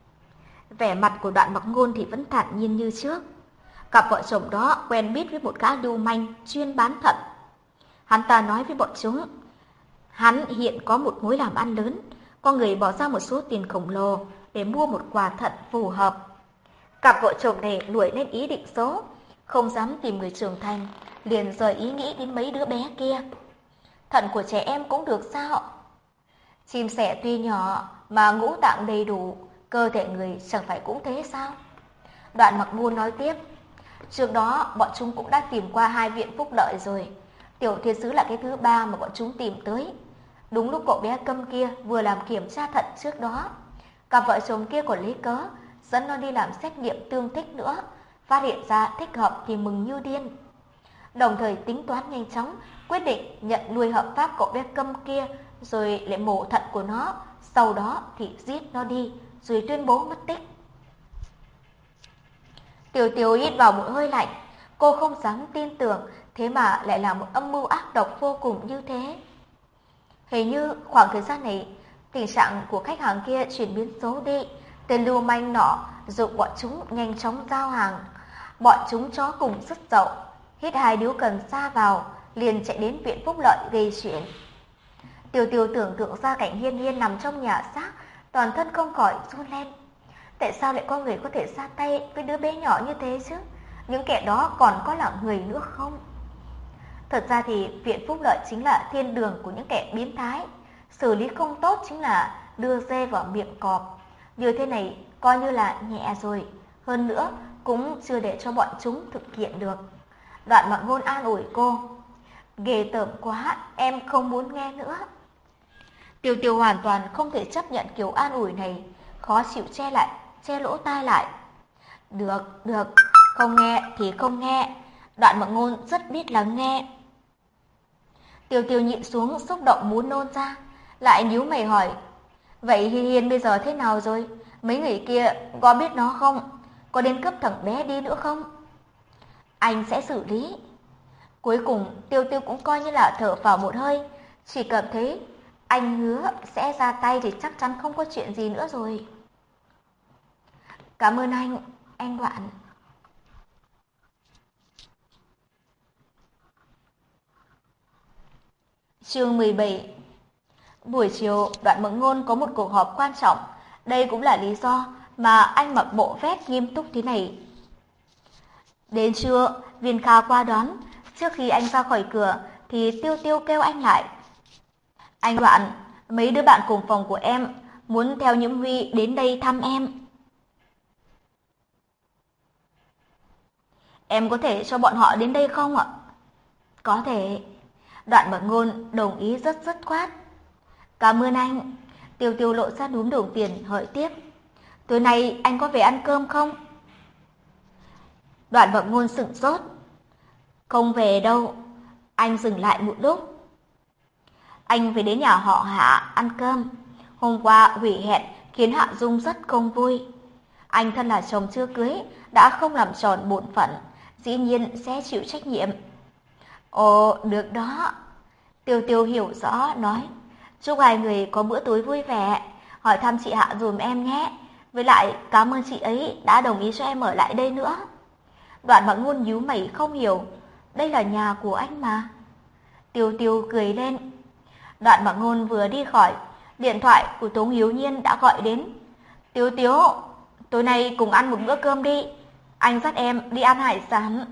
Vẻ mặt của Đoạn Mặc Ngôn thì vẫn thản nhiên như trước. Cặp vợ chồng đó quen biết với một gã lưu manh chuyên bán thận. Hắn ta nói với bọn chúng, hắn hiện có một mối làm ăn lớn, có người bỏ ra một số tiền khổng lồ để mua một quà thận phù hợp. Cặp vợ chồng này nổi lên ý định xấu, không dám tìm người trưởng thành, liền rời ý nghĩ đến mấy đứa bé kia. Thận của trẻ em cũng được sao? Chim sẻ tuy nhỏ mà ngũ tạng đầy đủ, cơ thể người chẳng phải cũng thế sao? Đoạn Mặc Ngôn nói tiếp. Trước đó bọn chúng cũng đã tìm qua hai viện phúc lợi rồi. Tiểu thiên sứ là cái thứ ba mà bọn chúng tìm tới. Đúng lúc cậu bé Câm kia vừa làm kiểm tra thận trước đó, cặp vợ chồng kia còn lấy cớ dẫn nó đi làm xét nghiệm tương thích nữa, phát hiện ra thích hợp thì mừng như điên. Đồng thời tính toán nhanh chóng, quyết định nhận nuôi hợp pháp cậu bé Câm kia, rồi lại mổ thận của nó, sau đó thì giết nó đi, rồi tuyên bố mất tích. Tiểu Tiểu hít vào một hơi lạnh, cô không dám tin tưởng, thế mà lại là một âm mưu ác độc vô cùng như thế. Hình như khoảng thời gian này, tình trạng của khách hàng kia chuyển biến xấu đi, tên lưu manh nọ dục bọn chúng nhanh chóng giao hàng. Bọn chúng chó cùng rất dậu, hít hai điếu cần sa vào, liền chạy đến viện phúc lợi gây chuyện. Tiểu Tiểu tưởng tượng ra cảnh Hiên Hiên nằm trong nhà xác, toàn thân không khỏi run lên. Tại sao lại có người có thể ra tay với đứa bé nhỏ như thế chứ? Những kẻ đó còn có là người nữa không? Thật ra thì viện phúc lợi chính là thiên đường của những kẻ biến thái. Xử lý không tốt chính là đưa dê vào miệng cọp. Như thế này coi như là nhẹ rồi. Hơn nữa cũng chưa để cho bọn chúng thực hiện được. Đoạn Mặc Ngôn an ủi cô. Ghê tởm quá, em không muốn nghe nữa. Tiểu Tiểu hoàn toàn không thể chấp nhận kiểu an ủi này, khó chịu che lại, che lỗ tai lại. Được, được, không nghe thì không nghe. Đoạn Mặc Ngôn rất biết lắng nghe. Tiểu Tiểu nhịn xuống xúc động muốn nôn ra, lại nhíu mày hỏi. Vậy Hiên Hiên bây giờ thế nào rồi? Mấy người kia có biết nó không? Có đến cướp thằng bé đi nữa không? Anh sẽ xử lý. Cuối cùng Tiêu Tiêu cũng coi như là thở phào một hơi, chỉ cảm thấy anh hứa sẽ ra tay thì chắc chắn không có chuyện gì nữa rồi. Cảm ơn anh, anh Đoạn. Chương mười bảy. Buổi chiều, Đoạn Mặc Ngôn có một cuộc họp quan trọng. Đây cũng là lý do mà anh mặc bộ vest nghiêm túc thế này. Đến trưa, Viên Kha qua đón. Trước khi anh ra khỏi cửa thì Tiêu Tiêu kêu anh lại. Anh Đoạn, mấy đứa bạn cùng phòng của em muốn theo Nhiễm Huy đến đây thăm em. Em có thể cho bọn họ đến đây không ạ? Có thể. Đoạn Mặc Ngôn đồng ý rất dứt khoát. Cảm ơn anh. Tiêu Tiêu lộ ra núm đồng tiền hỏi tiếp. Tối nay anh có về ăn cơm không? Đoạn Mặc Ngôn sửng sốt. Không về đâu. Anh dừng lại một lúc. Anh phải đến nhà họ Hạ ăn cơm. Hôm qua hủy hẹn khiến Hạ Dung rất không vui. Anh thân là chồng chưa cưới, đã không làm tròn bổn phận, dĩ nhiên sẽ chịu trách nhiệm. Ồ, được đó. Tiêu Tiêu hiểu rõ, nói. Chúc hai người có bữa tối vui vẻ. Hỏi thăm chị Hạ dùm em nhé. Với lại cảm ơn chị ấy đã đồng ý cho em ở lại đây nữa. Đoạn Mặc Ngôn nhíu mày không hiểu. Đây là nhà của anh mà. Tiêu Tiêu cười lên. Đoạn Mặc Ngôn vừa đi khỏi, điện thoại của Tống Hiếu Nhiên đã gọi đến. Tiêu Tiêu, tối nay cùng ăn một bữa cơm đi. Anh dắt em đi ăn hải sản.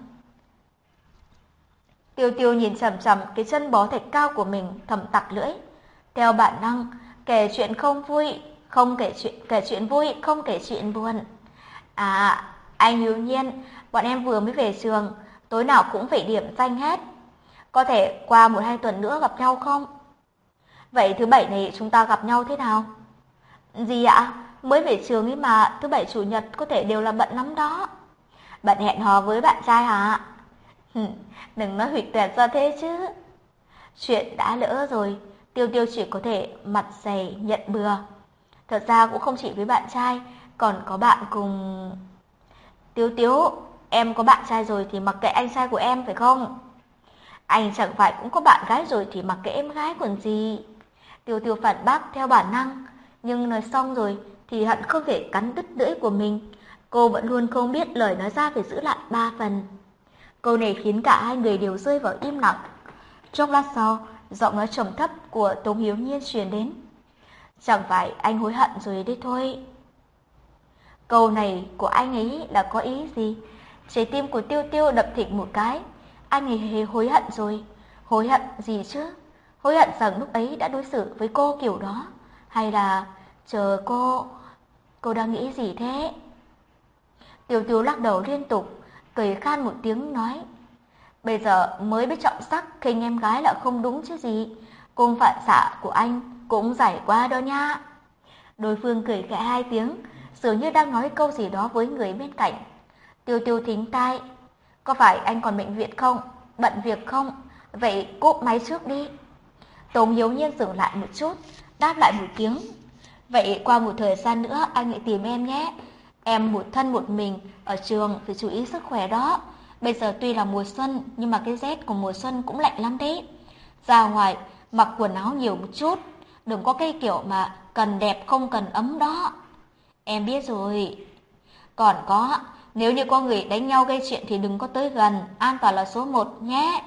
Tiêu Tiêu nhìn chằm chằm cái chân bó thạch cao của mình, thầm tặc lưỡi. Theo bản năng, kể chuyện không vui, không kể chuyện kể chuyện vui, không kể chuyện buồn. À, anh Hiếu Nhiên, bọn em vừa mới về trường, tối nào cũng phải điểm danh hết. Có thể qua một hai tuần nữa gặp nhau không? Vậy thứ bảy này chúng ta gặp nhau thế nào? Gì ạ? Mới về trường ấy mà, thứ bảy chủ nhật có thể đều là bận lắm đó. Bạn hẹn hò với bạn trai hả? Đừng nói huyệt tuyệt ra thế chứ. Chuyện đã lỡ rồi, Tiêu Tiêu chỉ có thể mặt dày nhận bừa. Thật ra cũng không chỉ với bạn trai, còn có bạn cùng... Tiêu Tiêu, em có bạn trai rồi thì mặc kệ anh trai của em phải không? Anh chẳng phải cũng có bạn gái rồi thì mặc kệ em gái còn gì. Tiêu Tiêu phản bác theo bản năng, nhưng nói xong rồi thì hận không thể cắn đứt lưỡi của mình. Cô vẫn luôn không biết lời nói ra phải giữ lại ba phần. Câu này khiến cả hai người đều rơi vào im lặng. Chốc lát sau, giọng nói trầm thấp của Tống Hiếu Nhiên truyền đến. Chẳng phải anh hối hận rồi đấy thôi. Câu này của anh ấy là có ý gì? Trái tim của Tiêu Tiêu đập thịt một cái. Anh ấy hối hận rồi. Hối hận gì chứ? Hối hận rằng lúc ấy đã đối xử với cô kiểu đó. Hay là chờ cô... Cô đang nghĩ gì thế? Tiêu Tiêu lắc đầu liên tục, cười khan một tiếng nói: "Bây giờ mới biết trọng sắc khinh em gái là không đúng chứ gì. Cung phản xạ của anh cũng giải qua đó nha." Đối phương cười khẽ hai tiếng, dường như đang nói câu gì đó với người bên cạnh. Tiêu Tiêu thính tai: "Có phải anh còn bệnh viện không? Bận việc không? Vậy cúp máy trước đi." Tống Hiếu Nhiên dừng lại một chút, đáp lại một tiếng: "Vậy qua một thời gian nữa anh lại tìm em nhé. Em một thân một mình ở trường phải chú ý sức khỏe đó. Bây giờ tuy là mùa xuân nhưng mà cái rét của mùa xuân cũng lạnh lắm đấy. Ra ngoài mặc quần áo nhiều một chút, đừng có cái kiểu mà cần đẹp không cần ấm đó." "Em biết rồi." "Còn có, nếu như có người đánh nhau gây chuyện thì đừng có tới gần, an toàn là số một nhé."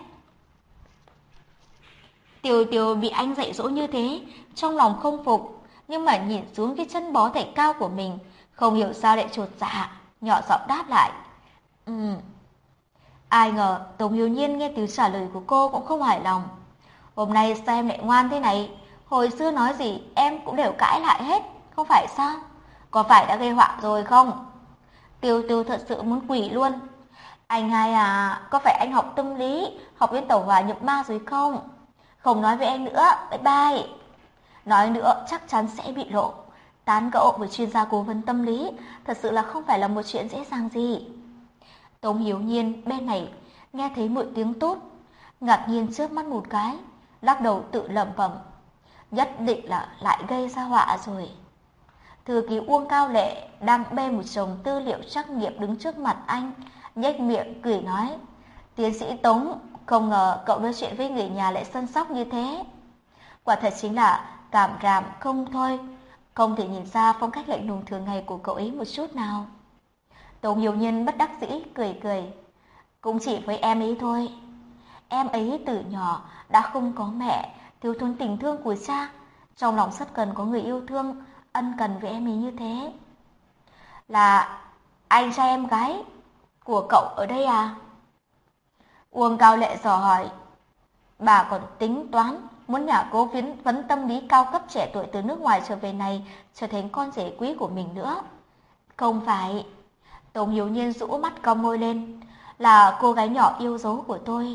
Tiêu Tiêu bị anh dạy dỗ như thế, trong lòng không phục, nhưng mà nhìn xuống cái chân bó thạch cao của mình, không hiểu sao lại chột dạ, nhỏ giọng đáp lại: "Ừm." Ai ngờ Tống Hiếu Nhiên nghe từ trả lời của cô cũng không hài lòng. "Hôm nay sao em lại ngoan thế này? Hồi xưa nói gì em cũng đều cãi lại hết, không phải sao? Có phải đã gây họa rồi không?" Tiêu Tiêu thật sự muốn quỳ luôn. "Anh hai à, có phải anh học tâm lý, học viên tẩu hỏa nhập ma rồi không? Không nói với em nữa, bye bye." Nói nữa chắc chắn sẽ bị lộ. Tán gẫu với chuyên gia cố vấn tâm lý thật sự là không phải là một chuyện dễ dàng gì. Tống Hiếu Nhiên bên này nghe thấy một tiếng tốt, ngạc nhiên chớp mắt một cái, lắc đầu tự lẩm bẩm: nhất định là lại gây ra họa rồi. Thư ký Uông Cao Lệ đang bê một chồng tư liệu trắc nghiệm đứng trước mặt anh, nhếch miệng cười nói: "Tiến sĩ Tống, không ngờ cậu nói chuyện với người nhà lại săn sóc như thế." Quả thật chính là cảm ràm không thôi, không thể nhìn ra phong cách lạnh lùng thường ngày của cậu ấy một chút nào. Tống Hiếu Nhiên bất đắc dĩ cười cười: "Cũng chỉ với em ấy thôi. Em ấy từ nhỏ đã không có mẹ, thiếu thốn tình thương của cha, trong lòng rất cần có người yêu thương, ân cần với em ấy như thế." "Là anh trai em gái của cậu ở đây à?" Uông Cao Lệ dò hỏi. Bà còn tính toán muốn nhà cố vấn vấn tâm lý cao cấp trẻ tuổi từ nước ngoài trở về này trở thành con rể quý của mình nữa. "Không phải." Tống Hiếu Nhiên rũ mắt cong môi lên: "Là cô gái nhỏ yêu dấu của tôi."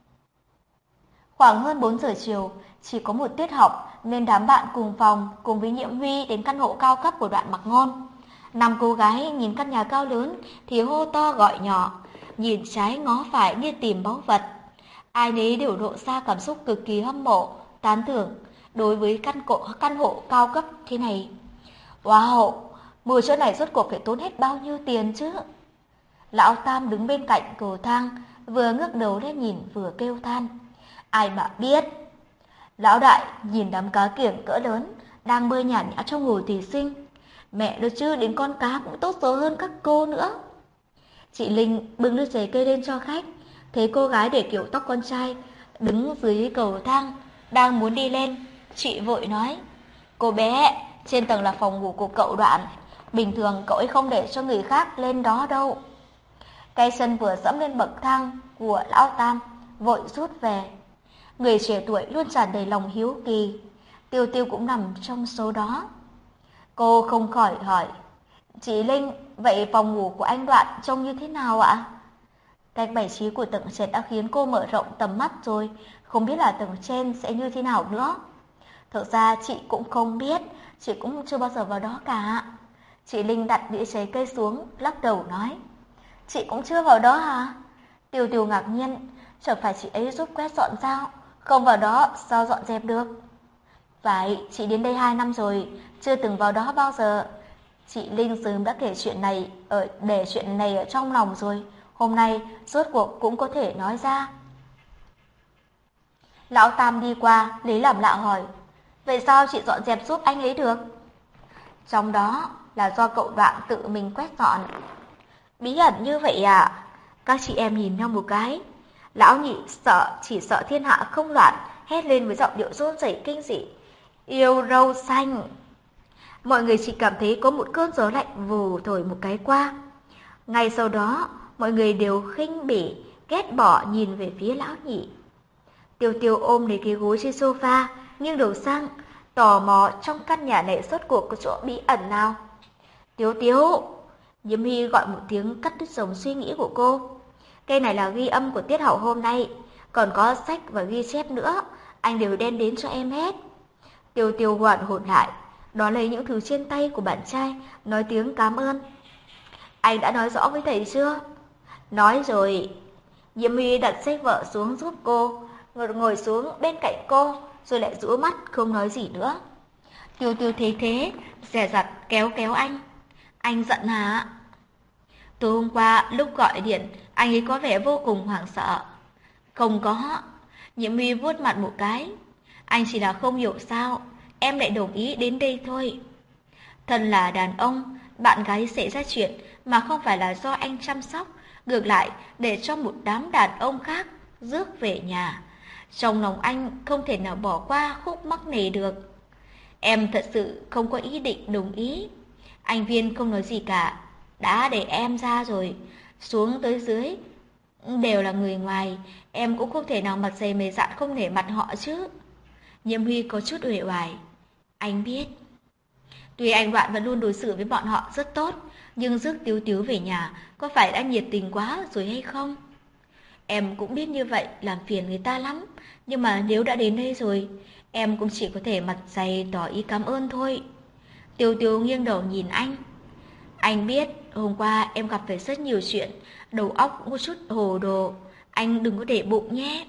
Khoảng hơn bốn giờ chiều, chỉ có một tiết học nên đám bạn cùng phòng cùng với Nhiễm Huy đến căn hộ cao cấp của Đoạn Mặc Ngôn. Năm cô gái nhìn căn nhà cao lớn thì hô to gọi nhỏ, nhìn trái ngó phải như tìm báu vật. Ai nấy đều lộ ra cảm xúc cực kỳ hâm mộ, tán thưởng đối với căn hộ, căn hộ cao cấp thế này. Wow, mua chỗ này rốt cuộc phải tốn hết bao nhiêu tiền chứ? Lão Tam đứng bên cạnh cầu thang, vừa ngước đầu lên nhìn vừa kêu than: "Ai mà biết." Lão Đại nhìn đám cá kiểng cỡ lớn đang bơi nhàn nhã trong hồ thủy sinh: "Mẹ nó chứ, đến con cá cũng tốt số hơn các cô nữa." Chị Linh bưng ly trái cây lên cho khách, thấy cô gái để kiểu tóc con trai đứng dưới cầu thang đang muốn đi lên, chị vội nói: "Cô bé, trên tầng là phòng ngủ của cậu Đoạn, bình thường cậu ấy không để cho người khác lên đó đâu." Cái chân vừa dẫm lên bậc thang của lão Tam vội rút về. Người trẻ tuổi luôn tràn đầy lòng hiếu kỳ, Tiêu Tiêu cũng nằm trong số đó. Cô không khỏi hỏi: "Chị Linh, vậy phòng ngủ của anh Đoạn trông như thế nào ạ?" Cách bày trí của tầng trệt đã khiến cô mở rộng tầm mắt rồi, không biết là tầng trên sẽ như thế nào nữa. Thực ra chị cũng không biết, chị cũng chưa bao giờ vào đó cả. Chị Linh đặt đĩa trái cây xuống, lắc đầu nói: "Chị cũng chưa vào đó hả?" Tiêu Tiêu ngạc nhiên, chẳng phải chị ấy giúp quét dọn sao? Không vào đó sao dọn dẹp được? "Phải, chị đến đây hai năm rồi, chưa từng vào đó bao giờ." Chị Linh sớm đã kể chuyện này ở để chuyện này ở trong lòng rồi, hôm nay rốt cuộc cũng có thể nói ra. Lão Tam đi qua, lấy làm lạ hỏi: "Vậy sao chị dọn dẹp giúp anh ấy được?" "Trong đó là do cậu Đoạn tự mình quét dọn." "Bí ẩn như vậy à?" Các chị em nhìn nhau một cái. Lão Nhị sợ chỉ sợ thiên hạ không loạn, hét lên với giọng điệu run rẩy kinh dị: "Yêu râu xanh!" Mọi người chỉ cảm thấy có một cơn gió lạnh vù thổi một cái qua. Ngay sau đó, mọi người đều khinh bỉ, ghét bỏ nhìn về phía Lão Nhị. Tiêu Tiêu ôm lấy cái gối trên sofa, nghiêng đầu sang, tò mò trong căn nhà này rốt cuộc có chỗ bí ẩn nào. "Tiêu Tiêu!" Diễm My gọi một tiếng cắt đứt dòng suy nghĩ của cô. Cây này là ghi âm của tiết học hôm nay, còn có sách và ghi chép nữa, anh đều đem đến cho em hết. Tiêu Tiêu hoàn hồn lại, đó lấy những thứ trên tay của bạn trai, nói tiếng cảm ơn. Anh đã nói rõ với thầy chưa? Nói rồi. Diễm My đặt sách vở xuống giúp cô, ngồi, ngồi xuống bên cạnh cô, rồi lại rũ mắt không nói gì nữa. Tiêu Tiêu thấy thế, dè dặt kéo kéo anh. Anh giận hả? Tối hôm qua lúc gọi điện, anh ấy có vẻ vô cùng hoảng sợ. Không có. Diễm My vuốt mặt một cái. Anh chỉ là không hiểu sao em lại đồng ý đến đây thôi. Thân là đàn ông, bạn gái xảy ra chuyện mà không phải là do anh chăm sóc, ngược lại để cho một đám đàn ông khác rước về nhà. Trong lòng anh không thể nào bỏ qua khúc mắc này được. Em thật sự không có ý định đồng ý. Anh Viên không nói gì cả, đã để em ra rồi. Xuống tới dưới đều là người ngoài, em cũng không thể nào mặt dày mày dạn không nể mặt họ chứ. Nhiễm Huy có chút uể oải. Anh biết. Tuy anh Đoạn vẫn luôn đối xử với bọn họ rất tốt, nhưng rước Tiếu Tiếu về nhà có phải đã nhiệt tình quá rồi hay không? Em cũng biết như vậy làm phiền người ta lắm, nhưng mà nếu đã đến đây rồi, em cũng chỉ có thể mặt dày tỏ ý cảm ơn thôi. Tiêu Tiêu nghiêng đầu nhìn anh. Anh biết hôm qua em gặp phải rất nhiều chuyện, đầu óc cũng có chút hồ đồ, anh đừng có để bụng nhé.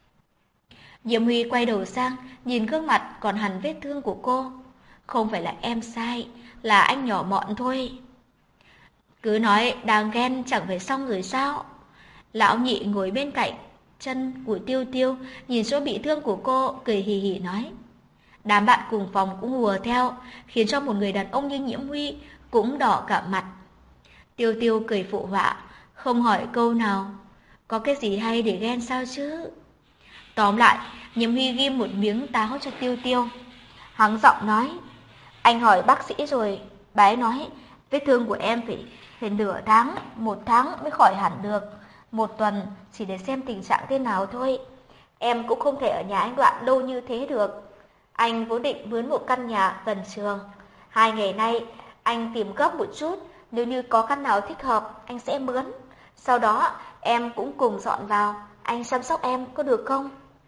Diễm Huy quay đầu sang, nhìn gương mặt còn hằn vết thương của cô. Không phải là em sai, là anh nhỏ mọn thôi. Cứ nói đang ghen chẳng phải xong rồi sao? Lão Nhị ngồi bên cạnh chân của Tiêu Tiêu, nhìn chỗ bị thương của cô, cười hì hì nói. Đám bạn cùng phòng cũng hùa theo, khiến cho một người đàn ông như Nhiễm Huy cũng đỏ cả mặt. Tiêu Tiêu cười phụ họa, không hỏi câu nào. Có cái gì hay để ghen sao chứ? Tóm lại, Nhiễm Huy ghim một miếng táo cho Tiêu Tiêu. Hắng giọng nói, anh hỏi bác sĩ rồi, bà ấy nói vết thương của em phải, phải nửa tháng, một tháng mới khỏi hẳn được. Một tuần chỉ để xem tình trạng thế nào thôi. Em cũng không thể ở nhà anh Đoạn lâu như thế được. Anh vốn định mướn một căn nhà gần trường. Hai ngày nay anh tìm gấp một chút, nếu như có căn nào thích hợp anh sẽ mướn. Sau đó em cũng cùng dọn vào, anh chăm sóc em có được không?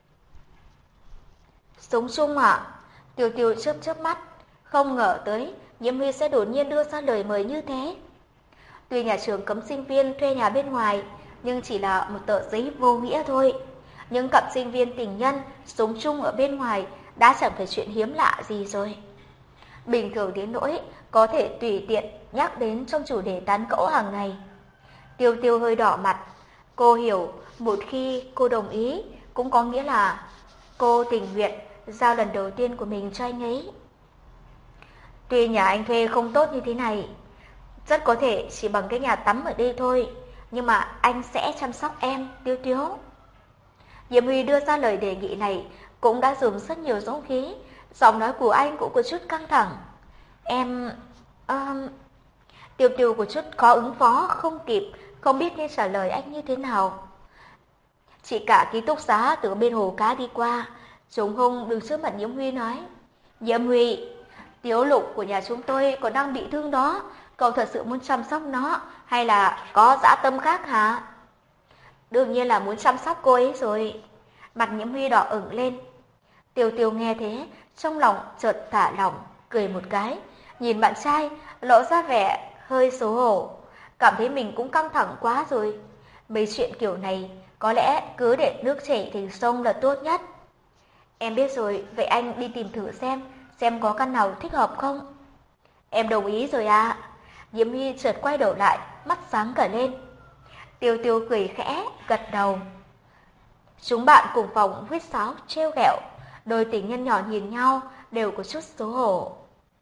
Sống chung à? Tiêu Tiêu chớp chớp mắt, không ngờ tới Nhiễm Huy sẽ đột nhiên đưa ra lời mời như thế. Tuy nhà trường cấm sinh viên thuê nhà bên ngoài, nhưng chỉ là một tờ giấy vô nghĩa thôi. Những cặp sinh viên tình nhân sống chung ở bên ngoài đã chẳng phải chuyện hiếm lạ gì rồi. Bình thường đến nỗi có thể tùy tiện nhắc đến trong chủ đề tán gẫu hàng ngày. Tiêu Tiêu hơi đỏ mặt. Cô hiểu một khi cô đồng ý cũng có nghĩa là cô tình nguyện giao lần đầu tiên của mình cho anh ấy. Tuy nhà anh thuê không tốt như thế này, rất có thể chỉ bằng cái nhà tắm ở đây thôi, nhưng mà anh sẽ chăm sóc em, Tiêu Tiêu. Diễm Huy đưa ra lời đề nghị này cũng đã dùng rất nhiều dũng khí, giọng nói của anh cũng có chút căng thẳng. Em... Um... Tiêu Tiêu có chút khó ứng phó, không kịp, không biết nên trả lời anh như thế nào. Chị cả ký túc xá từ bên hồ cá đi qua, Trống Hung đứng trước mặt Diễm Huy nói. Diễm Huy, Tiếu Lục của nhà chúng tôi còn đang bị thương đó, cậu thật sự muốn chăm sóc nó hay là có dã tâm khác hả? Đương nhiên là muốn chăm sóc cô ấy rồi. Mặt Nhiễm Huy đỏ ửng lên. Tiêu Tiêu nghe thế, trong lòng chợt thả lỏng, cười một cái, nhìn bạn trai lộ ra vẻ hơi xấu hổ, cảm thấy mình cũng căng thẳng quá rồi. Mấy chuyện kiểu này có lẽ cứ để nước chảy thành sông là tốt nhất. Em biết rồi, vậy anh đi tìm thử xem, xem có căn nào thích hợp không? Em đồng ý rồi à? Diễm Huy chợt quay đầu lại, mắt sáng cả lên. Tiêu Tiêu cười khẽ, gật đầu. Chúng bạn cùng phòng huýt sáo trêu ghẹo, đôi tình nhân nhỏ nhìn nhau đều có chút xấu hổ.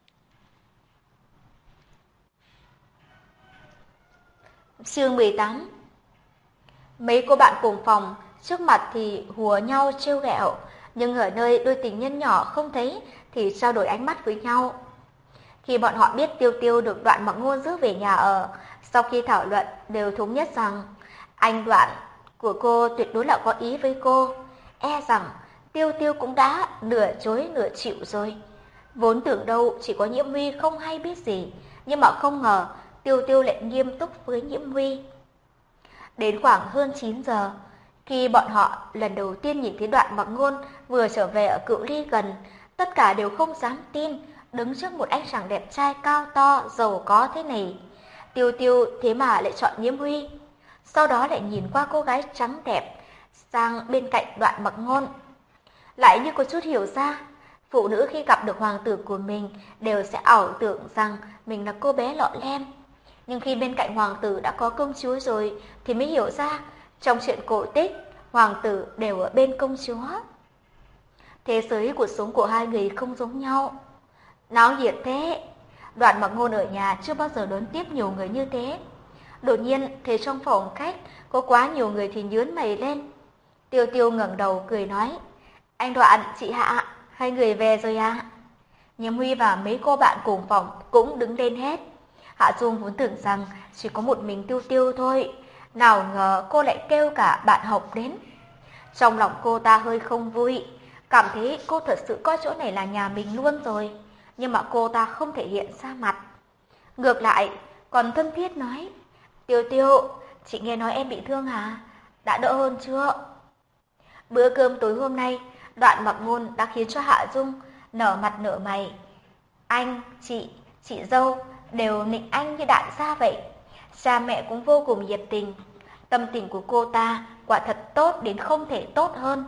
Chương mười tám. Mấy cô bạn cùng phòng trước mặt thì hùa nhau trêu ghẹo, nhưng ở nơi đôi tình nhân nhỏ không thấy thì trao đổi ánh mắt với nhau. Khi bọn họ biết Tiêu Tiêu được Đoạn Mặc Ngôn rước về nhà ở, sau khi thảo luận đều thống nhất rằng anh Đoạn của cô tuyệt đối là có ý với cô, e rằng Tiêu Tiêu cũng đã nửa chối nửa chịu rồi. Vốn tưởng đâu chỉ có Nhiễm Huy không hay biết gì, nhưng mà không ngờ Tiêu Tiêu lại nghiêm túc với Nhiễm Huy. Đến khoảng hơn chín giờ, khi bọn họ lần đầu tiên nhìn thấy Đoạn Mặc Ngôn vừa trở về ở cự ly gần, tất cả đều không dám tin, đứng trước một anh chàng đẹp trai cao to, giàu có thế này. Tiêu Tiêu thế mà lại chọn Nhiễm Huy. Sau đó lại nhìn qua cô gái trắng đẹp sang bên cạnh Đoạn Mặc Ngôn. Lại như có chút hiểu ra, phụ nữ khi gặp được hoàng tử của mình đều sẽ ảo tưởng rằng mình là cô bé lọ lem. Nhưng khi bên cạnh hoàng tử đã có công chúa rồi thì mới hiểu ra, trong chuyện cổ tích, hoàng tử đều ở bên công chúa. Thế giới cuộc sống của hai người không giống nhau. Náo nhiệt thế. Đoạn Mặc Ngôn ở nhà chưa bao giờ đón tiếp nhiều người như thế. Đột nhiên thấy trong phòng khách có quá nhiều người thì nhướng mày lên. Tiêu Tiêu ngẩng đầu cười nói: "Anh Đoạn, chị Hạ, hai người về rồi à?" Nhiễm Huy và mấy cô bạn cùng phòng cũng đứng lên hết. Hạ Dung vốn tưởng rằng chỉ có một mình Tiêu Tiêu thôi, nào ngờ cô lại kêu cả bạn học đến. Trong lòng cô ta hơi không vui, cảm thấy cô thật sự coi chỗ này là nhà mình luôn rồi, nhưng mà cô ta không thể hiện ra mặt. Ngược lại, còn thân thiết nói: "Tiêu Tiêu, chị nghe nói em bị thương hả? Đã đỡ hơn chưa?" Bữa cơm tối hôm nay, Đoạn Mặc Ngôn đã khiến cho Hạ Dung nở mặt nở mày. Anh, chị, chị dâu đều nịnh anh như đại gia vậy. Cha mẹ cũng vô cùng nhiệt tình. Tâm tình của cô ta quả thật tốt đến không thể tốt hơn.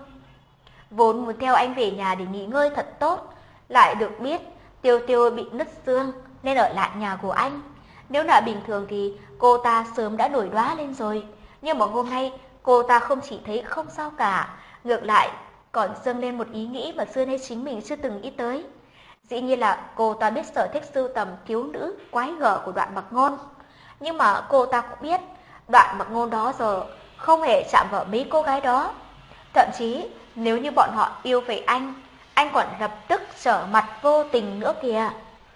Vốn muốn theo anh về nhà để nghỉ ngơi thật tốt, lại được biết Tiêu Tiêu bị nứt xương nên ở lại nhà của anh. Nếu là bình thường thì cô ta sớm đã nổi đoá lên rồi, nhưng mà hôm nay cô ta không chỉ thấy không sao cả, ngược lại còn dâng lên một ý nghĩ mà xưa nay chính mình chưa từng nghĩ tới. Dĩ nhiên là cô ta biết sở thích sưu tầm thiếu nữ quái gở của Đoạn Mặc Ngôn, nhưng mà cô ta cũng biết Đoạn Mặc Ngôn đó giờ không hề chạm vào mấy cô gái đó. Thậm chí nếu như bọn họ yêu về anh, anh còn lập tức trở mặt vô tình nữa kìa.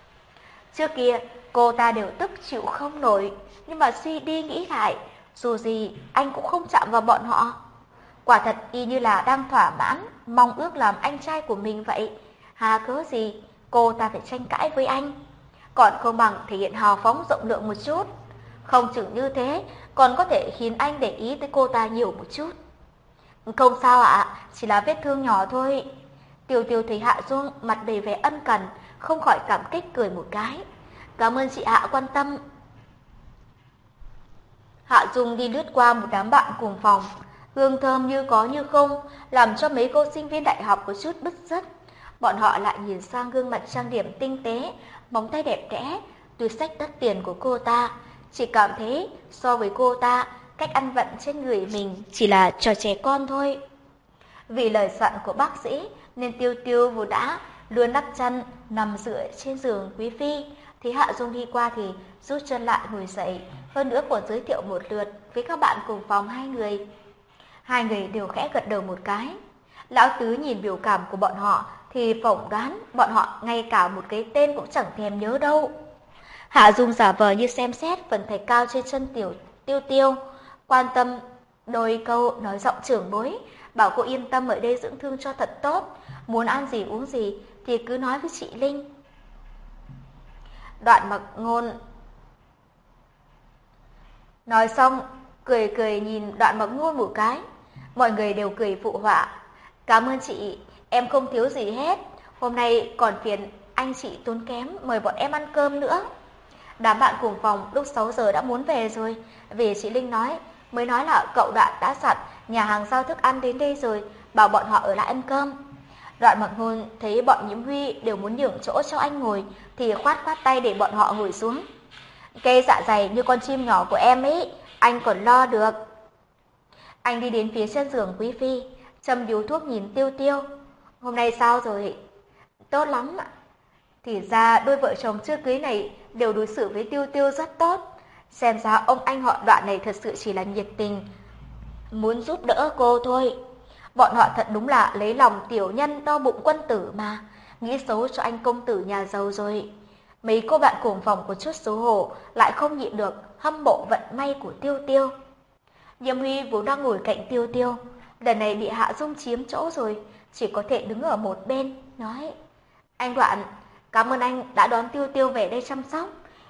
Trước kia cô ta đều tức chịu không nổi, nhưng mà suy đi nghĩ lại, dù gì anh cũng không chạm vào bọn họ. Quả thật y như là đang thỏa mãn mong ước làm anh trai của mình vậy. Hà cớ gì cô ta phải tranh cãi với anh, còn không bằng thể hiện hào phóng rộng lượng một chút. Không chừng như thế còn có thể khiến anh để ý tới cô ta nhiều một chút. Không sao ạ, chỉ là vết thương nhỏ thôi. Tiêu Tiêu thấy Hạ Dung mặt đầy vẻ ân cần, không khỏi cảm kích cười một cái. Cảm ơn chị Hạ quan tâm. Hạ Dung đi lướt qua một đám bạn cùng phòng, hương thơm như có như không, làm cho mấy cô sinh viên đại học có chút bứt rứt. Bọn họ lại nhìn sang gương mặt trang điểm tinh tế, móng tay đẹp đẽ, túi xách đắt tiền của cô ta, chỉ cảm thấy so với cô ta, cách ăn vận trên người mình chỉ là trò trẻ con thôi. Vì lời dặn của bác sĩ nên Tiêu Tiêu vốn đã luôn đắp chăn nằm dựa trên giường quý phi, thì Hạ Dung đi qua thì rút chân lại ngồi dậy, hơn nữa còn giới thiệu một lượt với các bạn cùng phòng hai người. Hai người đều khẽ gật đầu một cái. Lão Tứ nhìn biểu cảm của bọn họ thì phỏng đoán bọn họ ngay cả một cái tên cũng chẳng thèm nhớ đâu. Hạ Dung giả vờ như xem xét phần thạch cao trên chân tiểu Tiêu Tiêu, quan tâm đôi câu nói giọng trưởng bối, bảo cô yên tâm ở đây dưỡng thương cho thật tốt, muốn ăn gì uống gì thì cứ nói với chị Linh. Đoạn Mặc Ngôn nói xong, cười cười nhìn Đoạn Mặc Ngôn một cái. Mọi người đều cười phụ họa. Cảm ơn chị, em không thiếu gì hết. Hôm nay còn phiền anh chị tốn kém mời bọn em ăn cơm nữa. Đám bạn cùng phòng lúc sáu giờ đã muốn về rồi, vì chị Linh nói, mới nói là cậu Đoạn đã dặn nhà hàng giao thức ăn đến đây rồi, bảo bọn họ ở lại ăn cơm. Đoạn Mặc Ngôn thấy bọn Nhiễm Huy đều muốn nhường chỗ cho anh ngồi thì khoát khoát tay để bọn họ ngồi xuống. Cây dạ dày như con chim nhỏ của em ấy, anh còn lo được. Anh đi đến phía chân giường quý phi, châm điếu thuốc nhìn Tiêu Tiêu. Hôm nay sao rồi? Tốt lắm ạ. Thì ra đôi vợ chồng chưa cưới này đều đối xử với Tiêu Tiêu rất tốt. Xem ra ông anh họ Đoạn này thật sự chỉ là nhiệt tình, muốn giúp đỡ cô thôi. Bọn họ thật đúng là lấy lòng tiểu nhân đo bụng quân tử mà, nghĩ xấu cho anh công tử nhà giàu rồi. Mấy cô bạn cùng phòng có chút xấu hổ, lại không nhịn được hâm mộ vận may của Tiêu Tiêu. Nhiễm Huy vốn đang ngồi cạnh Tiêu Tiêu, lần này bị Hạ Dung chiếm chỗ rồi, chỉ có thể đứng ở một bên, nói: Anh Đoạn, cảm ơn anh đã đón Tiêu Tiêu về đây chăm sóc.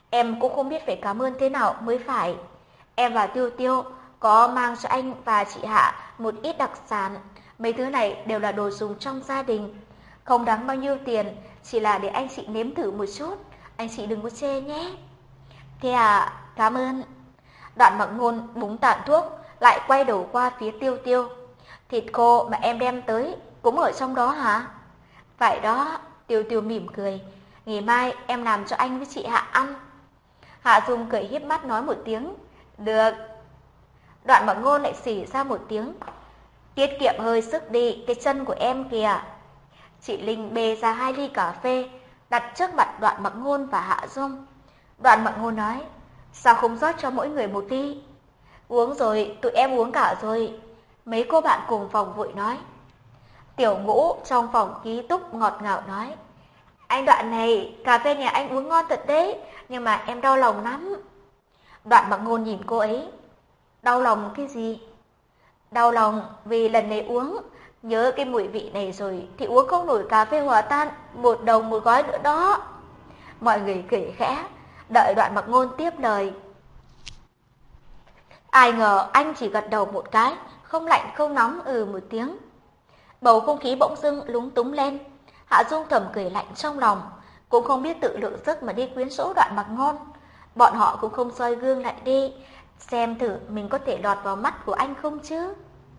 Em cũng không biết phải cảm ơn thế nào mới phải. Em và Tiêu Tiêu có mang cho anh và chị Hạ một ít đặc sản. Mấy thứ này đều là đồ dùng trong gia đình. Không đáng bao nhiêu tiền, chỉ là để anh chị nếm thử một chút. Anh chị đừng có chê nhé. Thế à, cảm ơn. Đoạn Mặc Ngôn búng tàn thuốc, lại quay đầu qua phía Tiêu Tiêu. Thịt khô mà em đem tới cũng ở trong đó hả? Phải đó, Tiêu Tiêu mỉm cười. Ngày mai em làm cho anh với chị Hạ ăn. Hạ Dung cười híp mắt nói một tiếng. Được. Đoạn Mặc Ngôn lại xỉ ra một tiếng. Tiết kiệm hơi sức đi, cái chân của em kìa. Chị Linh bê ra hai ly cà phê, đặt trước mặt Đoạn Mặc Ngôn và Hạ Dung. Đoạn Mặc Ngôn nói, sao không rót cho mỗi người một ly? Uống rồi, tụi em uống cả rồi. Mấy cô bạn cùng phòng vội nói. Tiểu Ngũ trong phòng ký túc ngọt ngào nói, anh Đoạn này, cà phê nhà anh uống ngon thật đấy, nhưng mà em đau lòng lắm. Đoạn Mặc Ngôn nhìn cô ấy. Đau lòng cái gì? Đau lòng vì lần này uống, nhớ cái mùi vị này rồi thì uống không nổi cà phê hòa tan, một đồng một gói nữa đó. Mọi người cười khẽ, đợi Đoạn Mặc Ngôn tiếp lời. Ai ngờ anh chỉ gật đầu một cái, không lạnh không nóng ừ một tiếng. Bầu không khí bỗng dưng lúng túng lên. Hạ Dung thầm cười lạnh trong lòng, cũng không biết tự lượng sức mà đi quyến rũ Đoạn Mặc Ngôn. Bọn họ cũng không soi gương lại đi, xem thử mình có thể lọt vào mắt của anh không chứ.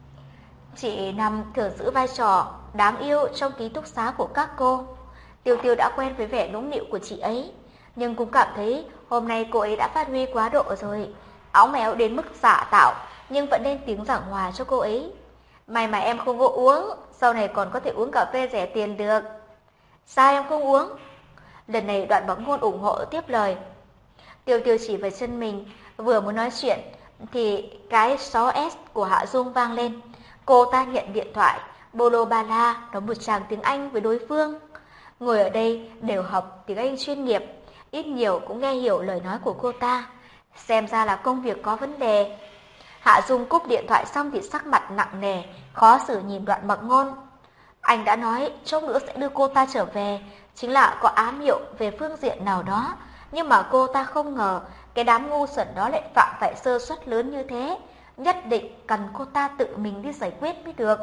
Chị nằm thường giữ vai trò đáng yêu trong ký túc xá của các cô. Tiêu Tiêu đã quen với vẻ nũng nịu của chị ấy, nhưng cũng cảm thấy hôm nay cô ấy đã phát huy quá độ rồi. Áo méo đến mức giả tạo, nhưng vẫn nên tiếng giảng hòa cho cô ấy. May mà em không có uống, sau này còn có thể uống cà phê rẻ tiền được. Sao em không uống? Lần này Đoạn Mặc Ngôn ủng hộ tiếp lời. Tiêu Tiêu chỉ vào chân mình, vừa muốn nói chuyện thì cái sáu S của Hạ Dung vang lên. Cô ta nhận điện thoại, bolo ba la nói một tràng tiếng Anh với đối phương. Ngồi ở đây đều học tiếng Anh chuyên nghiệp, ít nhiều cũng nghe hiểu lời nói của cô ta. Xem ra là công việc có vấn đề. Hạ Dung cúp điện thoại xong thì sắc mặt nặng nề, khó xử nhìn Đoạn Mặc Ngôn. Anh đã nói chốc nữa sẽ đưa cô ta trở về, chính là có ám hiệu về phương diện nào đó. Nhưng mà cô ta không ngờ cái đám ngu xuẩn đó lại phạm phải sơ suất lớn như thế. Nhất định cần cô ta tự mình đi giải quyết mới được.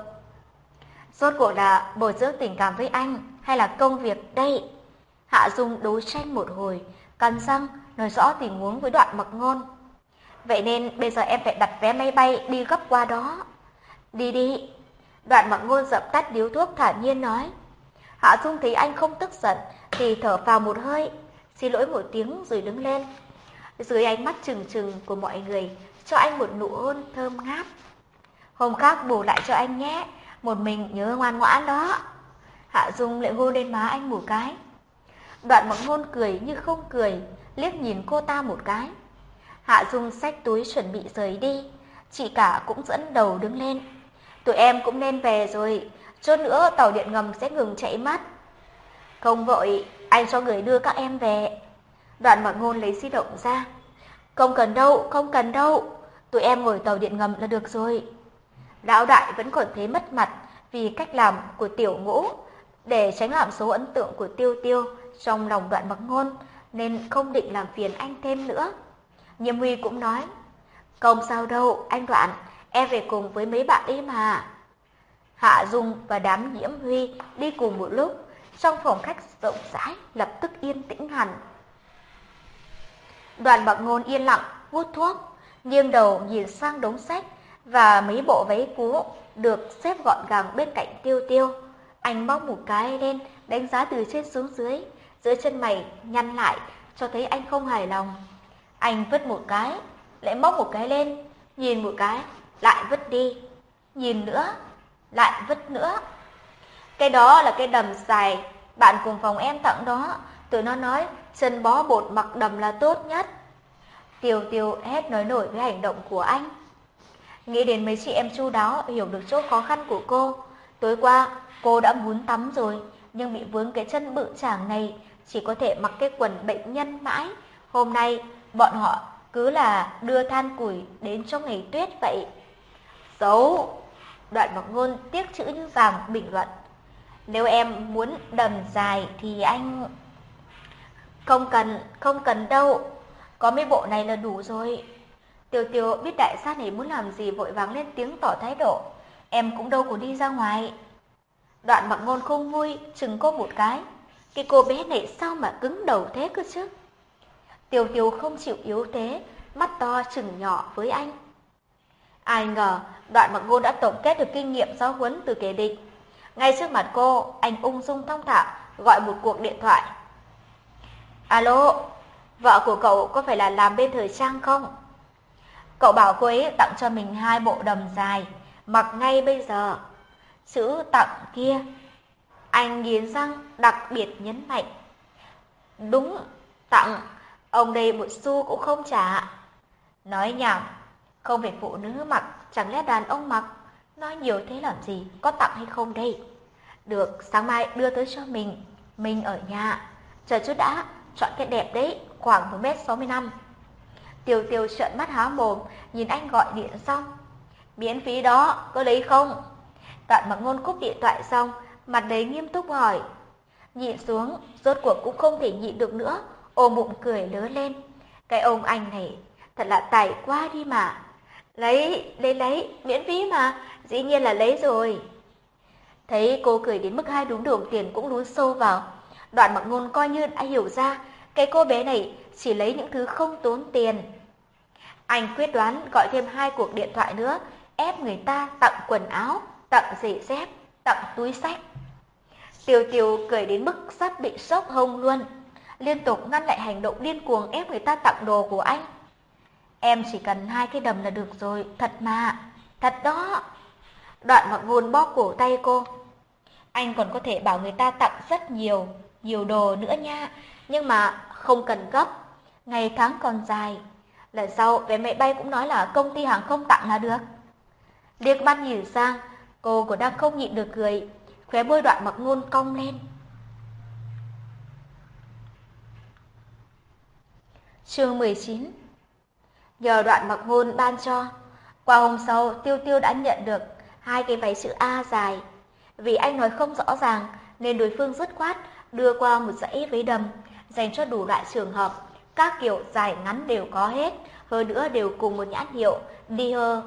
Rốt cuộc là bồi dưỡng tình cảm với anh hay là công việc đây? Hạ Dung đấu tranh một hồi, cắn răng nói rõ tình huống với Đoạn Mặc Ngôn. Vậy nên bây giờ em phải đặt vé máy bay đi gấp qua đó. Đi đi. Đoạn Mặc Ngôn dập tắt điếu thuốc thản nhiên nói. Hạ Dung thấy anh không tức giận thì thở vào một hơi, xin lỗi một tiếng rồi đứng lên. Dưới ánh mắt trừng trừng của mọi người, cho anh một nụ hôn thơm ngát. Hôm khác bù lại cho anh nhé, một mình nhớ ngoan ngoãn đó. Hạ Dung lại hôn lên má anh một cái. Đoạn Mặc Ngôn cười như không cười, liếc nhìn cô ta một cái. Hạ Dung xách túi chuẩn bị rời đi, chị cả cũng dẫn đầu đứng lên. Tụi em cũng nên về rồi, chút nữa tàu điện ngầm sẽ ngừng chạy mất. Không vội, anh cho người đưa các em về. Đoạn Mặc Ngôn lấy di động ra. Không cần đâu, không cần đâu, tụi em ngồi tàu điện ngầm là được rồi. Lão đại vẫn còn thấy mất mặt vì cách làm của Tiểu Ngũ. Để tránh làm xấu ấn tượng của Tiêu Tiêu trong lòng Đoạn Mặc Ngôn, nên không định làm phiền anh thêm nữa. Nhiêm Huy cũng nói, không sao đâu anh Đoạn, em về cùng với mấy bạn ấy mà. Hạ Dung và đám Nhiễm Huy đi cùng một lúc, trong phòng khách rộng rãi lập tức yên tĩnh hẳn. Đoạn Mặc Ngôn yên lặng hút thuốc, nghiêng đầu nhìn sang đống sách và mấy bộ váy cũ được xếp gọn gàng bên cạnh Tiêu Tiêu. Anh móc một cái lên, đánh giá từ trên xuống dưới, dưới chân mày nhăn lại, cho thấy anh không hài lòng. Anh vứt một cái, lại móc một cái lên, nhìn một cái, lại vứt đi, nhìn nữa, lại vứt nữa. Cái đó là cái đầm dài bạn cùng phòng em tặng đó, tụi nó nói chân bó bột mặc đầm là tốt nhất. Tiêu Tiêu hét nói nổi với hành động của anh. Nghĩ đến mấy chị em chu đáo hiểu được chỗ khó khăn của cô. Tối qua cô đã muốn tắm rồi, nhưng bị vướng cái chân bự chảng này, chỉ có thể mặc cái quần bệnh nhân mãi. Hôm nay bọn họ cứ là đưa than củi đến trong ngày tuyết vậy. Xấu. Đoạn Mặc Ngôn tiếc chữ như vàng bình luận. Nếu em muốn đầm dài thì anh... Không cần, không cần đâu. có mấy bộ này là đủ rồi. Tiêu Tiêu biết đại gia này muốn làm gì vội vàng lên tiếng tỏ thái độ. Em cũng đâu có đi ra ngoài. Đoạn Mặc Ngôn không vui, chừng cô một cái. Cái cô bé này sao mà cứng đầu thế cơ chứ? Tiêu Tiêu không chịu yếu thế, mắt to chừng nhỏ với anh. Ai ngờ, Đoạn Mặc Ngôn đã tổng kết được kinh nghiệm giáo huấn từ kẻ địch. Ngay trước mặt cô, anh ung dung thong thả gọi một cuộc điện thoại. Alo, vợ của cậu có phải là làm bên thời trang không? Cậu bảo cô ấy tặng cho mình hai bộ đầm dài, mặc ngay bây giờ. Chữ tặng kia. Anh nghiến răng đặc biệt nhấn mạnh. Đúng, tặng. Ông đây một xu cũng không trả. Nói nhảm, không phải phụ nữ mặc, chẳng lẽ đàn ông mặc? Nói nhiều thế làm gì, có tặng hay không đây? Được, sáng mai đưa tới cho mình. Mình ở nhà. Chờ chút đã, chọn cái đẹp đấy, khoảng một mét sáu mươi lăm. Tiêu Tiêu trợn mắt há mồm, nhìn anh gọi điện xong. Miễn phí đó, có lấy không? Đoạn Mặc Ngôn cúp điện thoại xong, mặt đầy nghiêm túc hỏi. Nhịn xuống, rốt cuộc cũng không thể nhịn được nữa, ôm bụng cười lớn lên. Cái ông anh này, thật là tài quá đi mà. Lấy, lấy lấy, miễn phí mà, dĩ nhiên là lấy rồi. Thấy cô cười đến mức hai đúng đồng tiền cũng lún sâu vào. Đoạn Mặc Ngôn coi như đã hiểu ra, cái cô bé này chỉ lấy những thứ không tốn tiền. Anh quyết đoán gọi thêm hai cuộc điện thoại nữa, ép người ta tặng quần áo, tặng giày dép, tặng túi xách. Tiêu Tiêu cười đến mức sắp bị sốc hông luôn, liên tục ngăn lại hành động điên cuồng ép người ta tặng đồ của anh. Em chỉ cần hai cái đầm là được rồi, thật mà, thật đó. Đoạn Mặc Ngôn bóp cổ tay cô. Anh còn có thể bảo người ta tặng rất nhiều, nhiều đồ nữa nha, nhưng mà không cần gấp, ngày tháng còn dài. Lần sau vé máy bay cũng nói là công ty hàng không tặng là được. Liếc mắt nhìn sang, cô còn đang không nhịn được cười, khóe môi Đoạn Mặc Ngôn cong lên. Chương mười chín. Nhờ Đoạn Mặc Ngôn ban cho, qua hôm sau Tiêu Tiêu đã nhận được hai cái váy chữ A dài. Vì anh nói không rõ ràng nên đối phương dứt khoát đưa qua một dãy váy đầm dành cho đủ loại trường hợp, các kiểu dài ngắn đều có hết, hơn nữa đều cùng một nhãn hiệu Dior.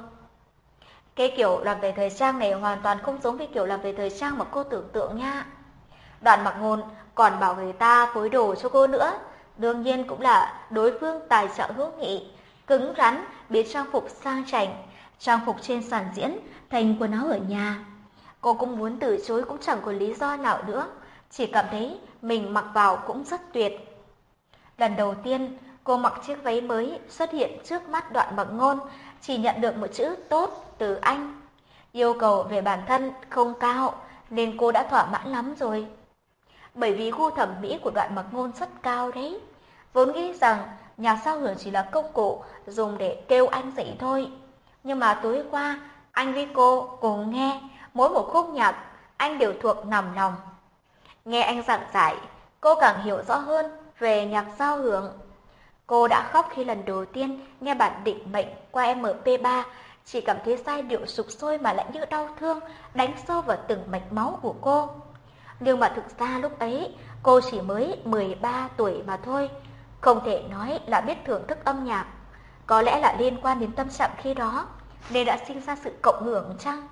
Cái kiểu làm về thời trang này hoàn toàn không giống với kiểu làm về thời trang mà cô tưởng tượng nha. Đoạn Mặc Ngôn còn bảo người ta phối đồ cho cô nữa, đương nhiên cũng là đối phương tài trợ hữu nghị, cứng rắn biến trang phục sang chảnh, trang phục trên sàn diễn thành quần áo ở nhà. Cô cũng muốn từ chối cũng chẳng có lý do nào nữa, chỉ cảm thấy mình mặc vào cũng rất tuyệt. Lần đầu tiên cô mặc chiếc váy mới xuất hiện trước mắt Đoạn Mặc Ngôn, chỉ nhận được một chữ tốt từ anh. Yêu cầu về bản thân không cao nên cô đã thỏa mãn lắm rồi. Bởi vì gu thẩm mỹ của Đoạn Mặc Ngôn rất cao đấy. Vốn nghĩ rằng nhạc giao hưởng chỉ là công cụ dùng để kêu anh dậy thôi. Nhưng mà tối qua anh với cô cùng nghe mỗi một khúc nhạc anh đều thuộc nằm lòng. Nghe anh giảng giải, cô càng hiểu rõ hơn về nhạc giao hưởng. Cô đã khóc khi lần đầu tiên nghe bản định mệnh qua em pê ba, chỉ cảm thấy giai điệu sục sôi mà lại như đau thương đánh sâu vào từng mạch máu của cô. Nhưng mà thực ra lúc ấy cô chỉ mới mười ba tuổi mà thôi, không thể nói là biết thưởng thức âm nhạc. Có lẽ là liên quan đến tâm trạng khi đó nên đã sinh ra sự cộng hưởng chăng?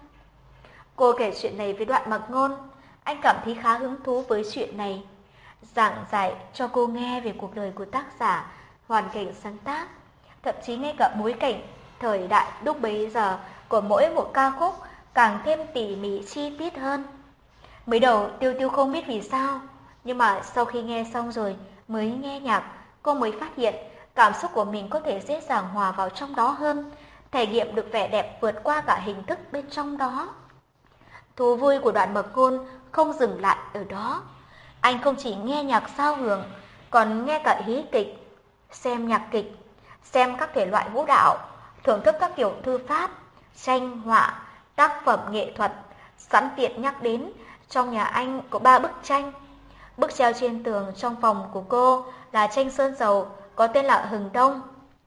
Cô kể chuyện này với Đoạn Mặc Ngôn, anh cảm thấy khá hứng thú với chuyện này, giảng giải cho cô nghe về cuộc đời của tác giả, hoàn cảnh sáng tác, thậm chí ngay cả bối cảnh thời đại lúc bấy giờ của mỗi một ca khúc càng thêm tỉ mỉ chi tiết hơn. Mới đầu Tiêu Tiêu không biết vì sao, nhưng mà sau khi nghe xong rồi mới nghe nhạc, cô mới phát hiện cảm xúc của mình có thể dễ dàng hòa vào trong đó hơn, thể nghiệm được vẻ đẹp vượt qua cả hình thức bên trong đó. Thú vui của Đoạn Mặc Ngôn không dừng lại ở đó. Anh không chỉ nghe nhạc giao hưởng, còn nghe cả hí kịch, xem nhạc kịch, xem các thể loại vũ đạo, thưởng thức các kiểu thư pháp, tranh, họa, tác phẩm nghệ thuật. Sẵn tiện nhắc đến, trong nhà anh có ba bức tranh. Bức treo trên tường trong phòng của cô là tranh sơn dầu có tên là Hừng Đông.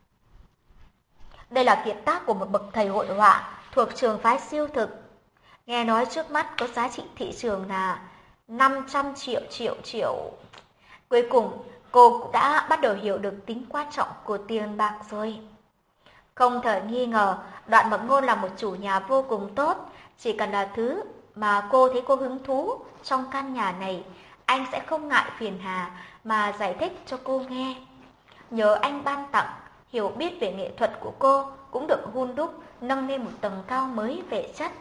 Đây là kiệt tác của một bậc thầy hội họa thuộc trường phái siêu thực. Nghe nói trước mắt có giá trị thị trường là năm trăm triệu triệu triệu. Cuối cùng, cô cũng đã bắt đầu hiểu được tính quan trọng của tiền bạc rồi. Không thể nghi ngờ, Đoạn Mặc Ngôn là một chủ nhà vô cùng tốt. Chỉ cần là thứ mà cô thấy cô hứng thú trong căn nhà này, anh sẽ không ngại phiền hà mà giải thích cho cô nghe. Nhờ anh ban tặng, hiểu biết về nghệ thuật của cô cũng được hun đúc nâng lên một tầng cao mới về chất.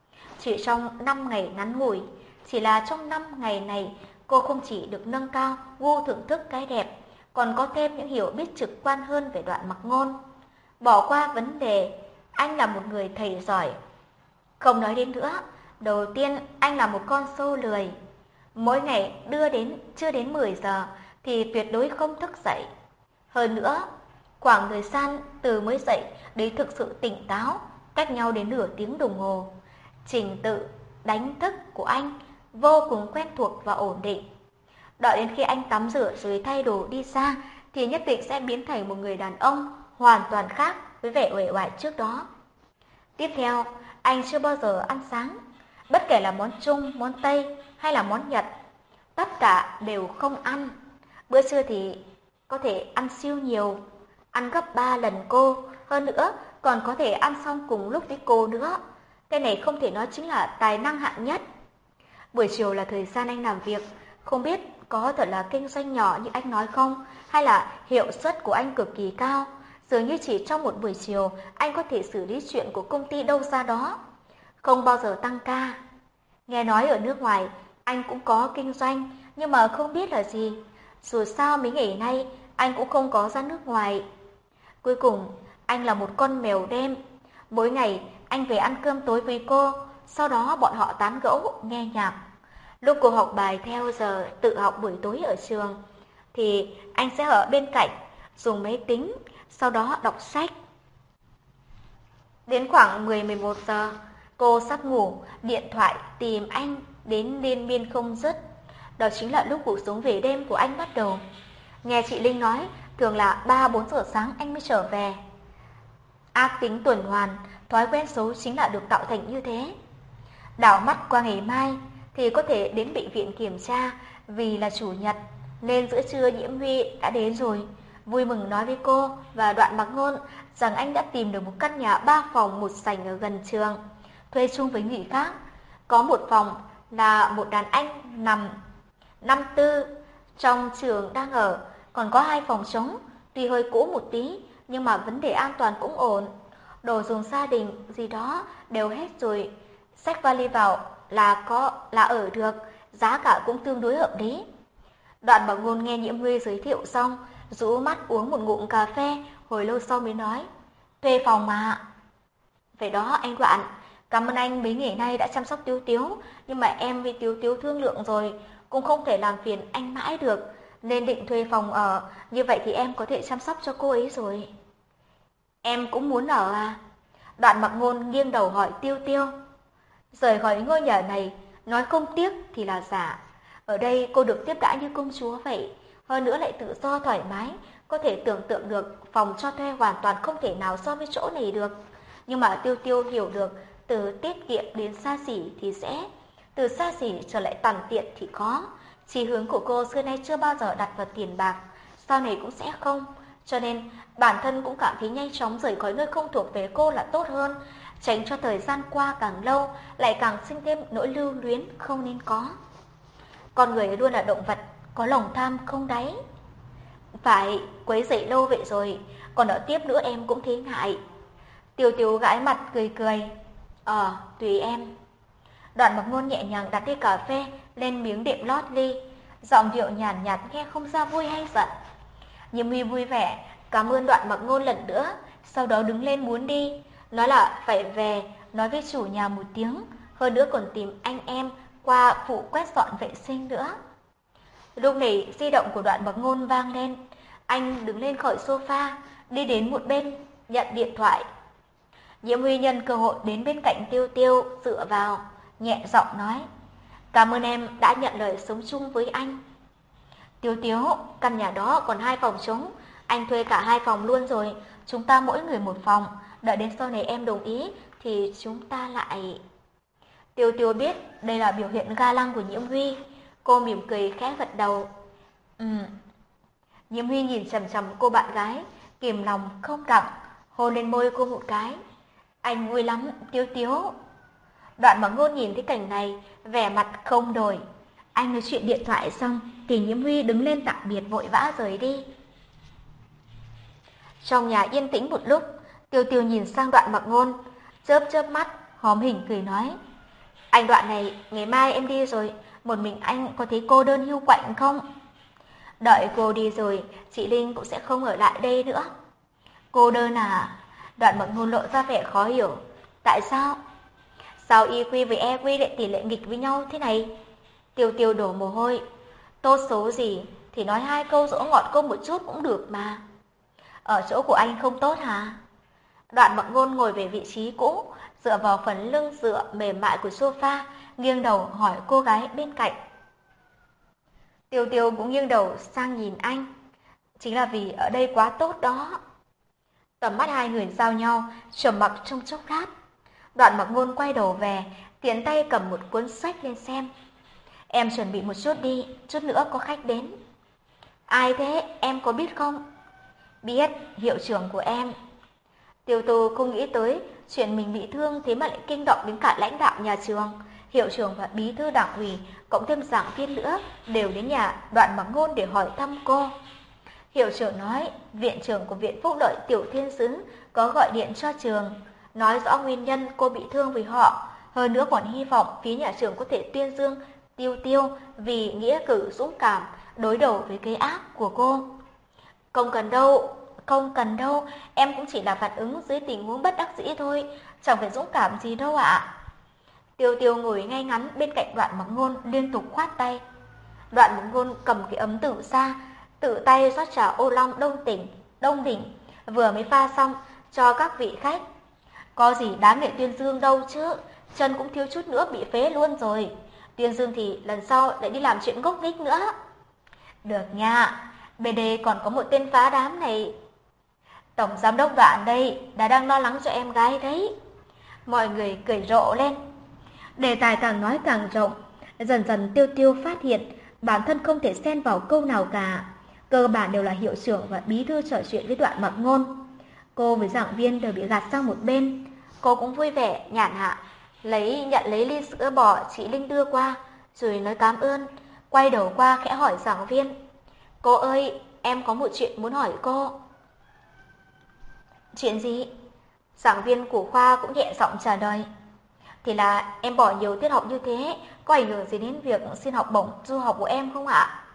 Chỉ trong năm ngày ngắn ngủi, chỉ là trong năm ngày này, cô không chỉ được nâng cao gu thưởng thức cái đẹp, còn có thêm những hiểu biết trực quan hơn về Đoạn Mặc Ngôn. Bỏ qua vấn đề, anh là một người thầy giỏi. Không nói đến nữa, đầu tiên anh là một con sâu lười. Mỗi ngày đưa đến chưa đến mười giờ thì tuyệt đối không thức dậy. Hơn nữa, khoảng thời gian từ mới dậy đến thực sự tỉnh táo, cách nhau đến nửa tiếng đồng hồ. Trình tự đánh thức của anh vô cùng quen thuộc và ổn định. Đợi đến khi anh tắm rửa rồi thay đồ đi ra thì nhất định sẽ biến thành một người đàn ông hoàn toàn khác với vẻ uể oải trước đó. Tiếp theo, anh chưa bao giờ ăn sáng, bất kể là món Trung, món Tây hay là món Nhật, tất cả đều không ăn. Bữa trưa thì có thể ăn siêu nhiều, ăn gấp ba lần cô, hơn nữa còn có thể ăn xong cùng lúc với cô nữa. Cái này không thể nói chính là tài năng hạng nhất. Buổi chiều là thời gian anh làm việc, không biết có thật là kinh doanh nhỏ như anh nói không, hay là hiệu suất của anh cực kỳ cao. Dường như chỉ trong một buổi chiều, anh có thể xử lý chuyện của công ty đâu ra đó, không bao giờ tăng ca. Nghe nói ở nước ngoài, anh cũng có kinh doanh, nhưng mà không biết là gì. Dù sao mấy ngày nay, anh cũng không có ra nước ngoài. Cuối cùng, anh là một con mèo đêm. Mỗi ngày, anh về ăn cơm tối với cô, sau đó bọn họ tán gẫu, nghe nhạc. Lúc cô học bài theo giờ tự học buổi tối ở trường, thì anh sẽ ở bên cạnh, dùng máy tính, sau đó đọc sách. Đến khoảng mười mười một giờ, cô sắp ngủ, điện thoại tìm anh đến liên miên không dứt. Đó chính là lúc cuộc sống về đêm của anh bắt đầu. Nghe chị Linh nói, thường là ba bốn giờ sáng anh mới trở về. Ác tính tuần hoàn, thói quen xấu chính là được tạo thành như thế. Đảo mắt qua ngày mai thì có thể đến bệnh viện kiểm tra, vì là chủ nhật nên giữa trưa Nhiễm Huy đã đến rồi. Vui mừng nói với cô và Đoạn Mặc Ngôn rằng anh đã tìm được một căn nhà ba phòng một sảnh ở gần trường, thuê chung với người khác. Có một phòng là một đàn anh nằm năm tư trong trường đang ở, còn có hai phòng trống, tuy hơi cũ một tí nhưng mà vấn đề an toàn cũng ổn. Đồ dùng gia đình gì đó đều hết rồi, xách vali vào là có là ở được, giá cả cũng tương đối hợp lý. Đoạn Bảo Ngôn nghe Nhiễm Huy giới thiệu xong, rũ mắt uống một ngụm cà phê, hồi lâu sau mới nói: "Thuê phòng mà." "Vậy đó anh Đoạn, cảm ơn anh mấy ngày nay đã chăm sóc Tiếu Tiếu, nhưng mà em với Tiếu Tiếu thương lượng rồi, cũng không thể làm phiền anh mãi được, nên định thuê phòng ở, như vậy thì em có thể chăm sóc cho cô ấy rồi." "Em cũng muốn ở à?" Đoạn Mặc Ngôn nghiêng đầu hỏi Tiêu Tiêu. Rời khỏi ngôi nhà này, nói không tiếc thì là giả. Ở đây cô được tiếp đãi như công chúa vậy, hơn nữa lại tự do thoải mái, có thể tưởng tượng được phòng cho thuê hoàn toàn không thể nào so với chỗ này được. Nhưng mà Tiêu Tiêu hiểu được, từ tiết kiệm đến xa xỉ thì sẽ, từ xa xỉ trở lại tằn tiện thì khó. Chí hướng của cô xưa nay chưa bao giờ đặt vào tiền bạc, sau này cũng sẽ không. Cho nên bản thân cũng cảm thấy nhanh chóng rời khỏi nơi không thuộc về cô là tốt hơn, tránh cho thời gian qua càng lâu lại càng sinh thêm nỗi lưu luyến không nên có. Con người luôn là động vật có lòng tham không đáy. Phải, quấy rầy lâu vậy rồi, còn ở tiếp nữa em cũng thấy ngại. Tiêu Tiêu gãi mặt cười cười. Ờ, tùy em. Đoạn Mặc Ngôn nhẹ nhàng đặt ly cà phê lên miếng đệm lót ly, giọng điệu nhàn nhạt, nhạt nghe không ra vui hay giận. Nhiễm Huy vui vẻ cảm ơn Đoạn Mặc Ngôn lần nữa, sau đó đứng lên muốn đi, nói là phải về nói với chủ nhà một tiếng, hơn nữa còn tìm anh em qua phụ quét dọn vệ sinh nữa. Lúc này di động của Đoạn Mặc Ngôn vang lên, anh đứng lên khỏi sofa, đi đến một bên nhận điện thoại. Nhiễm Huy nhân cơ hội đến bên cạnh Tiêu Tiêu dựa vào, nhẹ giọng nói: "Cảm ơn em đã nhận lời sống chung với anh." "Tiêu Tiếu, căn nhà đó còn hai phòng trống, anh thuê cả hai phòng luôn rồi, chúng ta mỗi người một phòng, đợi đến sau này em đồng ý thì chúng ta lại..." Tiêu Tiêu biết đây là biểu hiện ga lăng của Nhiễm Huy, cô mỉm cười khẽ gật đầu. "Ừm." Nhiễm Huy nhìn chằm chằm cô bạn gái, kìm lòng không đặng, hôn lên môi cô một cái. Anh vui lắm, Tiêu Tiếu. Đoạn Mặc Ngôn nhìn thấy cảnh này, vẻ mặt không đổi. Anh nói chuyện điện thoại xong, thì Nhiễm Huy đứng lên tạm biệt vội vã rời đi. Trong nhà yên tĩnh một lúc, Tiêu Tiêu nhìn sang Đoạn Mặc Ngôn, chớp chớp mắt, hóm hình cười nói. Anh Đoạn này, ngày mai em đi rồi, một mình anh có thấy cô đơn hiu quạnh không? Đợi cô đi rồi, chị Linh cũng sẽ không ở lại đây nữa. Cô đơn à? Đoạn Mặc Ngôn lộ ra vẻ khó hiểu. Tại sao? Sao i quy với e quy lại tỷ lệ nghịch với nhau thế này? Tiêu Tiêu đổ mồ hôi. Tốt xấu gì thì nói hai câu dỗ ngọt cô một chút cũng được mà. Ở chỗ của anh không tốt hả? Đoạn Mặc Ngôn ngồi về vị trí cũ, dựa vào phần lưng dựa mềm mại của sofa, nghiêng đầu hỏi cô gái bên cạnh. Tiêu Tiêu cũng nghiêng đầu sang nhìn anh. Chính là vì ở đây quá tốt đó. Tầm mắt hai người giao nhau, trầm mặc trong chốc lát. Đoạn Mặc Ngôn quay đầu về, tiện tay cầm một cuốn sách lên xem. Em chuẩn bị một chút đi, chút nữa có khách đến. Ai thế, em có biết không? Biết, hiệu trưởng của em. Tiêu Tô không nghĩ tới chuyện mình bị thương thế mà lại kinh động đến cả lãnh đạo nhà trường, hiệu trưởng và bí thư đảng ủy, cộng thêm giảng viên nữa đều đến nhà Đoạn Mặc Ngôn để hỏi thăm cô. Hiệu trưởng nói viện trưởng của Viện Phúc Lợi Tiểu Thiên Sứ có gọi điện cho trường, nói rõ nguyên nhân cô bị thương với họ, hơn nữa còn hy vọng phía nhà trường có thể tuyên dương Tiêu Tiêu vì nghĩa cử dũng cảm đối đầu với cái ác của cô. Không cần đâu, không cần đâu, em cũng chỉ là phản ứng dưới tình huống bất đắc dĩ thôi, chẳng phải dũng cảm gì đâu ạ. Tiêu Tiêu ngồi ngay ngắn bên cạnh Đoạn Mặc Ngôn liên tục khoát tay. Đoạn Mặc Ngôn cầm cái ấm tử ra, tự tay rót trà ô long đông tỉnh, đông đỉnh, vừa mới pha xong cho các vị khách. Có gì đáng để tuyên dương đâu chứ, chân cũng thiếu chút nữa bị phế luôn rồi. Tuyên dương thì lần sau lại đi làm chuyện ngốc nghếch nữa. Được nha, bê đê còn có một tên phá đám này. Tổng giám đốc Đoạn đây, đã đang lo lắng cho em gái đấy. Mọi người cười rộ lên. Đề tài càng nói càng rộng. Dần dần Tiêu Tiêu phát hiện bản thân không thể xen vào câu nào cả. Cơ bản đều là hiệu trưởng và bí thư trò chuyện với Đoạn Mặc Ngôn. Cô với giảng viên đều bị gạt sang một bên. Cô cũng vui vẻ, nhàn hạ, lấy nhận lấy ly sữa bò chị Linh đưa qua, rồi nói cảm ơn, quay đầu qua khẽ hỏi giảng viên. Cô ơi, em có một chuyện muốn hỏi cô. Chuyện gì? Giảng viên của khoa cũng nhẹ giọng trả lời. Thì là em bỏ nhiều tiết học như thế, có ảnh hưởng gì đến việc xin học bổng du học của em không ạ?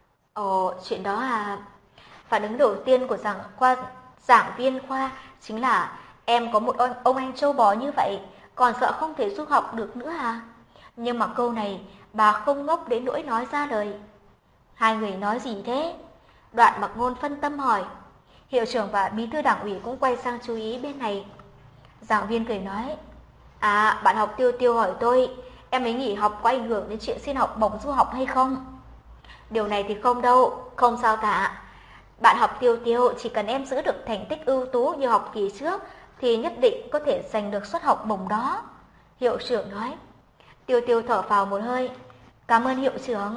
Ồ, chuyện đó à... Phản ứng đầu tiên của giảng khoa giảng viên khoa chính là em có một ông, ông anh trâu bò như vậy, còn sợ không thể du học được nữa à? Nhưng mà câu này bà không ngốc đến nỗi nói ra lời. Hai người nói gì thế? Đoạn Mặc Ngôn phân tâm hỏi. Hiệu trưởng và bí thư đảng ủy cũng quay sang chú ý bên này. Giảng viên cười nói. À, bạn học Tiêu Tiêu hỏi tôi, em ấy nghỉ học có ảnh hưởng đến chuyện xin học bổng du học hay không? Điều này thì không đâu, không sao cả. Bạn học Tiêu Tiêu chỉ cần em giữ được thành tích ưu tú như học kỳ trước thì nhất định có thể giành được suất học bổng đó. Hiệu trưởng nói. Tiêu Tiêu thở phào một hơi. Cảm ơn hiệu trưởng.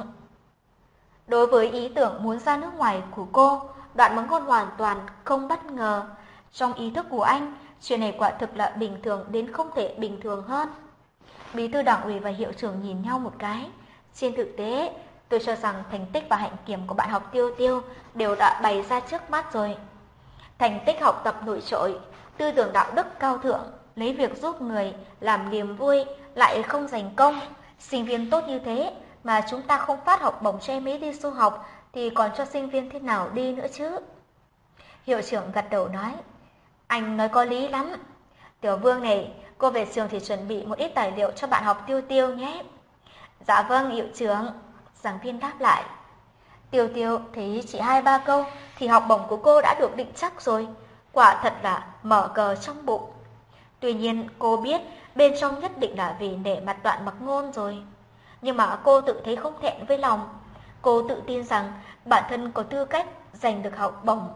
Đối với ý tưởng muốn ra nước ngoài của cô, Đoạn Mặc Ngôn hoàn toàn không bất ngờ. Trong ý thức của anh, chuyện này quả thực là bình thường đến không thể bình thường hơn. Bí thư đảng ủy và hiệu trưởng nhìn nhau một cái. Trên thực tế, tôi cho rằng thành tích và hạnh kiểm của bạn học Tiêu Tiêu đều đã bày ra trước mắt rồi. Thành tích học tập nổi trội, tư tưởng đạo đức cao thượng, lấy việc giúp người làm niềm vui, lại không giành công. Sinh viên tốt như thế mà chúng ta không phát học bổng cho em ấy đi du học thì còn cho sinh viên thế nào đi nữa chứ? Hiệu trưởng gật đầu nói. Anh nói có lý lắm. Tiểu Vương này, cô về trường thì chuẩn bị một ít tài liệu cho bạn học Tiêu Tiêu nhé. Dạ vâng, hiệu trưởng. Giảng viên đáp lại. Tiêu Tiêu thấy chỉ hai ba câu thì học bổng của cô đã được định chắc rồi. Quả thật là mở cờ trong bụng. Tuy nhiên cô biết bên trong nhất định là vì nể mặt Đoạn Mặc Ngôn rồi. Nhưng mà cô tự thấy không thẹn với lòng. Cô tự tin rằng bản thân có tư cách giành được học bổng,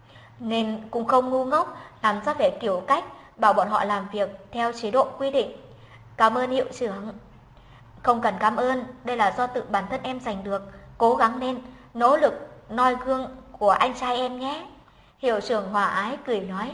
nên cũng không ngu ngốc làm ra vẻ kiểu cách bảo bọn họ làm việc theo chế độ quy định. Cảm ơn hiệu trưởng. Không cần cảm ơn, đây là do tự bản thân em giành được. Cố gắng lên, nỗ lực, noi gương của anh trai em nhé. Hiệu trưởng hòa ái cười nói.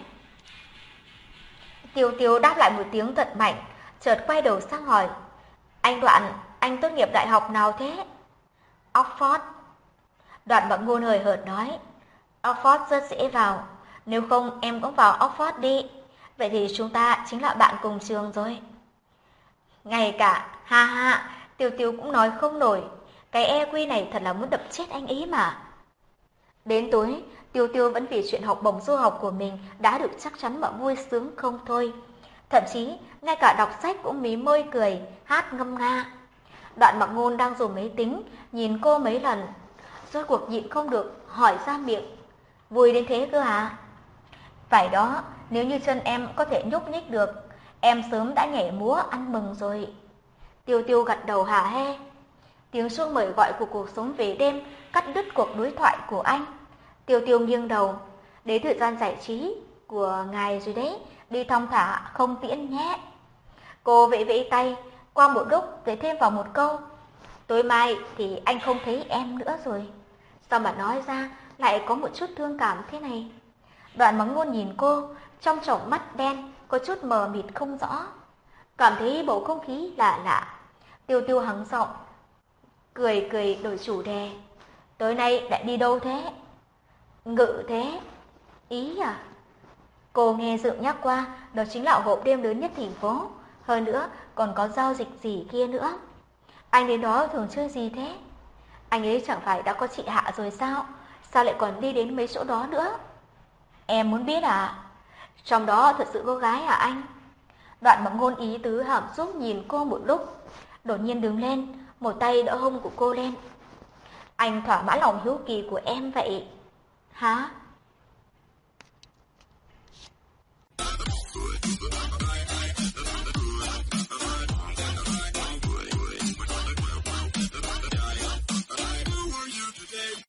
Tiêu Tiêu đáp lại một tiếng thật mạnh, chợt quay đầu sang hỏi. Anh Đoạn, anh tốt nghiệp đại học nào thế? Oxford. Đoạn Mặc Ngôn hời hợt nói. Oxford rất dễ vào, nếu không em cũng vào Oxford đi. Vậy thì chúng ta chính là bạn cùng trường rồi. Ngay cả, ha ha, Tiêu Tiêu cũng nói không nổi. Cái e quy này thật là muốn đập chết anh ý mà. Đến tối, Tiêu Tiêu vẫn vì chuyện học bổng du học của mình đã được chắc chắn mà vui sướng không thôi. Thậm chí, ngay cả đọc sách cũng mí môi cười, hát ngâm nga. Đoạn Mặc Ngôn đang dùng máy tính, nhìn cô mấy lần. Rốt cuộc nhịn không được, hỏi ra miệng. Vui đến thế cơ hả? Phải đó, nếu như chân em có thể nhúc nhích được, em sớm đã nhảy múa ăn mừng rồi. Tiêu Tiêu gật đầu hả hê. Tiếng chuông mời gọi của cuộc sống về đêm cắt đứt cuộc đối thoại của anh. Tiêu Tiêu nghiêng đầu. Đến thời gian giải trí của ngài rồi đấy, đi thong thả không tiễn nhé. Cô vẫy vẫy tay, qua một lúc rồi thêm vào một câu. Tối mai thì anh không thấy em nữa rồi. Sao mà nói ra lại có một chút thương cảm thế này? Đoạn Mặc Ngôn nhìn cô, trong tròng mắt đen có chút mờ mịt không rõ. Cảm thấy bầu không khí lạ lạ. Tiêu Tiêu hắng giọng, cười cười đổi chủ đề. Tối nay lại đi đâu thế? Ngự thế. Ý à? Cô nghe Dự nhắc qua, đó chính là hộp đêm lớn nhất thành phố. Hơn nữa, còn có giao dịch gì kia nữa. Anh đến đó thường chơi gì thế? Anh ấy chẳng phải đã có chị Hạ rồi sao? Sao lại còn đi đến mấy chỗ đó nữa? Em muốn biết à? Trong đó thật sự có gái à anh? Đoạn Mặc Ngôn ý tứ hàm xúc nhìn cô một lúc, đột nhiên đứng lên, một tay đỡ hông của cô lên. Anh thỏa mãn lòng hiếu kỳ của em vậy. Hả?